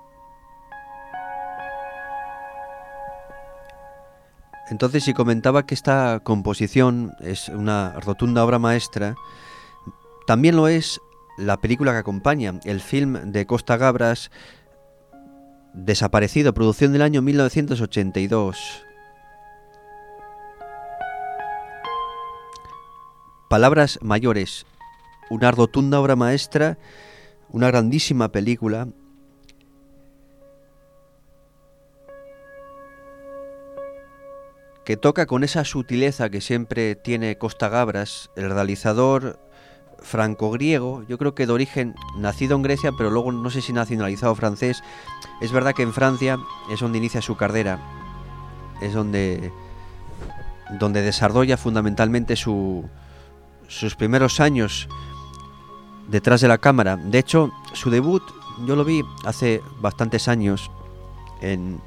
Entonces, si comentaba que esta composición es una rotunda obra maestra, también lo es la película que acompaña, el film de Costa Gabras, Desaparecido, producción del año mil novecientos ochenta y dos. Palabras mayores, una rotunda obra maestra, una grandísima película, que toca con esa sutileza que siempre tiene Costa Gabras, el realizador franco-griego, yo creo que de origen nacido en Grecia, pero luego no sé si nacionalizado francés. Es verdad que en Francia es donde inicia su carrera, es donde, donde desarrolla fundamentalmente su, sus primeros años detrás de la cámara. De hecho, su debut yo lo vi hace bastantes años en,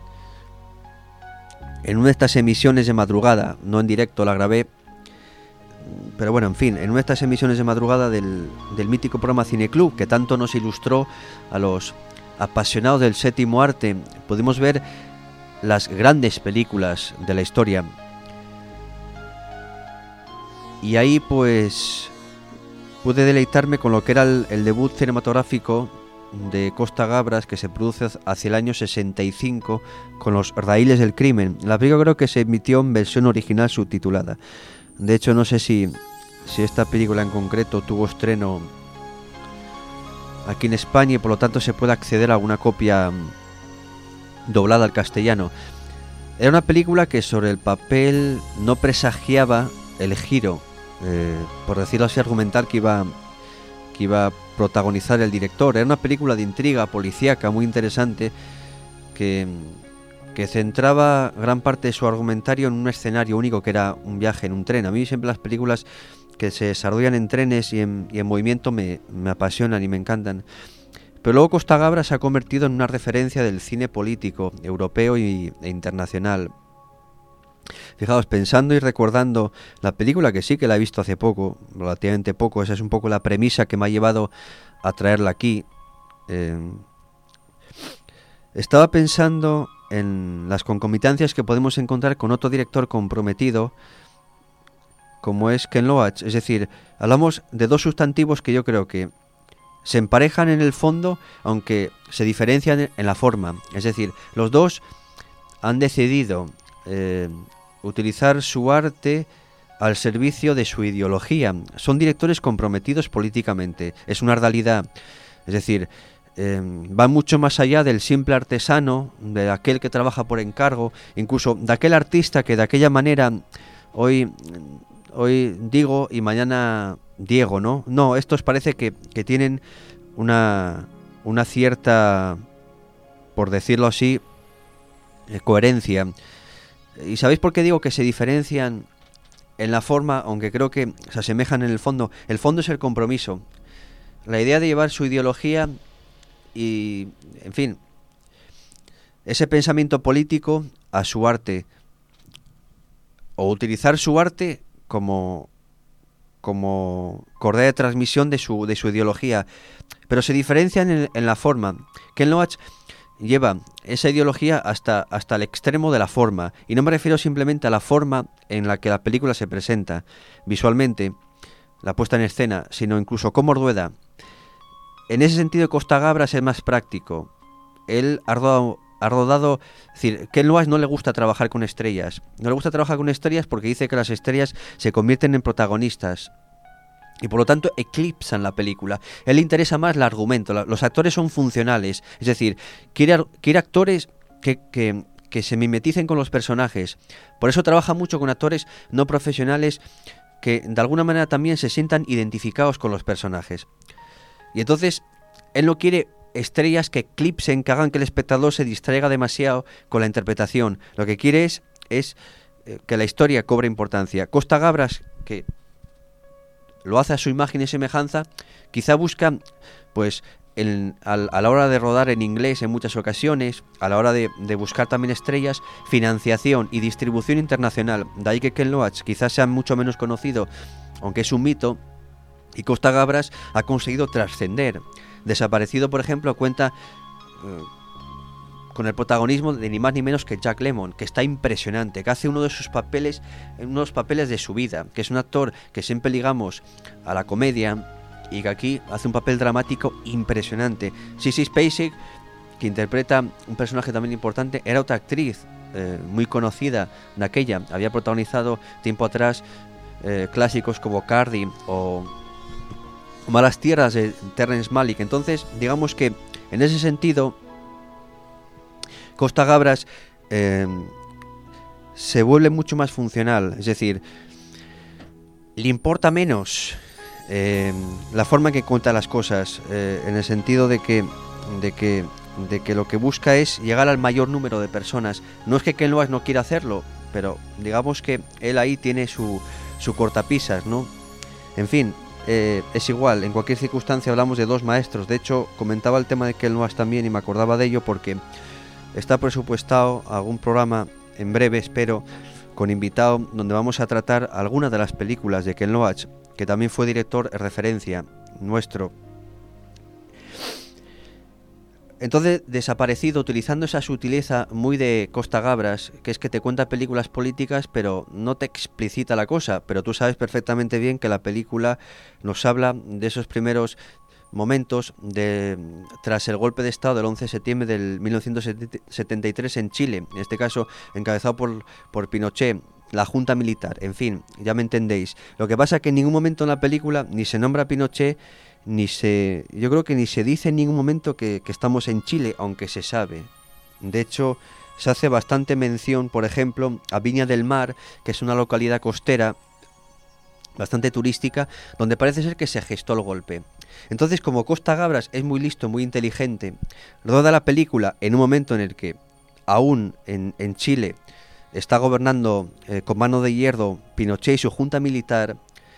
en una de estas emisiones de madrugada, no en directo, la grabé. Pero bueno, en fin, en una de estas emisiones de madrugada del, del mítico programa Cineclub, que tanto nos ilustró a los apasionados del séptimo arte, pudimos ver las grandes películas de la historia. Y ahí pues pude deleitarme con lo que era el, el debut cinematográfico de Costa Gabras, que se produce hacia el año sesenta y cinco con Los Raíles del Crimen. La película creo que se emitió en versión original subtitulada. De hecho, no sé si, si esta película en concreto tuvo estreno aquí en España y por lo tanto se puede acceder a una copia doblada al castellano. Era una película que sobre el papel no presagiaba el giro, eh, por decirlo así, argumental que iba, que iba a protagonizar el director. Era una película de intriga policíaca muy interesante que... que centraba gran parte de su argumentario en un escenario único que era un viaje en un tren. A mí siempre las películas que se desarrollan en trenes y en, y en movimiento me, me apasionan y me encantan. Pero luego Costa Gabras se ha convertido en una referencia del cine político europeo y, e internacional. Fijaos, pensando y recordando la película, que sí que la he visto hace poco, relativamente poco, esa es un poco la premisa que me ha llevado a traerla aquí. Eh, estaba pensando en las concomitancias que podemos encontrar con otro director comprometido como es Ken Loach. Es decir, hablamos de dos sustantivos que yo creo que se emparejan en el fondo, aunque se diferencian en la forma. Es decir, los dos han decidido eh, utilizar su arte al servicio de su ideología. Son directores comprometidos políticamente. Es una realidad. Es decir, Eh, va mucho más allá del simple artesano, de aquel que trabaja por encargo, incluso de aquel artista que de aquella manera hoy, hoy digo y mañana Diego, ¿no? No, estos parece que, que tienen una, una cierta, por decirlo así, eh, coherencia. ¿Y sabéis por qué digo que se diferencian en la forma, aunque creo que se asemejan en el fondo? El fondo es el compromiso, la idea de llevar su ideología y, en fin, ese pensamiento político a su arte, o utilizar su arte como como cordea de transmisión de su de su ideología, pero se diferencian en, en la forma. Ken Loach lleva esa ideología hasta hasta el extremo de la forma, y no me refiero simplemente a la forma en la que la película se presenta visualmente, la puesta en escena, sino incluso cómo rueda. en ese sentido Costa Gabras es más práctico. Él ha rodado, ha rodado es decir, Ken Loach no le gusta trabajar con estrellas. No le gusta trabajar con estrellas porque dice que las estrellas se convierten en protagonistas y por lo tanto eclipsan la película. A él le interesa más el argumento. La, los actores son funcionales, es decir, quiere, quiere actores que, que, que se mimeticen con los personajes. Por eso trabaja mucho con actores no profesionales que de alguna manera también se sientan identificados con los personajes. Y entonces él no quiere estrellas que eclipsen, que hagan que el espectador se distraiga demasiado con la interpretación. Lo que quiere es, es eh, que la historia cobre importancia. Costa Gabras, que lo hace a su imagen y semejanza, quizá busca, pues, el, a, a la hora de rodar en inglés en muchas ocasiones, a la hora de, de buscar también estrellas, financiación y distribución internacional. De ahí que Ken Loach quizás sea mucho menos conocido, aunque es un mito, y Costa Gabras ha conseguido trascender. Desaparecido, por ejemplo, cuenta eh, con el protagonismo de ni más ni menos que Jack Lemmon, que está impresionante, que hace uno de sus papeles, uno de los papeles de su vida, que es un actor que siempre ligamos a la comedia y que aquí hace un papel dramático impresionante. Sissy Spacek, que interpreta un personaje también importante, era otra actriz eh, muy conocida de aquella, había protagonizado tiempo atrás eh, clásicos como Cardi o Malas Tierras de Terrence Malick. Entonces, digamos que en ese sentido Costa Gabras eh, se vuelve mucho más funcional, es decir, le importa menos eh, la forma en que cuenta las cosas, eh, en el sentido de que, de que de que lo que busca es llegar al mayor número de personas. No es que Ken Loach no quiera hacerlo, pero digamos que él ahí tiene su, su cortapisas, ¿no? En fin, Eh, es igual, en cualquier circunstancia hablamos de dos maestros. De hecho, comentaba el tema de Ken Loach también y me acordaba de ello porque está presupuestado algún programa en breve, espero, con invitado, donde vamos a tratar algunas de las películas de Ken Loach, que también fue director en referencia nuestro. Entonces, Desaparecido, utilizando esa sutileza muy de Costa Gabras, que es que te cuenta películas políticas, pero no te explicita la cosa, pero tú sabes perfectamente bien que la película nos habla de esos primeros momentos de tras el golpe de Estado del once de septiembre del mil novecientos setenta y tres en Chile, en este caso encabezado por, por Pinochet, la junta militar, en fin, ya me entendéis. Lo que pasa es que en ningún momento en la película ni se nombra a Pinochet, ni se, yo creo que ni se dice en ningún momento que, que estamos en Chile, aunque se sabe. De hecho, se hace bastante mención, por ejemplo, a Viña del Mar, que es una localidad costera bastante turística, donde parece ser que se gestó el golpe. Entonces, como Costa Gabras es muy listo, muy inteligente, roda la película en un momento en el que aún en, en Chile está gobernando eh, con mano de hierro Pinochet y su junta militar.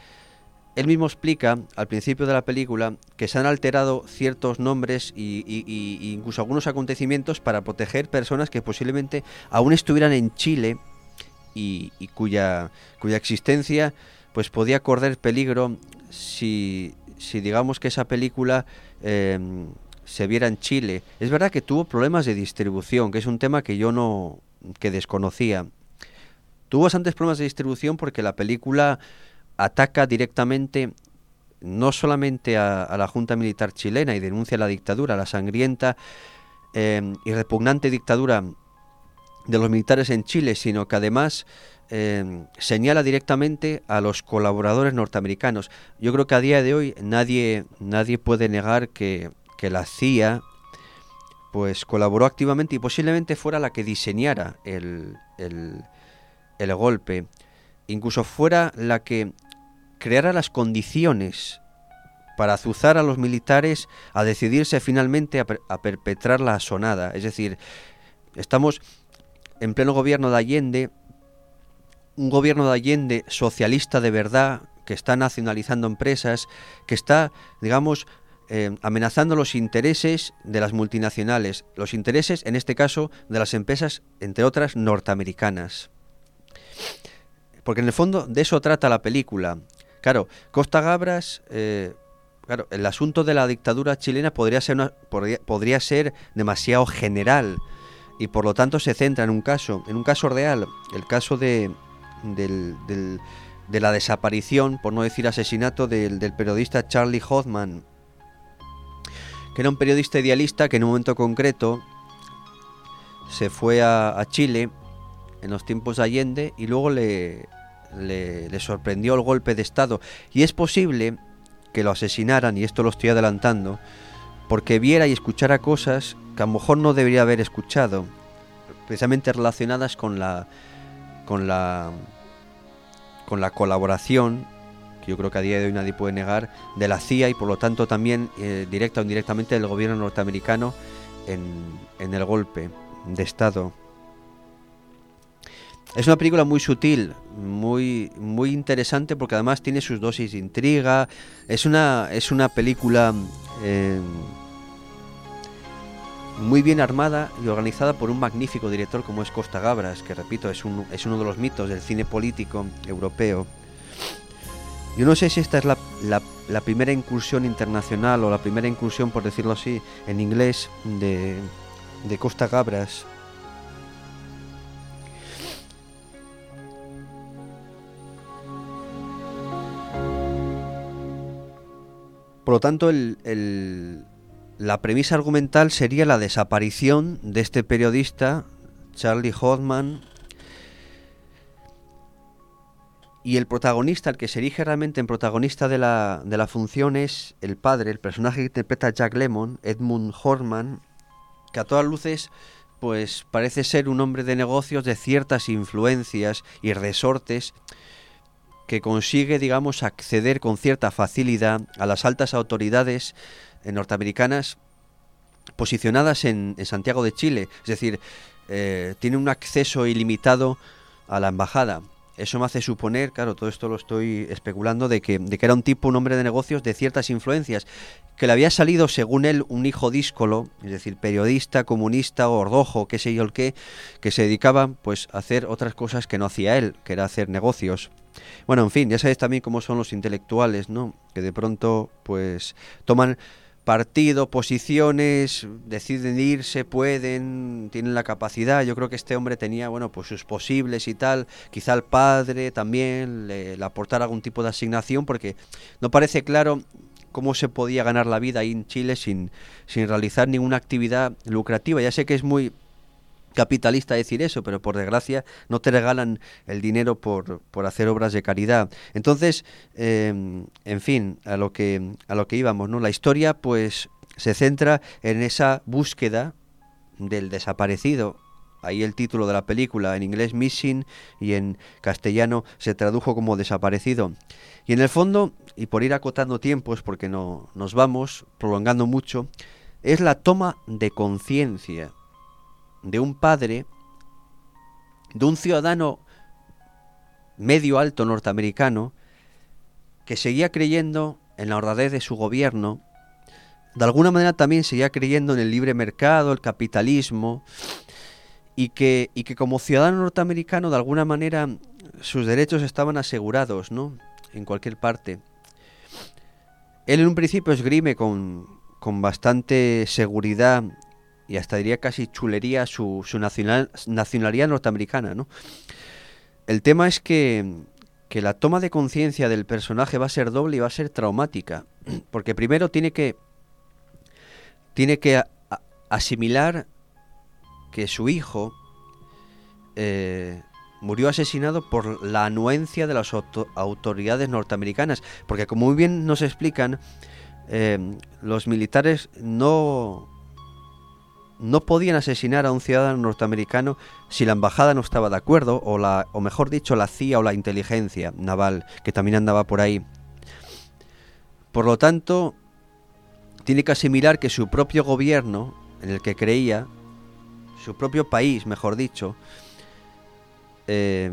Él mismo explica al principio de la película que se han alterado ciertos nombres y, y, y incluso algunos acontecimientos para proteger personas que posiblemente aún estuvieran en Chile y, y cuya, cuya existencia pues podía correr peligro si, si digamos que esa película eh, se viera en Chile. Es verdad que tuvo problemas de distribución, que es un tema que yo no que desconocía. Tuvo bastantes problemas de distribución porque la película ataca directamente no solamente a, a la Junta Militar chilena y denuncia la dictadura, la sangrienta eh, y repugnante dictadura de los militares en Chile, sino que además eh, señala directamente a los colaboradores norteamericanos. Yo creo que a día de hoy nadie, nadie puede negar que, que la C I A pues colaboró activamente y posiblemente fuera la que diseñara el, el, el golpe, incluso fuera la que creara las condiciones para azuzar a los militares a decidirse finalmente a, per a perpetrar la asonada. Es decir, estamos en pleno gobierno de Allende, un gobierno de Allende socialista de verdad, que está nacionalizando empresas, que está, digamos, eh, amenazando los intereses de las multinacionales, los intereses, en este caso, de las empresas, entre otras, norteamericanas. Porque en el fondo de eso trata la película. Claro, Costa Gabras, eh, claro, el asunto de la dictadura chilena podría ser, una, podría, podría ser demasiado general y por lo tanto se centra en un caso, en un caso real, el caso de, del, del, de la desaparición, por no decir asesinato, del, del periodista Charlie Hoffman. que era un periodista idealista que en un momento concreto se fue a, a Chile en los tiempos de Allende y luego le, le, le sorprendió el golpe de Estado. Y es posible que lo asesinaran, y esto lo estoy adelantando, porque viera y escuchara cosas que a lo mejor no debería haber escuchado, precisamente relacionadas con la con la con la colaboración, que yo creo que a día de hoy nadie puede negar, de la C I A y por lo tanto también eh, directa o indirectamente del gobierno norteamericano en, en el golpe de Estado. Es una película muy sutil, muy muy interesante, porque además tiene sus dosis de intriga. Es una es una película eh, muy bien armada y organizada por un magnífico director como es Costa Gabras, que repito, es, un, es uno de los mitos del cine político europeo. Yo no sé si esta es la, la, la primera incursión internacional o la primera incursión, por decirlo así, en inglés de, de Costa Gabras. Por lo tanto, el... el la premisa argumental sería la desaparición de este periodista, Charlie Hoffman, y el protagonista, el que se erige realmente en protagonista de la, de la función, es el padre, el personaje que interpreta Jack Lemmon, Edmund Hoffman, que a todas luces pues parece ser un hombre de negocios de ciertas influencias y resortes, que consigue, digamos, acceder con cierta facilidad a las altas autoridades norteamericanas posicionadas en, en Santiago de Chile. Es decir, eh, tiene un acceso ilimitado a la embajada. Eso me hace suponer, claro, todo esto lo estoy especulando, de que, de que era un tipo, un hombre de negocios de ciertas influencias, que le había salido, según él, un hijo díscolo, es decir, periodista, comunista, ordojo, qué sé yo el qué, que se dedicaba pues a hacer otras cosas que no hacía él, que era hacer negocios. Bueno, en fin, ya sabéis también cómo son los intelectuales, ¿no? Que de pronto pues toman partido, posiciones, deciden irse, pueden, tienen la capacidad. Yo creo que este hombre tenía, bueno, pues sus posibles y tal. Quizá el padre también le, le aportara algún tipo de asignación, porque no parece claro cómo se podía ganar la vida ahí en Chile sin, sin realizar ninguna actividad lucrativa. Ya sé que es muy capitalista decir eso, pero por desgracia no te regalan el dinero por, por hacer obras de caridad. Entonces, eh, en fin, a lo que a lo que íbamos, ¿no? La historia pues se centra en esa búsqueda del desaparecido. Ahí el título de la película, en inglés Missing y en castellano se tradujo como Desaparecido. Y en el fondo, y por ir acotando tiempos porque no nos vamos prolongando mucho, es la toma de conciencia de un padre, de un ciudadano medio alto norteamericano, que seguía creyendo en la honradez de su gobierno, de alguna manera también seguía creyendo en el libre mercado, el capitalismo, y que, y que como ciudadano norteamericano de alguna manera sus derechos estaban asegurados, ¿no? En cualquier parte. Él en un principio esgrime con, con bastante seguridad y hasta diría casi chulería su, su nacional, nacionalidad norteamericana, ¿no? El tema es que, que la toma de conciencia del personaje va a ser doble y va a ser traumática, porque primero tiene que tiene que a, a, asimilar que su hijo eh, murió asesinado por la anuencia de las auto, autoridades norteamericanas, porque como muy bien nos explican, eh, los militares no no podían asesinar a un ciudadano norteamericano si la embajada no estaba de acuerdo, o la o mejor dicho la C I A o la inteligencia naval, que también andaba por ahí. Por lo tanto, tiene que asimilar que su propio gobierno, en el que creía, su propio país, mejor dicho, eh,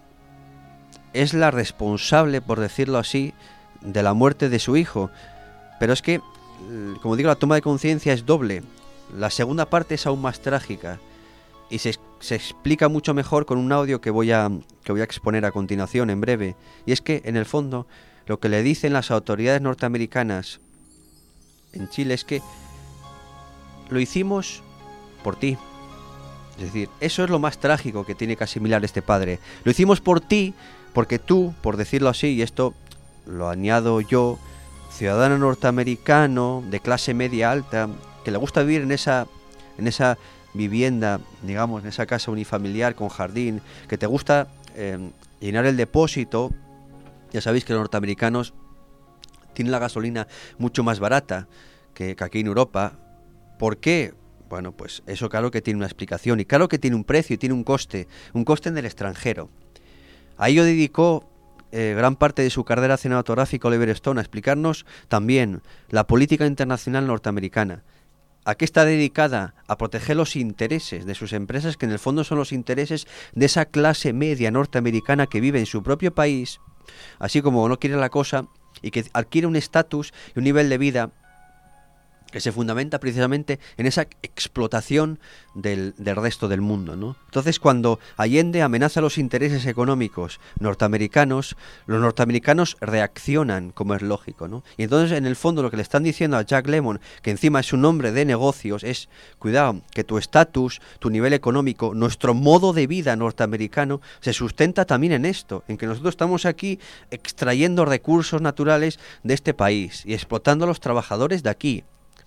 es la responsable, por decirlo así, de la muerte de su hijo. Pero es que, como digo, la toma de conciencia es doble. La segunda parte es aún más trágica y se, se explica mucho mejor con un audio que voy a que voy a exponer a continuación en breve. Y es que, en el fondo, lo que le dicen las autoridades norteamericanas en Chile es que lo hicimos por ti. Es decir, eso es lo más trágico que tiene que asimilar este padre. Lo hicimos por ti, porque tú, por decirlo así, y esto lo añado yo ciudadano norteamericano de clase media alta, que le gusta vivir en esa, en esa vivienda, digamos, en esa casa unifamiliar con jardín, que te gusta eh, llenar el depósito. Ya sabéis que los norteamericanos tienen la gasolina mucho más barata que, que aquí en Europa. ¿Por qué? Bueno, pues eso claro que tiene una explicación, y claro que tiene un precio y tiene un coste, un coste en el extranjero. A ello dedicó eh, gran parte de su carrera cinematográfica Oliver Stone, a explicarnos también la política internacional norteamericana. ¿A qué está dedicada? A proteger los intereses de sus empresas, que en el fondo son los intereses de esa clase media norteamericana que vive en su propio país, así como no quiere la cosa, y que adquiere un estatus y un nivel de vida que se fundamenta precisamente en esa explotación del, del resto del mundo, ¿no? Entonces, cuando Allende amenaza los intereses económicos norteamericanos, los norteamericanos reaccionan, como es lógico, ¿no? Y entonces, en el fondo, lo que le están diciendo a Jack Lemmon, que encima es un hombre de negocios, es, cuidado, que tu estatus, tu nivel económico, nuestro modo de vida norteamericano, se sustenta también en esto, en que nosotros estamos aquí extrayendo recursos naturales de este país y explotando a los trabajadores de aquí.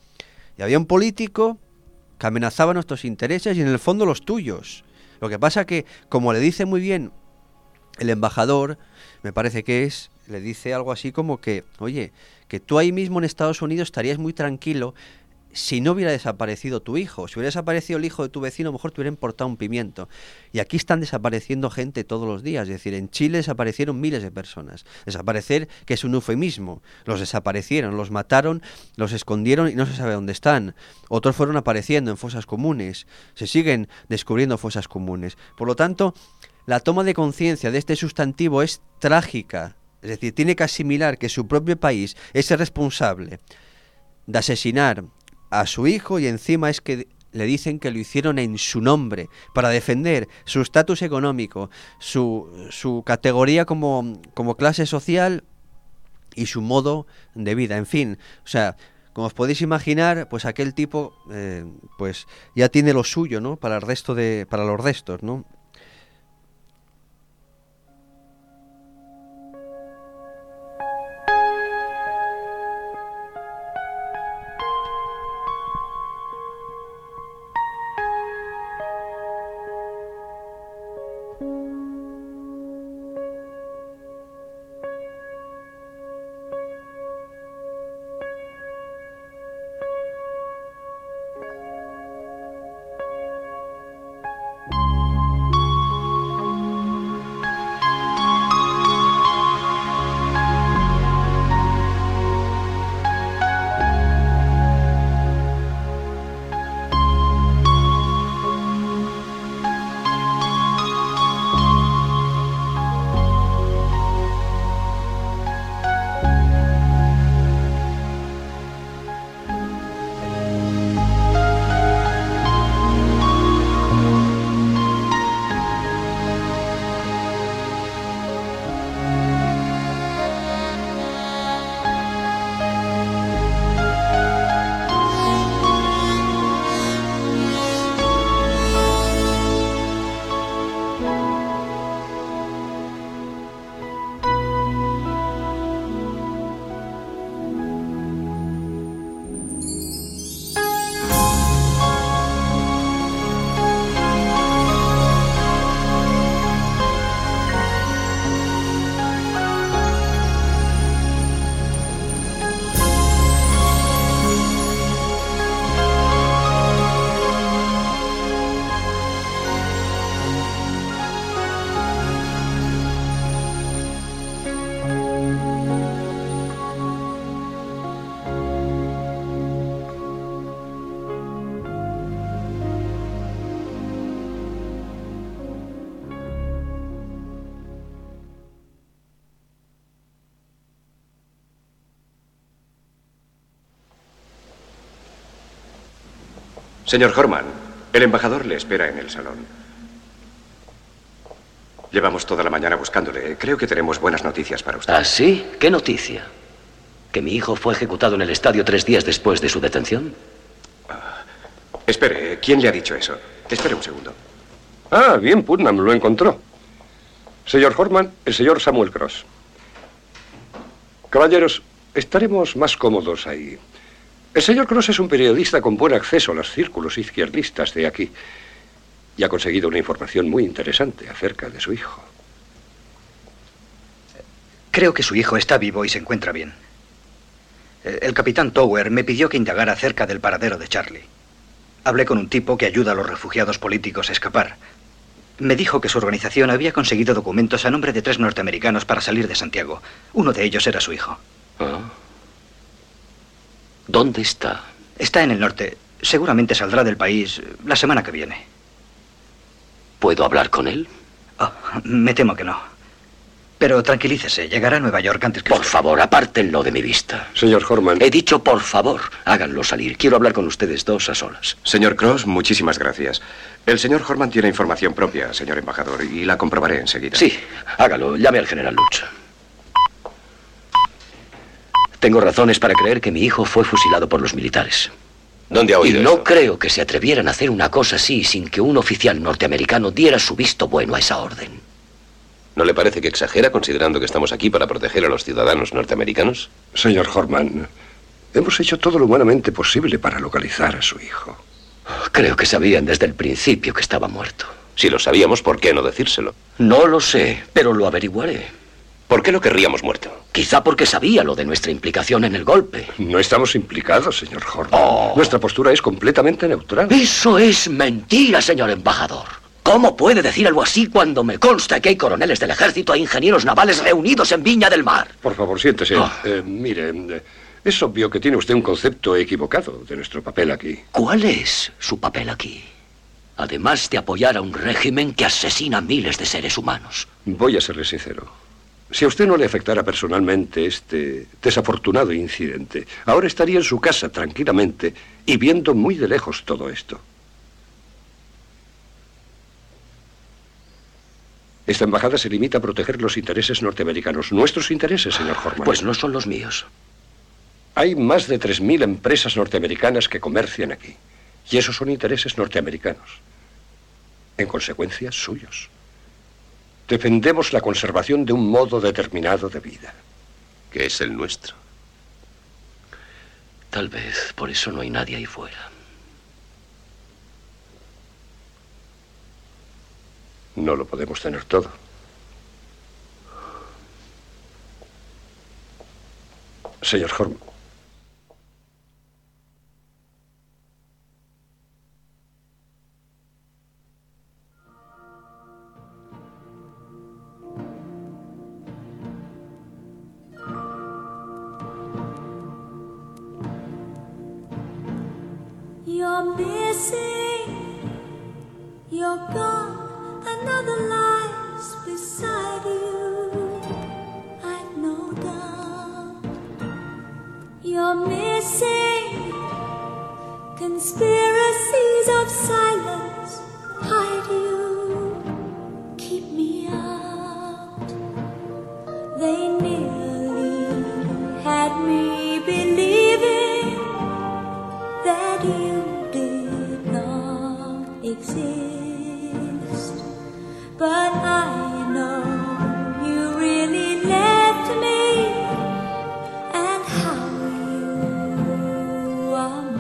Y había un político que amenazaba nuestros intereses y en el fondo los tuyos. Lo que pasa que, como le dice muy bien el embajador, me parece que es, le dice algo así como que, oye, que tú ahí mismo en Estados Unidos estarías muy tranquilo si no hubiera desaparecido tu hijo. Si hubiera desaparecido el hijo de tu vecino, a lo mejor te hubiera importado un pimiento. Y aquí están desapareciendo gente todos los días. Es decir, en Chile desaparecieron miles de personas. Desaparecer, que es un eufemismo. Los desaparecieron, los mataron, los escondieron y no se sabe dónde están. Otros fueron apareciendo en fosas comunes. Se siguen descubriendo fosas comunes. Por lo tanto, la toma de conciencia de este sustantivo es trágica. Es decir, tiene que asimilar que su propio país es el responsable de asesinar a su hijo, y encima es que le dicen que lo hicieron en su nombre, para defender su estatus económico, su, su categoría como, como clase social y su modo de vida. En fin, o sea, como os podéis imaginar, pues aquel tipo eh, pues ya tiene lo suyo, ¿no? Para el resto de, para los restos, ¿no? Señor Horman, el embajador le espera en el salón. Llevamos toda la mañana buscándole. Creo que tenemos buenas noticias para usted. ¿Ah, sí? ¿Qué noticia? ¿Que mi hijo fue ejecutado en el estadio tres días después de su detención? Ah, espere, ¿quién le ha dicho eso? Espere un segundo. Ah, bien, Putnam, lo encontró. Señor Horman, el señor Samuel Cross. Caballeros, Estaremos más cómodos ahí. El señor Cross es un periodista con buen acceso a los círculos izquierdistas de aquí y ha conseguido una información muy interesante acerca de su hijo. Creo que su hijo está vivo y se encuentra bien. El capitán Tower me pidió que indagara acerca del paradero de Charlie. Hablé con un tipo que ayuda a los refugiados políticos a escapar. Me dijo que su organización había conseguido documentos a nombre de tres norteamericanos para salir de Santiago. Uno de ellos era su hijo. ¿Ah? ¿Dónde está? Está en el norte. Seguramente saldrá del país la semana que viene. ¿Puedo hablar con él? Oh, me temo que no. Pero tranquilícese, llegará a Nueva York antes que... Por favor, apártenlo de mi vista. Señor Horman. He dicho por favor, háganlo salir. Quiero hablar con ustedes dos a solas. Señor Cross, muchísimas gracias. El señor Horman tiene información propia, señor embajador, y la comprobaré enseguida. Sí, hágalo. Llame al general Lutz. Tengo razones para creer que mi hijo fue fusilado por los militares. ¿Dónde ha oído Y no eso? creo que se atrevieran a hacer una cosa así sin que un oficial norteamericano diera su visto bueno a esa orden. ¿No le parece que exagera considerando que estamos aquí para proteger a los ciudadanos norteamericanos? Señor Horman, hemos hecho todo lo humanamente posible para localizar a su hijo. Creo que sabían desde el principio que estaba muerto. Si lo sabíamos, ¿por qué no decírselo? No lo sé, pero lo averiguaré. ¿Por qué lo querríamos muerto? Quizá porque sabía lo de nuestra implicación en el golpe. No estamos implicados, señor Horman. Oh. Nuestra postura es completamente neutral. Eso es mentira, señor embajador. ¿Cómo puede decir algo así cuando me consta que hay coroneles del ejército e ingenieros navales reunidos en Viña del Mar? Por favor, siéntese. Oh. Eh, mire, eh, es obvio que tiene usted un concepto equivocado de nuestro papel aquí. ¿Cuál es su papel aquí? Además de apoyar a un régimen que asesina a miles de seres humanos. Voy a serle sincero. Si a usted no le afectara personalmente este desafortunado incidente, ahora estaría en su casa tranquilamente y viendo muy de lejos todo esto. Esta embajada se limita a proteger los intereses norteamericanos. Nuestros intereses, señor Horman. Pues no son los míos. Hay más de tres mil empresas norteamericanas que comercian aquí. Y esos son intereses norteamericanos. En consecuencia, suyos. Defendemos la conservación de un modo determinado de vida. Que es el nuestro. Tal vez por eso no hay nadie ahí fuera. No lo podemos tener todo. Señor Horman. You're missing, you're gone. Another lies beside you, I've no doubt. You're missing, conspiracies of silence hide you, keep me out. They nearly had me believing that you did not exist. But I know you really left me, and how you are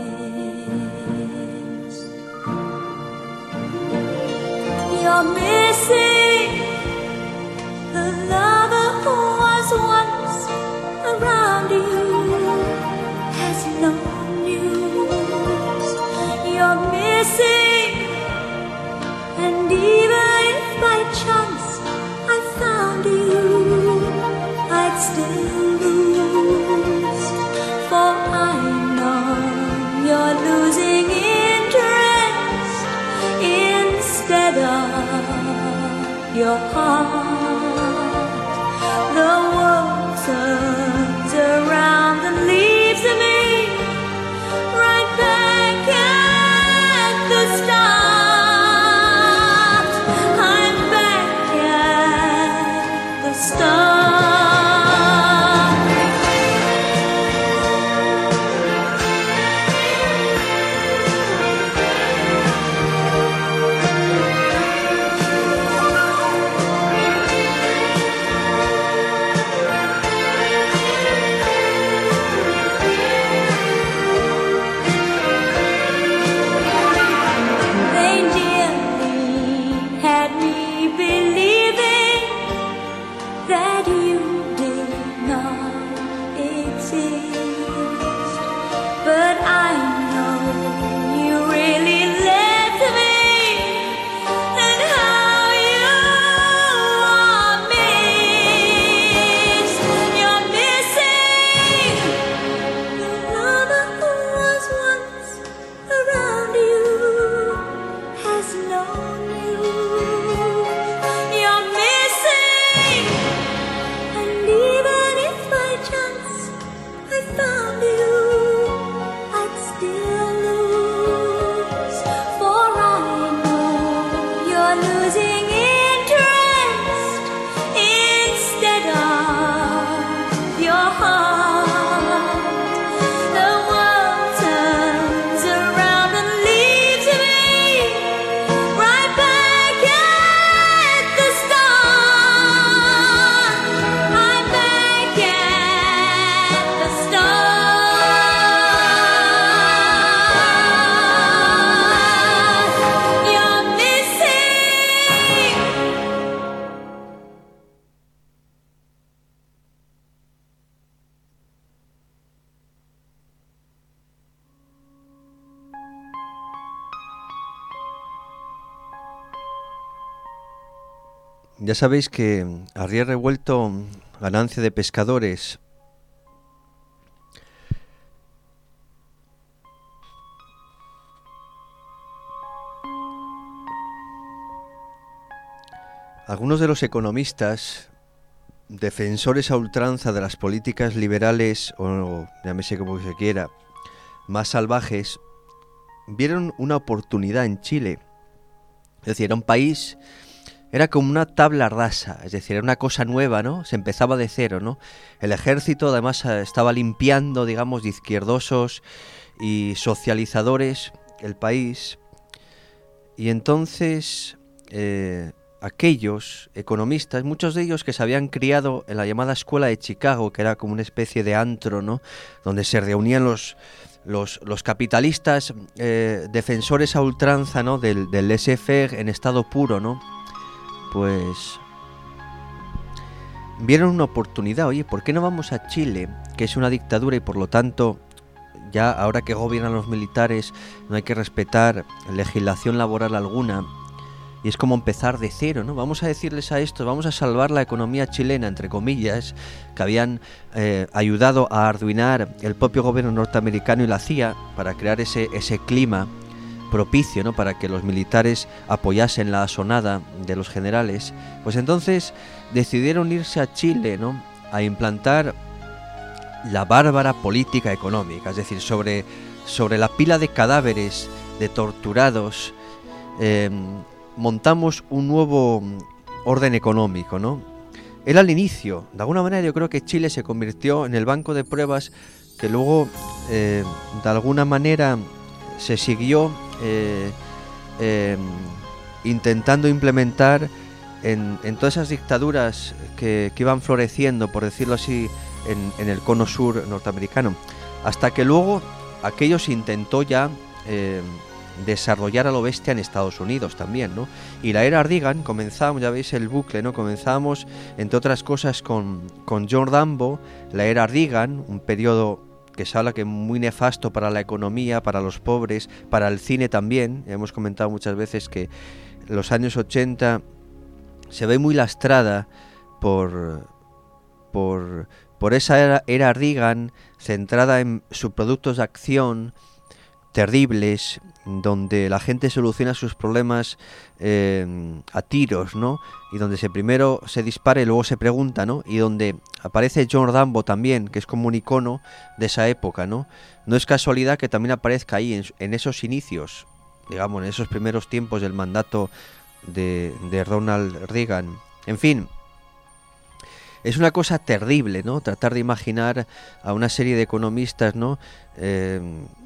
missed. You're missing the lover who was once around you, has no news. You're missing, and even by chance I found you, I'd still lose. For I know you're losing interest instead of your heart. The world turns around and leaves me right back at the start. Ya sabéis que a río revuelto, ganancia de pescadores. Algunos de los economistas, defensores a ultranza de las políticas liberales, o llámese como se quiera, más salvajes, vieron una oportunidad en Chile. Es decir, era un país, era como una tabla rasa, es decir, era una cosa nueva, ¿no? Se empezaba de cero, ¿no? El ejército además estaba limpiando, digamos, de izquierdosos y socializadores el país. Y entonces eh, aquellos economistas, muchos de ellos que se habían criado en la llamada Escuela de Chicago, que era como una especie de antro, ¿no? Donde se reunían los... Los, los capitalistas eh, defensores a ultranza, ¿no? del, del laissez-faire en estado puro, ¿no? Pues vieron una oportunidad. Oye, ¿por qué no vamos a Chile, que es una dictadura y por lo tanto ya ahora que gobiernan los militares no hay que respetar legislación laboral alguna? Y es como empezar de cero, ¿no? Vamos a decirles a estos, vamos a salvar la economía chilena, entre comillas, que habían eh, ayudado a arruinar el propio gobierno norteamericano y la C I A para crear ese, ese clima propicio, ¿no? Para que los militares apoyasen la asonada de los generales. Pues entonces decidieron irse a Chile, ¿no? A implantar la bárbara política económica, es decir, sobre, sobre la pila de cadáveres, de torturados, eh, montamos un nuevo orden económico, ¿no? Era el inicio. De alguna manera yo creo que Chile se convirtió en el banco de pruebas que luego, eh, de alguna manera, se siguió eh, eh, intentando implementar en, en todas esas dictaduras que, que iban floreciendo, por decirlo así, en, en el cono sur norteamericano. Hasta que luego aquello se intentó ya... Eh, desarrollar a lo bestia en Estados Unidos también, ¿no? Y la era Reagan, comenzamos, ya veis el bucle, ¿no? Comenzamos, entre otras cosas, con, con John Rambo, la era Reagan, un periodo que se habla que muy nefasto para la economía, para los pobres, para el cine también. Hemos comentado muchas veces que los años ochenta se ve muy lastrada por, por, por esa era, era Reagan centrada en subproductos de acción terribles, donde la gente soluciona sus problemas eh, a tiros, ¿no? Y donde se primero se dispara y luego se pregunta, ¿no? Y donde aparece John Rambo también, que es como un icono de esa época, ¿no? No es casualidad que también aparezca ahí, en, en esos inicios, digamos, en esos primeros tiempos del mandato de, de Ronald Reagan. En fin, es una cosa terrible, ¿no? Tratar de imaginar a una serie de economistas, ¿no? Eh,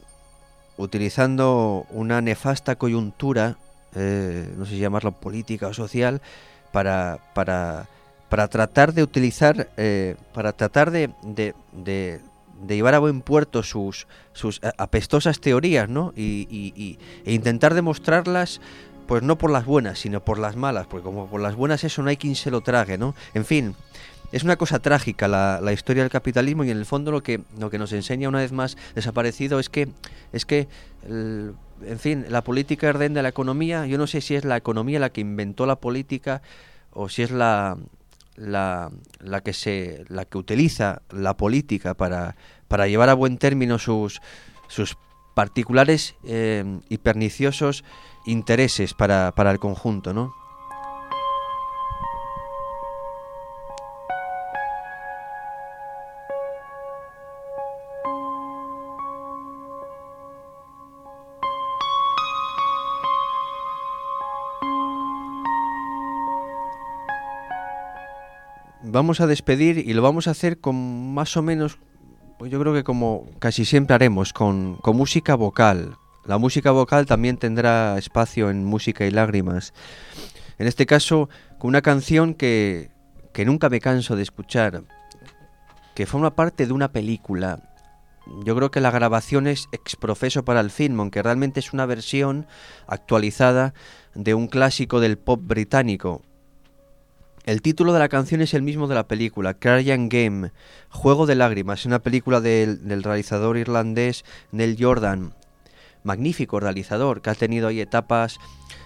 utilizando una nefasta coyuntura, eh, no sé si llamarlo política o social, para, para, para tratar de utilizar, eh, para tratar de, de, de, de llevar a buen puerto sus, sus apestosas teorías, ¿no? Y, y, y, e intentar demostrarlas, pues no por las buenas, sino por las malas, porque como por las buenas eso no hay quien se lo trague, ¿no? En fin, es una cosa trágica la, la historia del capitalismo, y en el fondo lo que lo que nos enseña una vez más desaparecido es que es que el, en fin, la política orden de la economía. Yo no sé si es la economía la que inventó la política o si es la la, la que se la que utiliza la política para para llevar a buen término sus sus particulares eh, y perniciosos intereses para para el conjunto, ¿no? Vamos a despedir y lo vamos a hacer con más o menos, pues yo creo que como casi siempre haremos, con, con música vocal. La música vocal también tendrá espacio en Música y Lágrimas. En este caso, con una canción que, que nunca me canso de escuchar, que forma parte de una película. Yo creo que la grabación es exprofeso para el film, aunque realmente es una versión actualizada de un clásico del pop británico. El título de la canción es el mismo de la película, Crying Game, Juego de Lágrimas, una película del, del realizador irlandés Neil Jordan, magnífico realizador, que ha tenido ahí etapas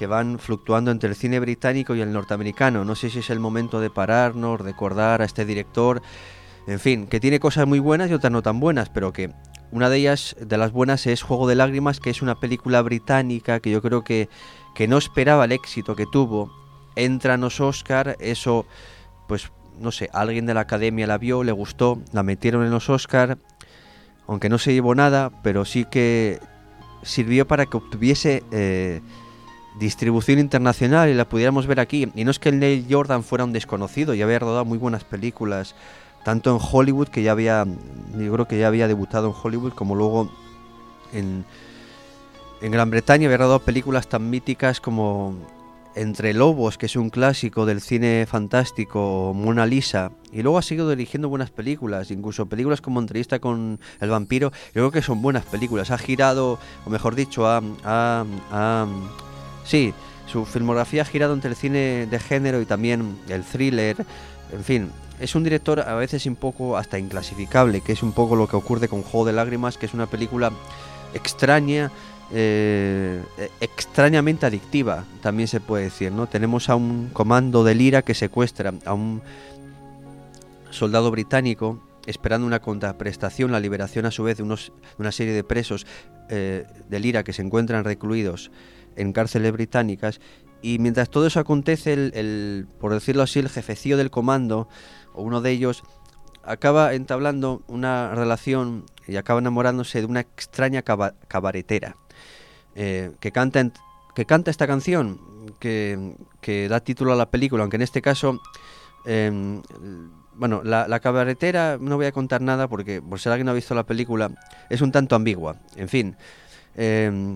que van fluctuando entre el cine británico y el norteamericano. No sé si es el momento de pararnos, recordar a este director, en fin, que tiene cosas muy buenas y otras no tan buenas, pero que una de ellas, de las buenas, es Juego de Lágrimas, que es una película británica que yo creo que, que no esperaba el éxito que tuvo. Entra en los Oscar, eso, pues, no sé, alguien de la academia la vio, le gustó, la metieron en los Oscar, aunque no se llevó nada, pero sí que sirvió para que obtuviese eh, distribución internacional y la pudiéramos ver aquí. Y no es que el Neil Jordan fuera un desconocido, ya había rodado muy buenas películas, tanto en Hollywood, que ya había, yo creo que ya había debutado en Hollywood, como luego en, en Gran Bretaña había rodado películas tan míticas como Entre Lobos, que es un clásico del cine fantástico, o Mona Lisa, y luego ha seguido dirigiendo buenas películas, incluso películas como Entrevista con el vampiro. Yo creo que son buenas películas. Ha girado, o mejor dicho, ha, ha, ha sí, su filmografía ha girado entre el cine de género y también el thriller. En fin, es un director a veces un poco hasta inclasificable, que es un poco lo que ocurre con Juego de Lágrimas, que es una película extraña, eh, extrañamente adictiva, también se puede decir, ¿no? Tenemos a un comando del I R A que secuestra a un soldado británico, esperando una contraprestación, la liberación a su vez de, unos, de una serie de presos eh, del I R A que se encuentran recluidos en cárceles británicas. Y mientras todo eso acontece, el, el, por decirlo así, el jefecillo del comando, o uno de ellos, acaba entablando una relación y acaba enamorándose de una extraña caba, cabaretera eh, que, canta en, que canta esta canción que, que da título a la película, aunque en este caso, eh, bueno, la, la cabaretera, no voy a contar nada porque, por si alguien no ha visto la película, es un tanto ambigua. En fin, eh,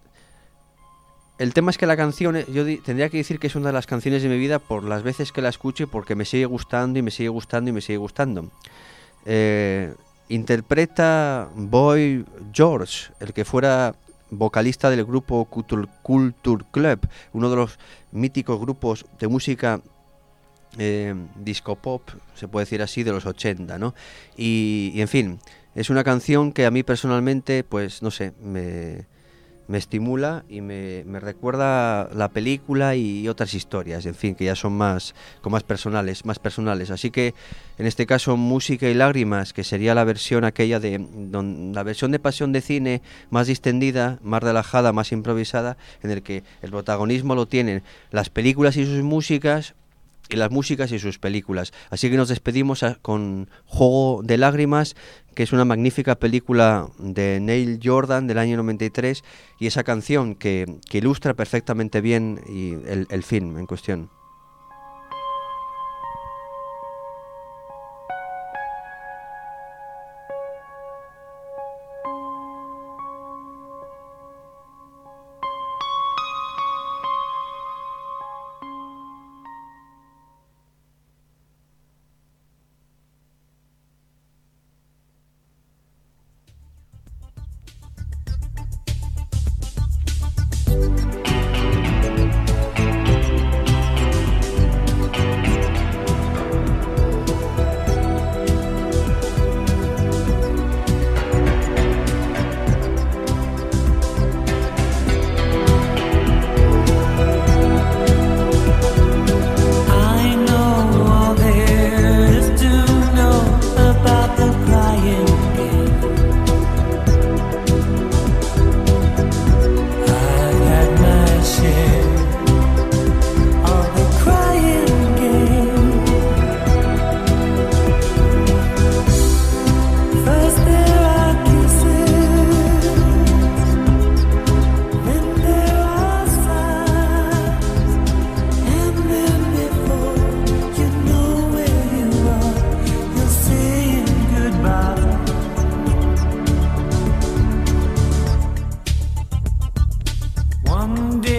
el tema es que la canción, yo di, tendría que decir que es una de las canciones de mi vida por las veces que la escucho y porque me sigue gustando y me sigue gustando y me sigue gustando. Eh, interpreta Boy George, el que fuera vocalista del grupo Culture, Culture Club, uno de los míticos grupos de música eh, disco pop, se puede decir así, de los ochenta, ¿no? Y, y en fin, es una canción que a mí personalmente, pues no sé, me... me estimula y me, me recuerda la película y otras historias, en fin, que ya son más, como más personales, más personales. Así que, en este caso, Música y Lágrimas, que sería la versión aquella de, don, la versión de Pasión de Cine más distendida, más relajada, más improvisada, en el que el protagonismo lo tienen las películas y sus músicas, y las músicas y sus películas. Así que nos despedimos a, con Juego de Lágrimas, que es una magnífica película de Neil Jordan del año noventa y tres, y esa canción que, que ilustra perfectamente bien y el, el film en cuestión. One day